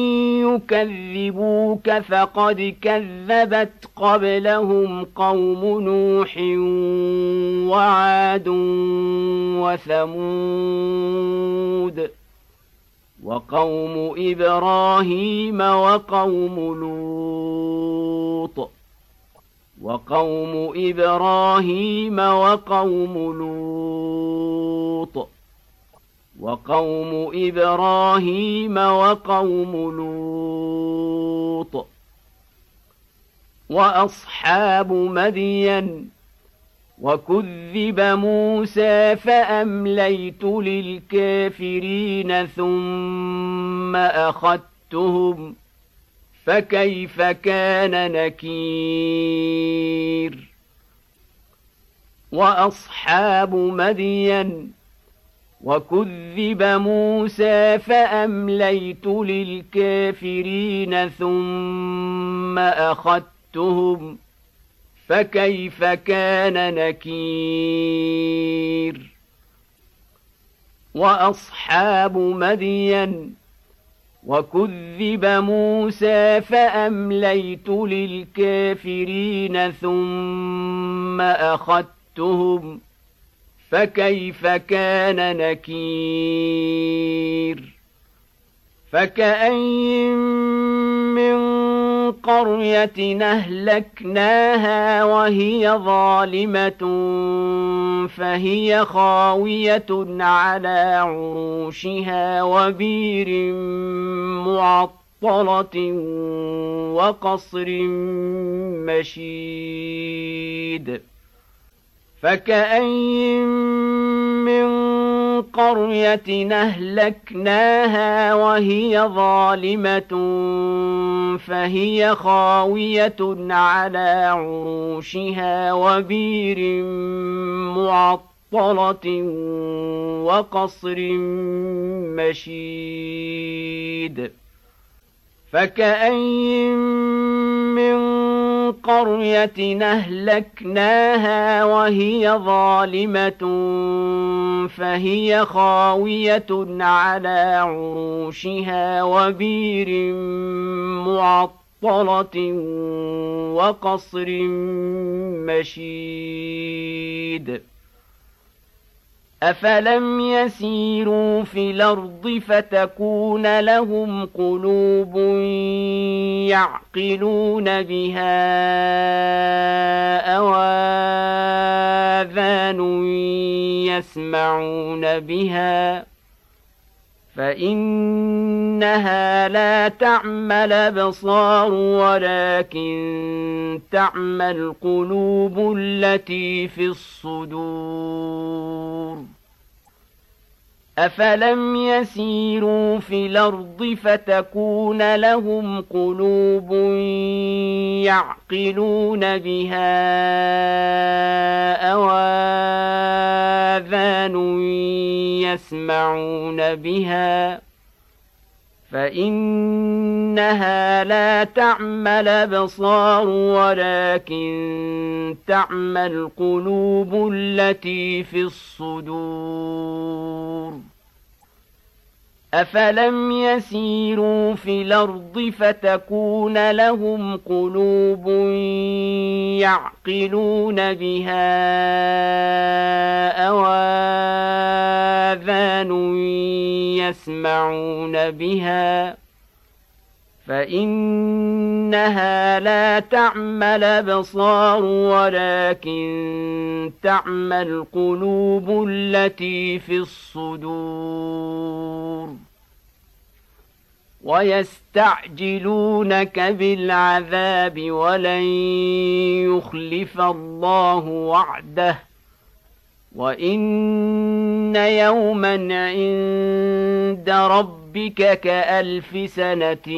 يكذبوك فقد كذبت قبلهم قوم نوح وعاد وثمود وقوم إبراهيم وقوم لوط وقوم إبراهيم وقوم لوط وقوم إبراهيم وقوم لوط وأصحاب مدين وكذب موسى فأمليت للكافرين ثم أخذتهم فكيف كان نكير وأصحاب مدين وكذب موسى فأمليت للكافرين ثم أخذتهم فكيف كان نكير وأصحاب مدين وكذب موسى فأمليت للكافرين ثم أخذتهم فكيف كان نكير فكأين من قرية أهلكناها وهي ظالمة فهي خاوية على عروشها وبير معطلة وقصر مشيد فكأين من قرية أهلكناها وهي ظالمة فهي خاوية على عروشها وبير معطلة وقصر مشيد فكأين من قرية أهلكناها وهي ظالمة فهي خاوية على عروشها وبير معطلة وقصر مشيد أفلم يسيروا في الأرض فتكون لهم قلوب يعقلون بها أو آذان يسمعون بها فإنها لا تعمى الأبصار ولكن تعمى القلوب التي في الصدور أفلم يسيروا في الأرض فتكون لهم قلوب يعقلون بها أو آذان يسمعون بها فإنها لا تعمى الأبصار ولكن تعمى القلوب التي في الصدور أفلم يسيروا في الأرض فتكون لهم قلوب يعقلون بها أو آذان يسمعون بها فإنها لا تعمى الأبصار ولكن تعمى القلوب التي في الصدور ويستعجلونك بالعذاب ولن يخلف الله وعده وإن يوما عند ربك كألف سنة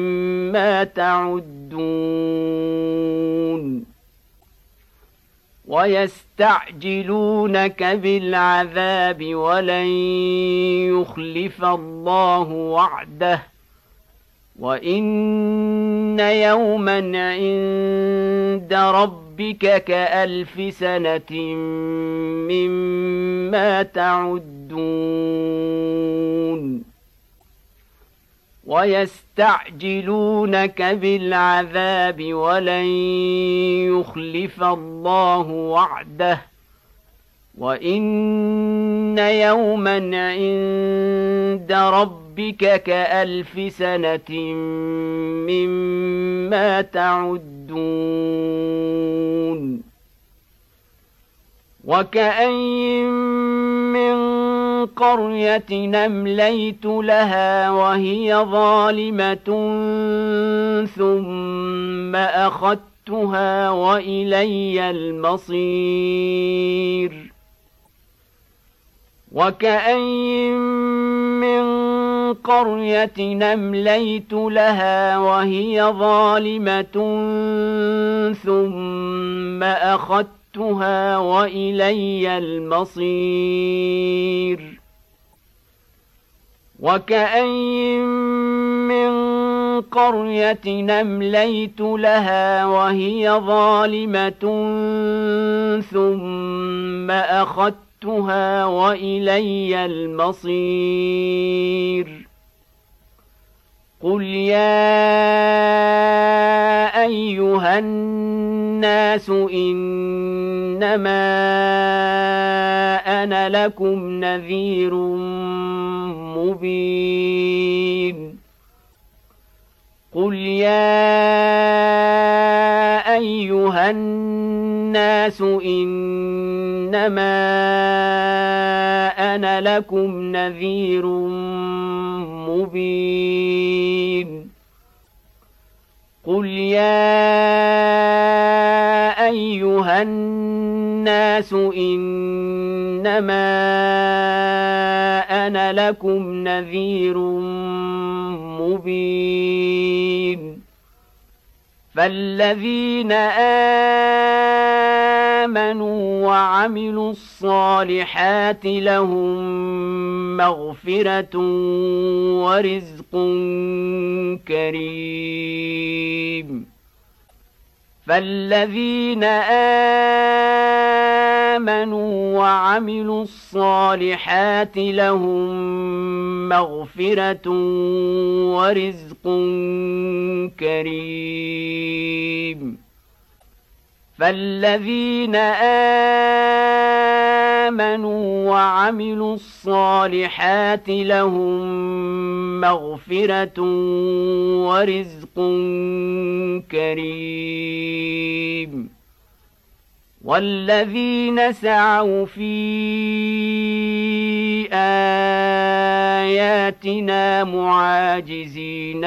مما تعدون ويستعجلونك بالعذاب ولن يخلف الله وعده وإن يوما عند ربك كألف سنة مما تعدون ويستعجلونك بالعذاب ولن يخلف الله وعده وإن يوما عند ربك كألف سنة مما تعدون وكأين من قرية أمليت لها وهي ظالمة ثم أخذتها وإلي المصير وكأين من قرية أمليت لها وهي ظالمة ثم أخذتها وإلي المصير وكأين من قرية أمليت لها وهي ظالمة ثم أخذتها وإلي المصير قل يا أيها الناس إنما أنا لكم نذير مبين قل يا أيها الناس إنما أنا لكم نذير مبين قل يا أيها الناس إنما أنا لكم نذير مبين فالذين آمنوا وعملوا الصالحات لهم مغفرة ورزق كريم فالذين آمنوا وعملوا الصالحات لهم مغفرة ورزق كريم فالذين آمنوا وعملوا الصالحات لهم مغفرة ورزق كريم والذين سعوا في آياتنا معاجزين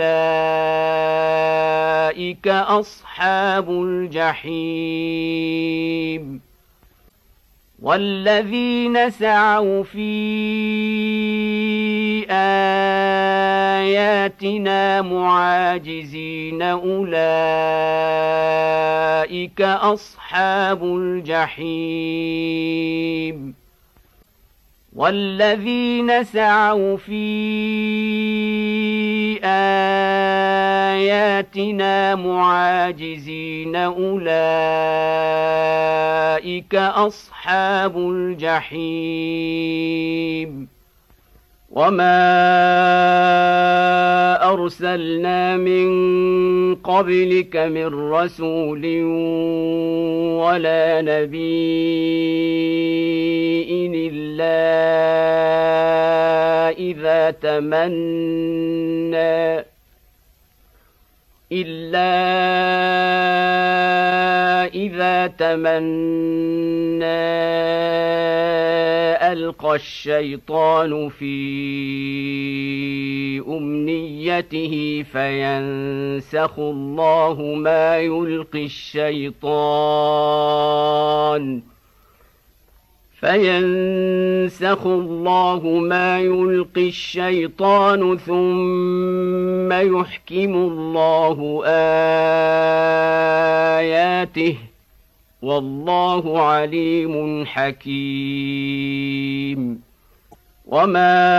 أولئك أصحاب الجحيم والذين سعوا في آياتنا معاجزين أولئك أصحاب الجحيم والذين سعوا في آياتنا معاجزين أولئك أصحاب الجحيم وما أرسلنا من قبلك من رسول ولا نبي إلا إذا تمنى إلا إذا تمنى ألقى الشيطان في أمنيته فينسخ الله ما يلقي الشيطان فينسخ الله ما يلقي الشيطان ثم يحكم الله آياته والله عليم حكيم. وما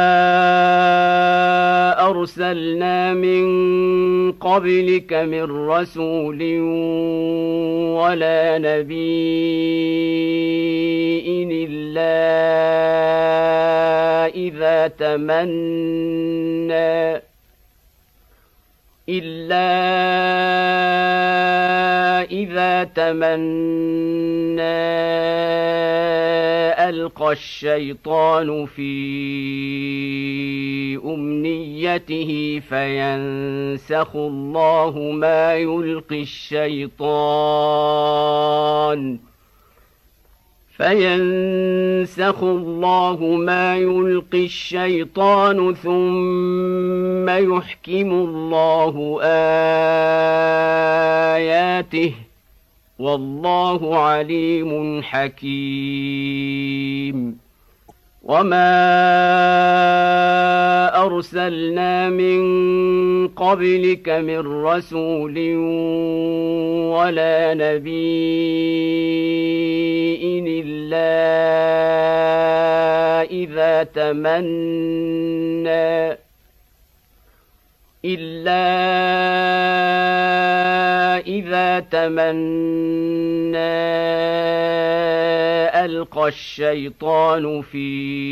أرسلنا من قبلك من رسول ولا نبي إلا إذا تمنى إلا إذا تمنى ألقى الشيطان في أمنيته فينسخ الله ما يلقي الشيطان فينسخ الله ما يلقي الشيطان ثم يحكم الله آياته والله عليم حكيم. وما أرسلنا من قبلك من رسول ولا نبي إلا إذا تمنى إلا إذا تمنى ألقى الشيطان في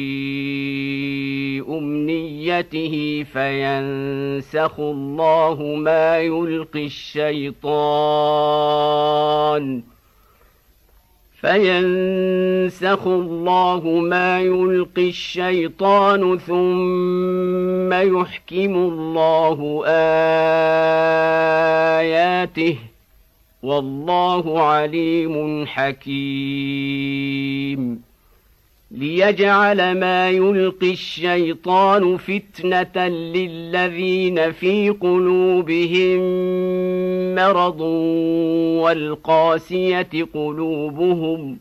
أمنيته فينسخ الله ما يلقي الشيطان فينسخ الله ما يلقي الشيطان ثم يحكم الله آياته والله عليم حكيم. ليجعل ما يلقي الشيطان فتنة للذين في قلوبهم مرض والقاسية قلوبهم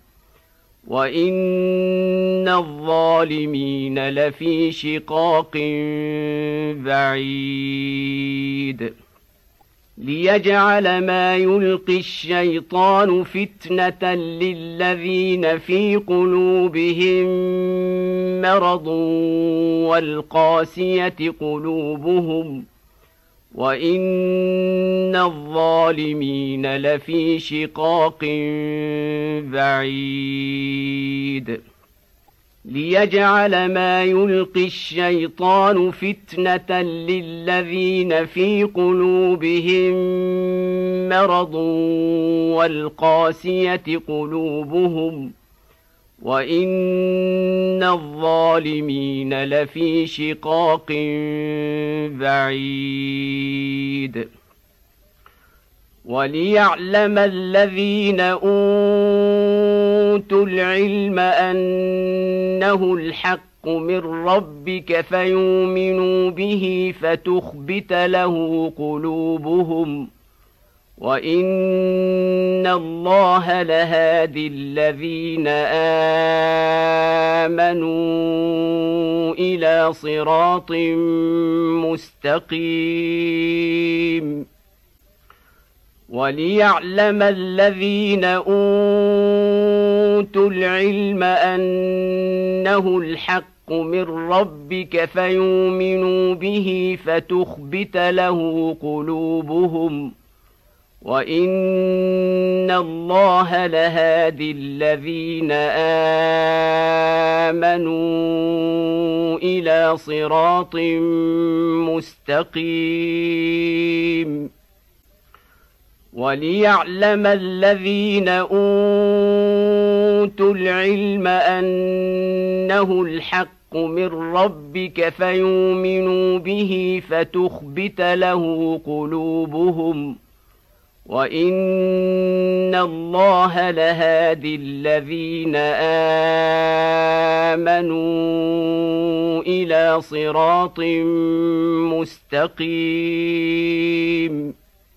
وإن الظالمين لفي شقاق بعيد. ليجعل ما يلقي الشيطان فتنة للذين في قلوبهم مرض والقاسية قلوبهم وإن الظالمين لفي شقاق بعيد. ليجعل ما يلقي الشيطان فتنة للذين في قلوبهم مرض والقاسية قلوبهم وإن الظالمين لفي شقاق بعيد. وليعلم الذين أوتوا العلم أنه الحق من ربك فيؤمنوا به فتخبت له قلوبهم وإن الله لهادي الذين آمنوا إلى صراط مستقيم. وليعلم الذين أوتوا العلم أنه الحق من ربك فيؤمنوا به فتخبت له قلوبهم وإن الله لهادي الذين آمنوا إلى صراط مستقيم. وليعلم الذين أوتوا العلم أنه الحق من ربك فيؤمنوا به فتخبت له قلوبهم وإن الله لهادي الذين آمنوا إلى صراط مستقيم.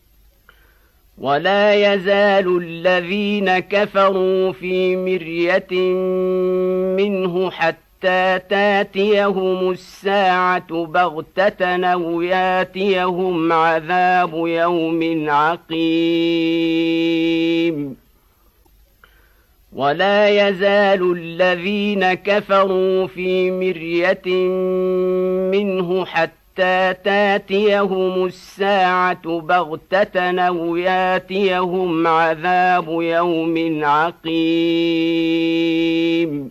ولا يزال الذين كفروا في مرية منه حتى تاتيهم الساعة بغتة أو ياتيهم عذاب يوم عقيم. ولا يزال الذين كفروا في مرية منه حتى تاتيهم الساعة بغتة أو ياتيهم عذاب يوم عقيم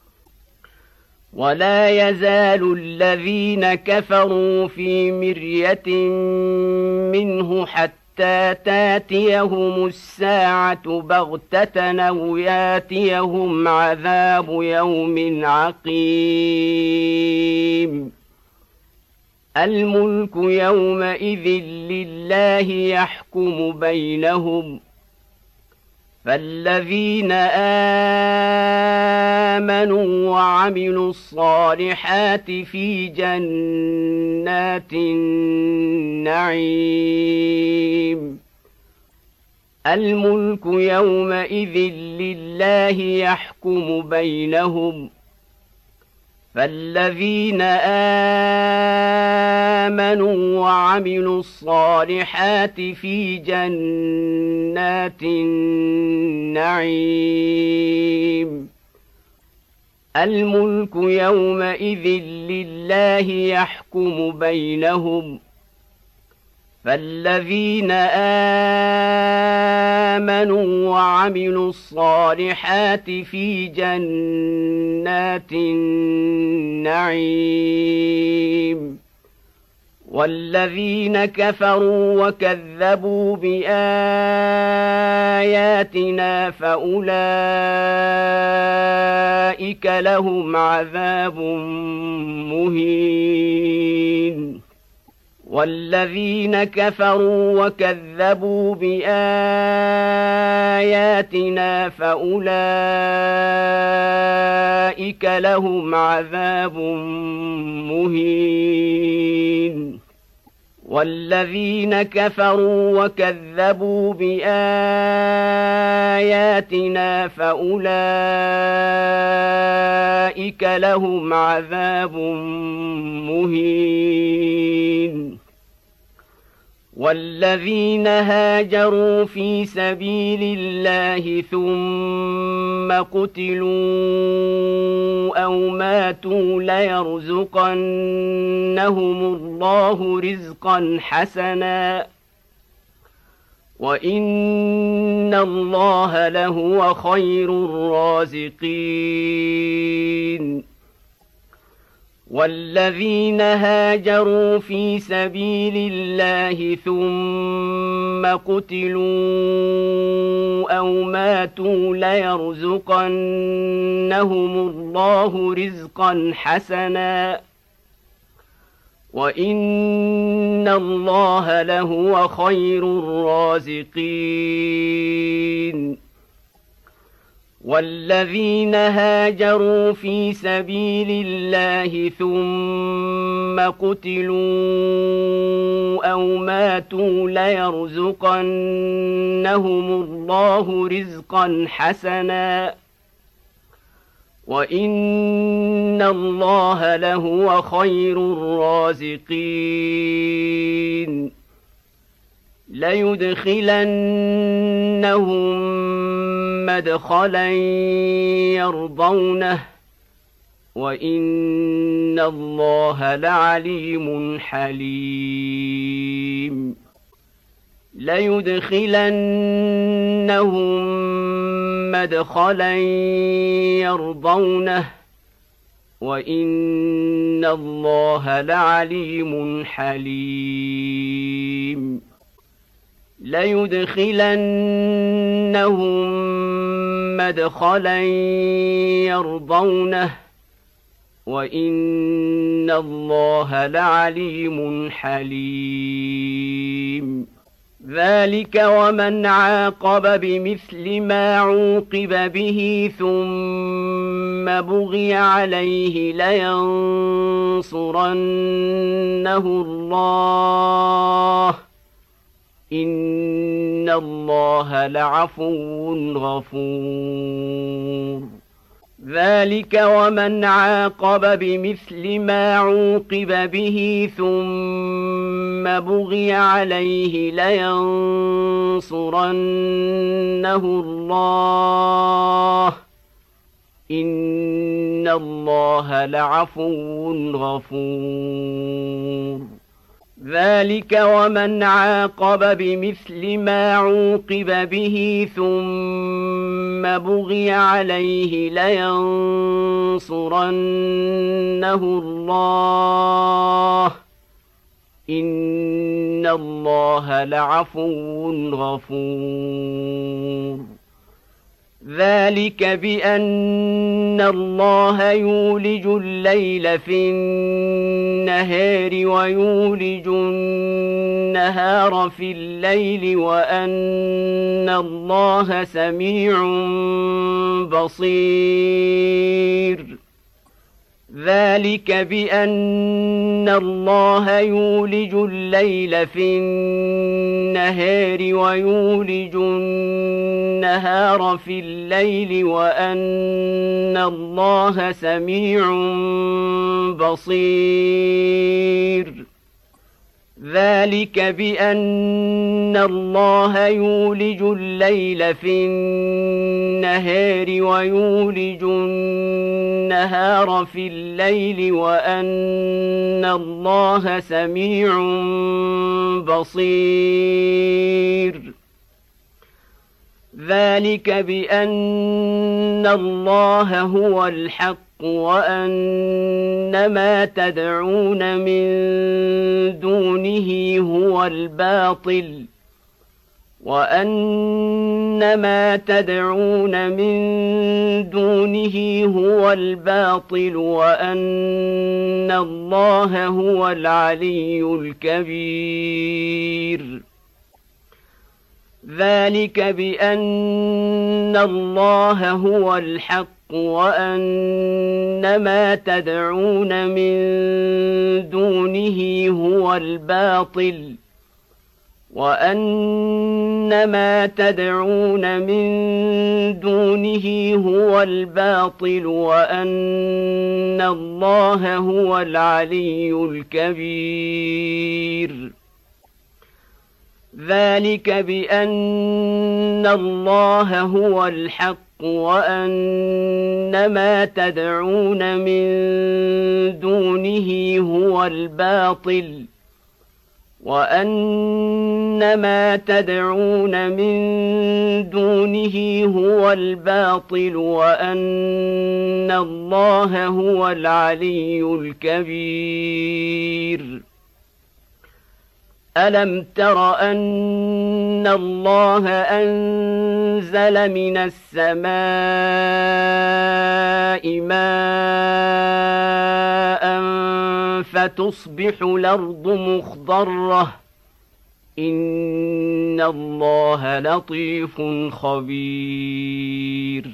ولا يزال الذين كفروا في مرية منه حتى حتى تاتيهم الساعة بغتة أو ياتيهم عذاب يوم عقيم الملك يومئذ لله يحكم بينهم فالذين آمنوا وعملوا الصالحات في جنات النعيم الملك يومئذ لله يحكم بينهم فالذين آمنوا وعملوا الصالحات في جنات النعيم الملك يومئذ لله يحكم بينهم فالذين آمنوا وعملوا الصالحات في جنات النعيم والذين كفروا وكذبوا بآياتنا فأولئك لهم عذاب مهين والذين كفروا وكذبوا بآياتنا فأولئك لهم عذاب مهين والذين كفروا وكذبوا بآياتنا فأولئك لهم عذاب مهين والذين هاجروا في سبيل الله ثم قتلوا أو ماتوا ليرزقنهم الله رزقا حسنا وإن الله لهو خير الرازقين والذين هاجروا في سبيل الله ثم قتلوا أو ماتوا ليرزقنهم الله رزقا حسنا وإن الله لهو خير الرازقين والذين هاجروا في سبيل الله ثم قتلوا أو ماتوا ليرزقنهم الله رزقا حسنا وإن الله لهو خير الرازقين ليدخلنهم مدخلا يرضونه وإن الله لعليم حليم ليدخلنهم مدخلا يرضونه وإن الله لعليم حليم ليدخلنهم مدخلا يرضونه وإن الله لعليم حليم ذلك ومن عاقب بمثل ما عوقب به ثم بغي عليه لينصرنه الله إن الله لعفو غفور ذلك ومن عاقب بمثل ما عوقب به ثم بغي عليه لينصرنه الله إن الله لعفو غفور ذلك ومن عاقب بمثل ما عوقب به ثم بغي عليه لينصرنه الله إن الله لعفو غفور ذلك بأن الله يولج الليل في النهار ويولج النهار في الليل وأن الله سميع بصير ذلك بأن الله يولج الليل في النهار ويولج النهار في الليل وأن الله سميع بصير ذلك بأن الله يولج الليل في النهار ويولج النهار في الليل وأن الله سميع بصير ذلك بأن الله هو الحق وأن ما تدعون من دونه هو الباطل وأن ما تدعون من دونه هو الباطل وأن الله هو العلي الكبير ذلك بأن الله هو الحق وأن ما تدعون من دونه هو الباطل وأن ما تدعون من دونه هو الباطل وأن الله هو العلي الكبير ذلك بأن الله هو الحق وأن ما تدعون من دونه هو الباطل وأن ما تدعون من دونه هو الباطل وأن الله هو العلي الكبير ألم تر أن الله أنزل من السماء ماء فتصبح الأرض مخضرة إن الله لطيف خبير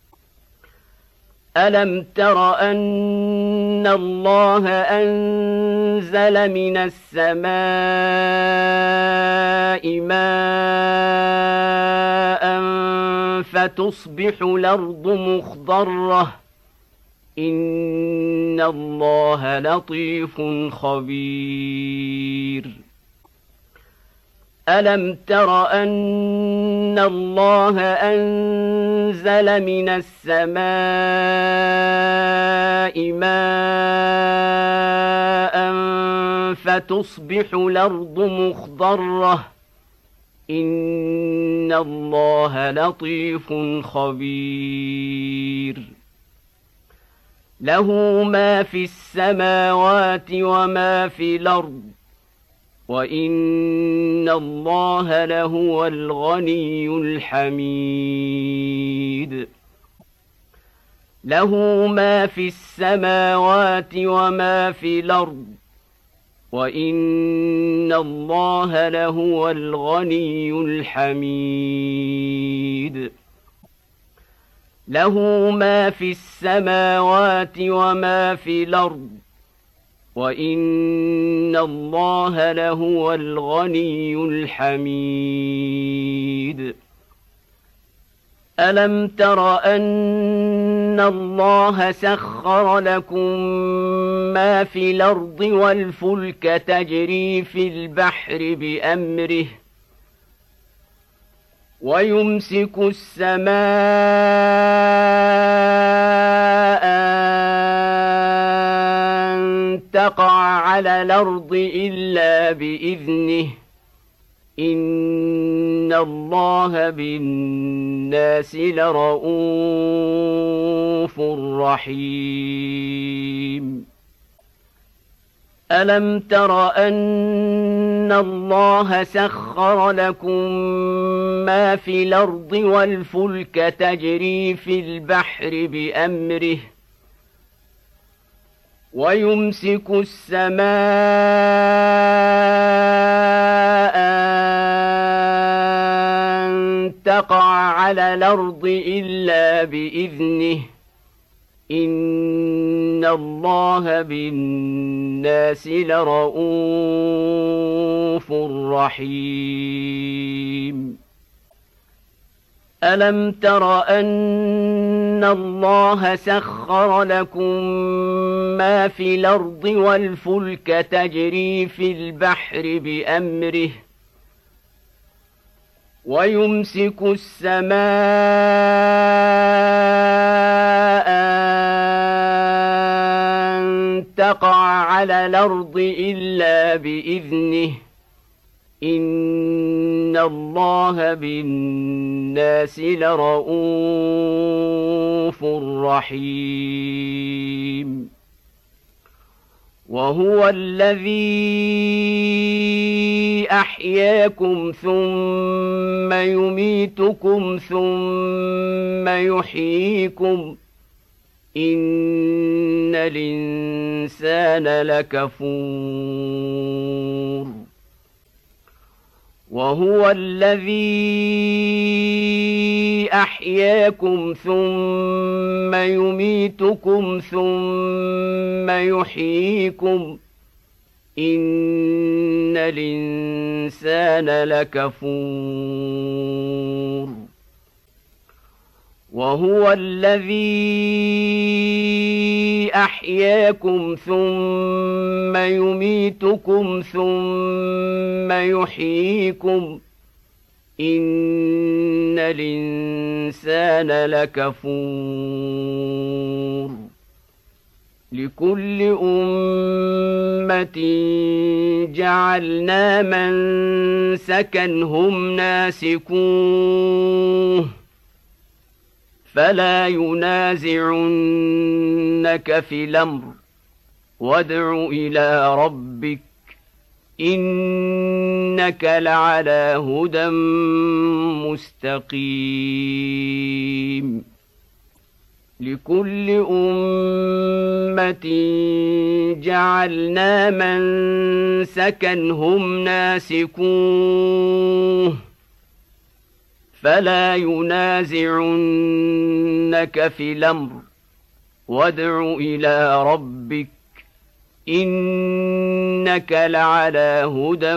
ألم تر أن الله أنزل من السماء ماء فتصبح الأرض مخضرة إن الله لطيف خبير ألم تر أن الله أنزل من السماء ماء فتصبح الأرض مخضرة إن الله لطيف خبير له ما في السماوات وما في الأرض وإن الله لهو الغني الحميد له ما في السماوات وما في الأرض وإن الله لهو الغني الحميد له ما في السماوات وما في الأرض وإن الله لهو الغني الحميد ألم تر أن الله سخر لكم ما في الأرض والفلك تجري في البحر بأمره ويمسك السماء أن تقع على الأرض إلا بإذنه إن الله بالناس لرءوف رحيم ألم تر أن الله سخر لكم ما في الأرض والفلك تجري في البحر بأمره ويمسك السماء أن تقع على الأرض إلا بإذنه إن الله بالناس لرءوف رحيم ألم تر أن الله سخر لكم ما في الأرض والفلك تجري في البحر بأمره ويمسك السماء أن تقع على الأرض إلا بإذنه إن الله بالناس لرءوف رحيم وهو الذي أحياكم ثم يميتكم ثم يحييكم إن الإنسان لكفور وهو الذي أحياكم ثم يميتكم ثم يحييكم إن الإنسان لكفور وهو الذي أحياكم ثم يميتكم ثم يحييكم إن الإنسان لكفور لكل أمة جعلنا منسكا هم ناسكوه فلا ينازعنك في الأمر وادع إلى ربك إنك لعلى هدى مستقيم لكل أمة جعلنا منسكا هم ناسكوه فلا ينازعنك في الأمر وادع إلى ربك إنك لعلى هدى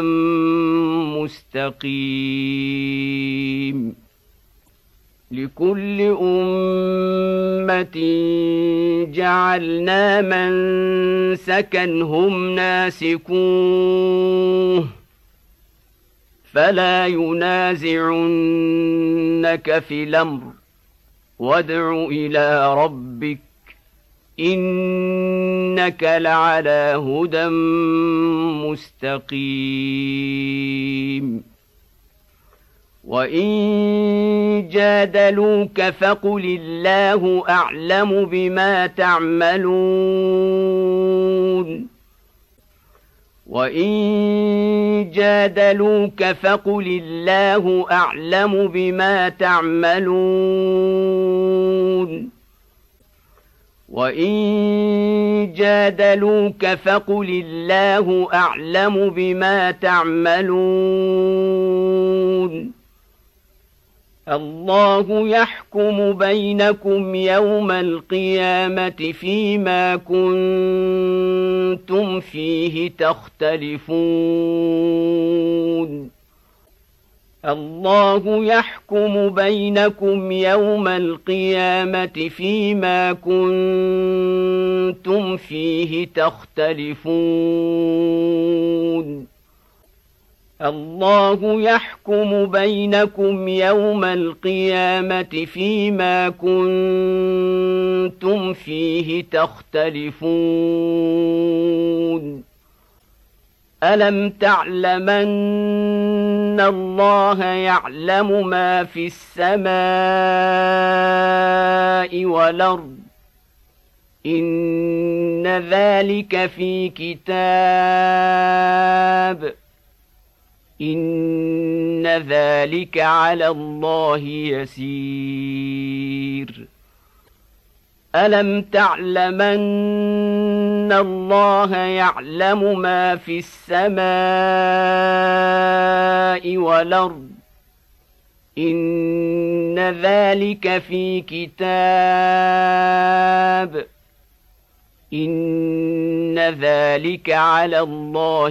مستقيم لكل أمة جعلنا منسكا هم ناسكوه فلا ينازعنك في الأمر وادع إلى ربك إنك لعلى هدى مستقيم وإن جادلوك فقل الله أعلم بما تعملون وإن جادلوك فقل الله أعلم بما تعملون وإن جادلوك فقل الله أعلم بما تعملون الله يحكم بينكم يوم القيامة فيما كنتم فيه تختلفون الله يحكم بينكم يوم القيامة فيما كنتم فيه تختلفون الله يحكم بينكم يوم القيامة فيما كنتم فيه تختلفون ألم تعلمن الله يعلم ما في السماء والأرض إن ذلك في كتاب إن ذلك على الله يسير ألم تعلمن الله يعلم ما في السماء والأرض إن ذلك في كتاب إن ذلك على الله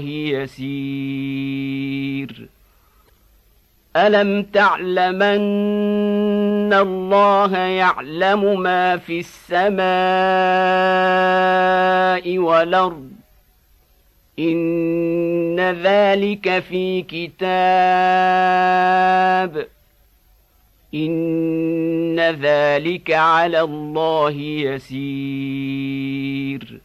يسير ألم تعلمن الله يعلم ما في السماء والأرض إن ذلك في كتاب إن ذلك على الله يسير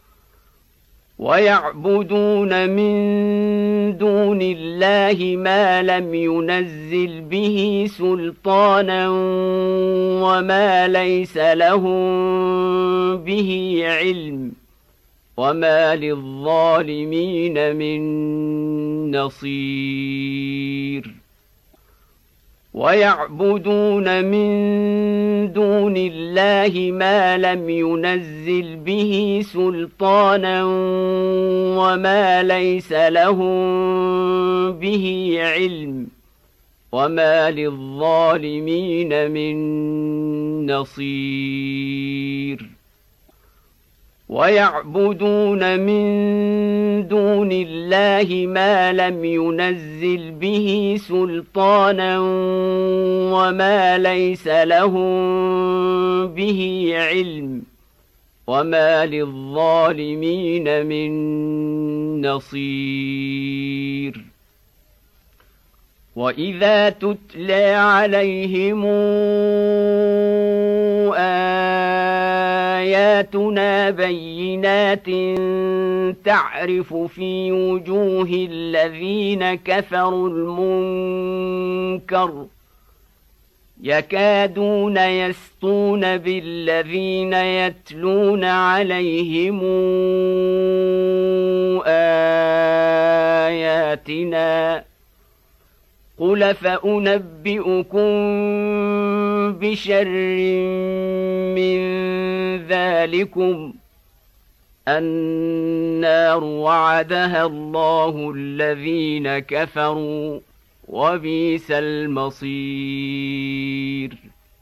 ويعبدون من دون الله ما لم ينزل به سلطانا وما ليس لهم به علم وما للظالمين من نصير ويعبدون من دون الله ما لم ينزل به سلطانا وما ليس لهم به علم وما للظالمين من نصير ويعبدون من دون الله ما لم ينزل به سلطانا وما ليس لهم به علم وما للظالمين من نصير وإذا تتلى عليهم آياتنا بينات تعرف في وجوه الذين كفروا المنكر يكادون يسطون بالذين يتلون عليهم آياتنا قل فأنبئكم بشر من ذلكم النار وعدها الله الذين كفروا وبئس المصير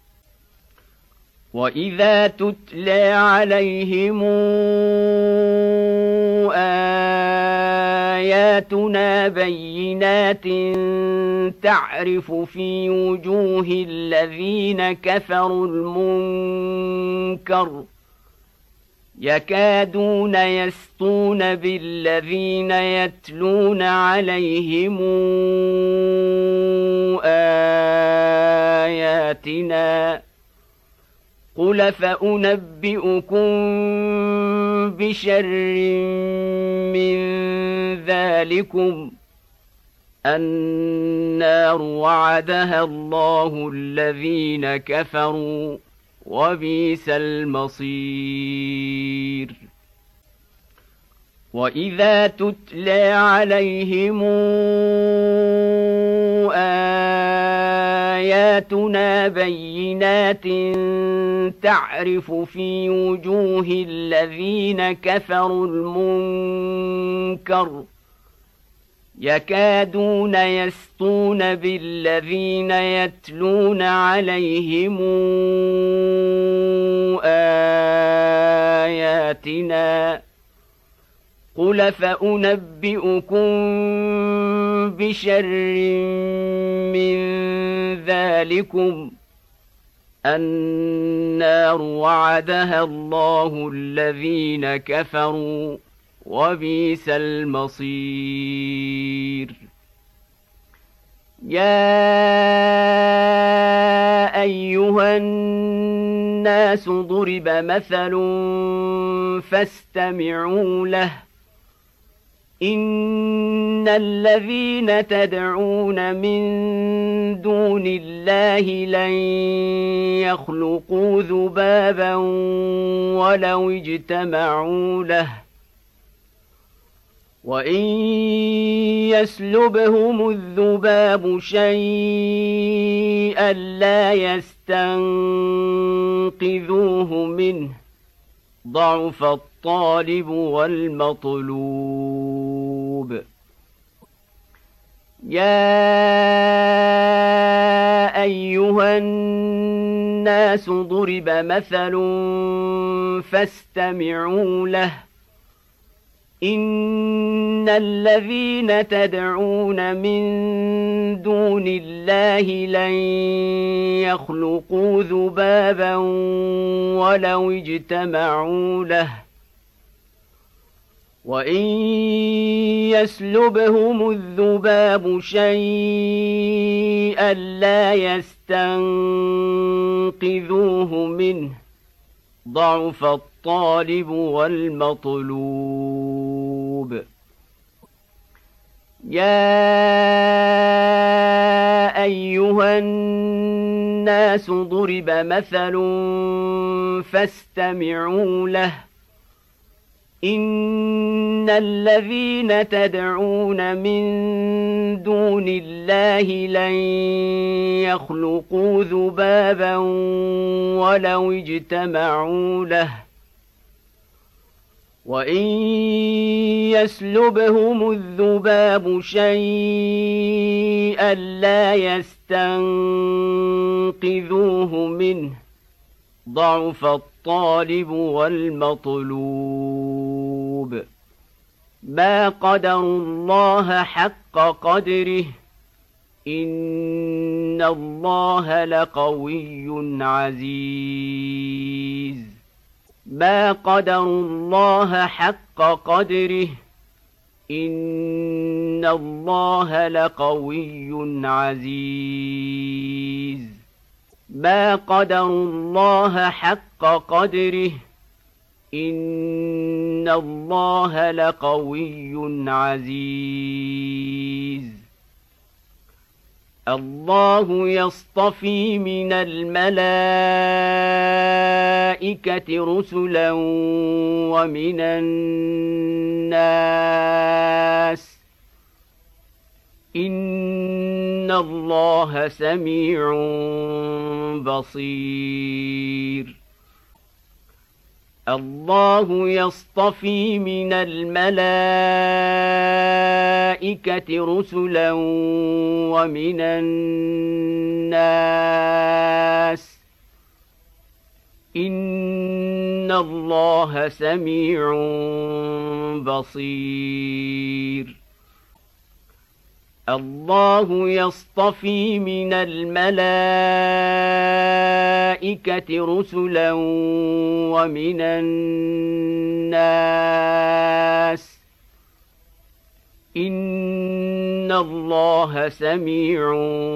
وإذا تتلى عليهم آياتنا بينات تعرف في وجوه الذين كفروا المنكر يكادون يسطون بالذين يتلون عليهم آياتنا قل فأنبئكم بشر من ذلكم النار وعدها الله الذين كفروا وبئس المصير وإذا تتلى عليهم آياتنا بينات تعرف في وجوه الذين كفروا المنكر يكادون يسطون بالذين يتلون عليهم آياتنا قل فأنبئكم بشر من ذلكم النار وعدها الله الذين كفروا وبئس المصير يا أيها الناس ضرب مثل فاستمعوا له إن الذين تدعون من دون الله لن يخلقوا ذبابا ولو اجتمعوا له وإن يسلبهم الذباب شيئا لا يستنقذوه منه ضعف الطالب والمطلوب يا أيها الناس ضرب مثل فاستمعوا له إن الذين تدعون من دون الله لن يخلقوا ذبابا ولو اجتمعوا له وإن يسلبهم الذباب شيئا لا يستنقذوه منه ضعف الطالب والمطلوب يا أيها الناس ضرب مثل فاستمعوا له إن الذين تدعون من دون الله لن يخلقوا ذبابا ولو اجتمعوا له وإن يسلبهم الذباب شيئا لا يستنقذوه منه ضعف الطالب والمطلوب ما قدروا الله حق قدره إن الله لقوي عزيز ما قدروا الله حق قدره إن الله لقوي عزيز ما قدروا الله حق قدره إن الله لقوي عزيز الله يصطفي من الملائكة رسلا ومن الناس إن الله سميع بصير الله يصطفي من الملائكة رسلا ومن الناس إن الله سميع بصير الله يصطفي من الملائكة رسلا ومن الناس إن الله سميع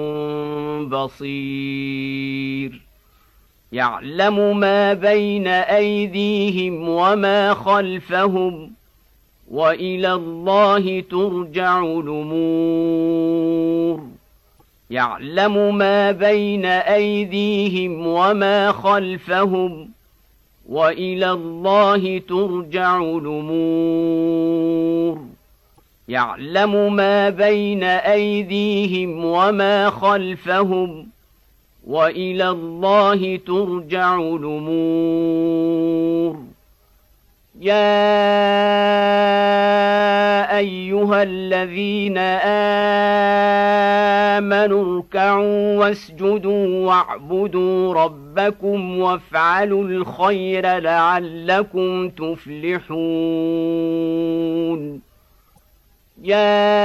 بصير يعلم ما بين أيديهم وما خلفهم وإلى الله ترجع الأمور يعلم ما بين أيديهم وما خلفهم وإلى الله ترجع الأمور يعلم ما بين أيديهم وما خلفهم وإلى الله ترجع الأمور يا أيها الذين آمنوا اركعوا واسجدوا واعبدوا ربكم وافعلوا الخير لعلكم تفلحون يا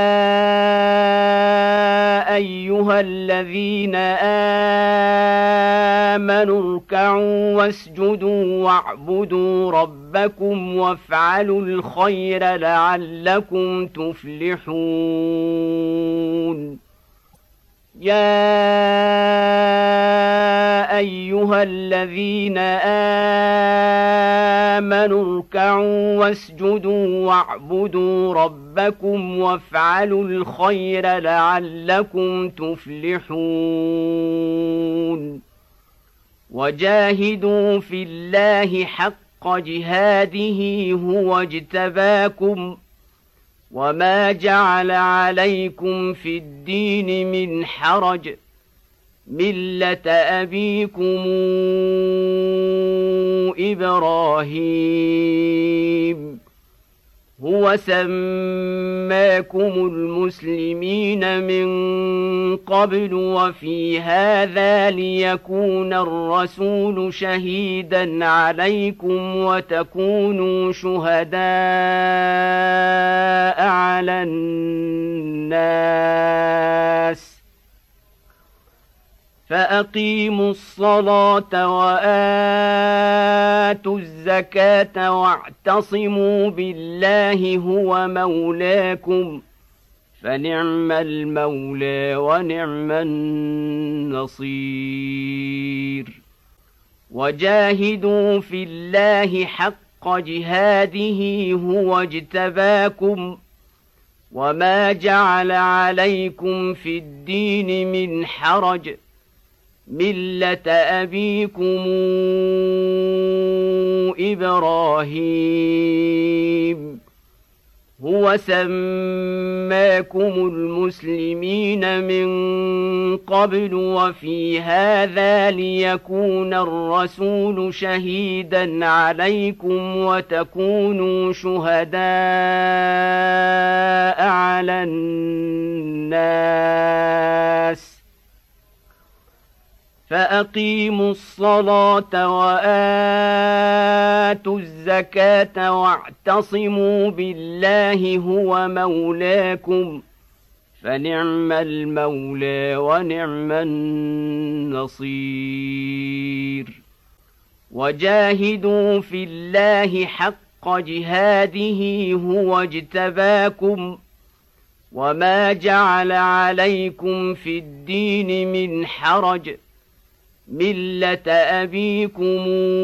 أيها الذين آمنوا اركعوا واسجدوا واعبدوا ربكم وافعلوا الخير لعلكم تفلحون يا أيها الذين آمنوا اركعوا واسجدوا واعبدوا ربكم وافعلوا الخير لعلكم تفلحون وجاهدوا في الله حق جهاده هو اجتباكم وما جعل عليكم في الدين من حرج ملة أبيكم إبراهيم هو سماكم المسلمين من قبل وفي هذا ليكون الرسول شهيدا عليكم وتكونوا شهداء على الناس فأقيموا الصلاة وآتوا الزكاة واعتصموا بالله هو مولاكم فنعم المولى ونعم النصير وجاهدوا في الله حق جهاده هو اجتباكم وما جعل عليكم في الدين من حرج ملة أبيكم إبراهيم هو سماكم المسلمين من قبل وفي هذا ليكون الرسول شهيدا عليكم وتكونوا شهداء على الناس فأقيموا الصلاة وآتوا الزكاة واعتصموا بالله هو مولاكم فنعم المولى ونعم النصير وجاهدوا في الله حق جهاده هو اجتباكم وما جعل عليكم في الدين من حرج ملة أبيكم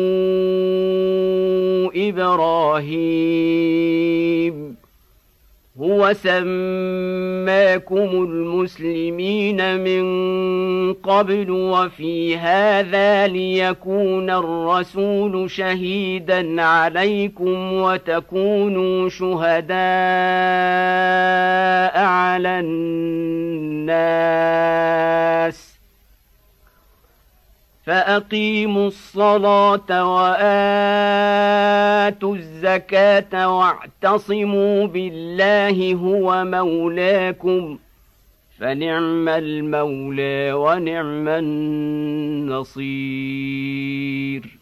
إبراهيم هو سماكم المسلمين من قبل وفي هذا ليكون الرسول شهيدا عليكم وتكونوا شهداء على الناس فأقيموا الصلاة وآتوا الزكاة واعتصموا بالله هو مولاكم فنعم المولى ونعم النصير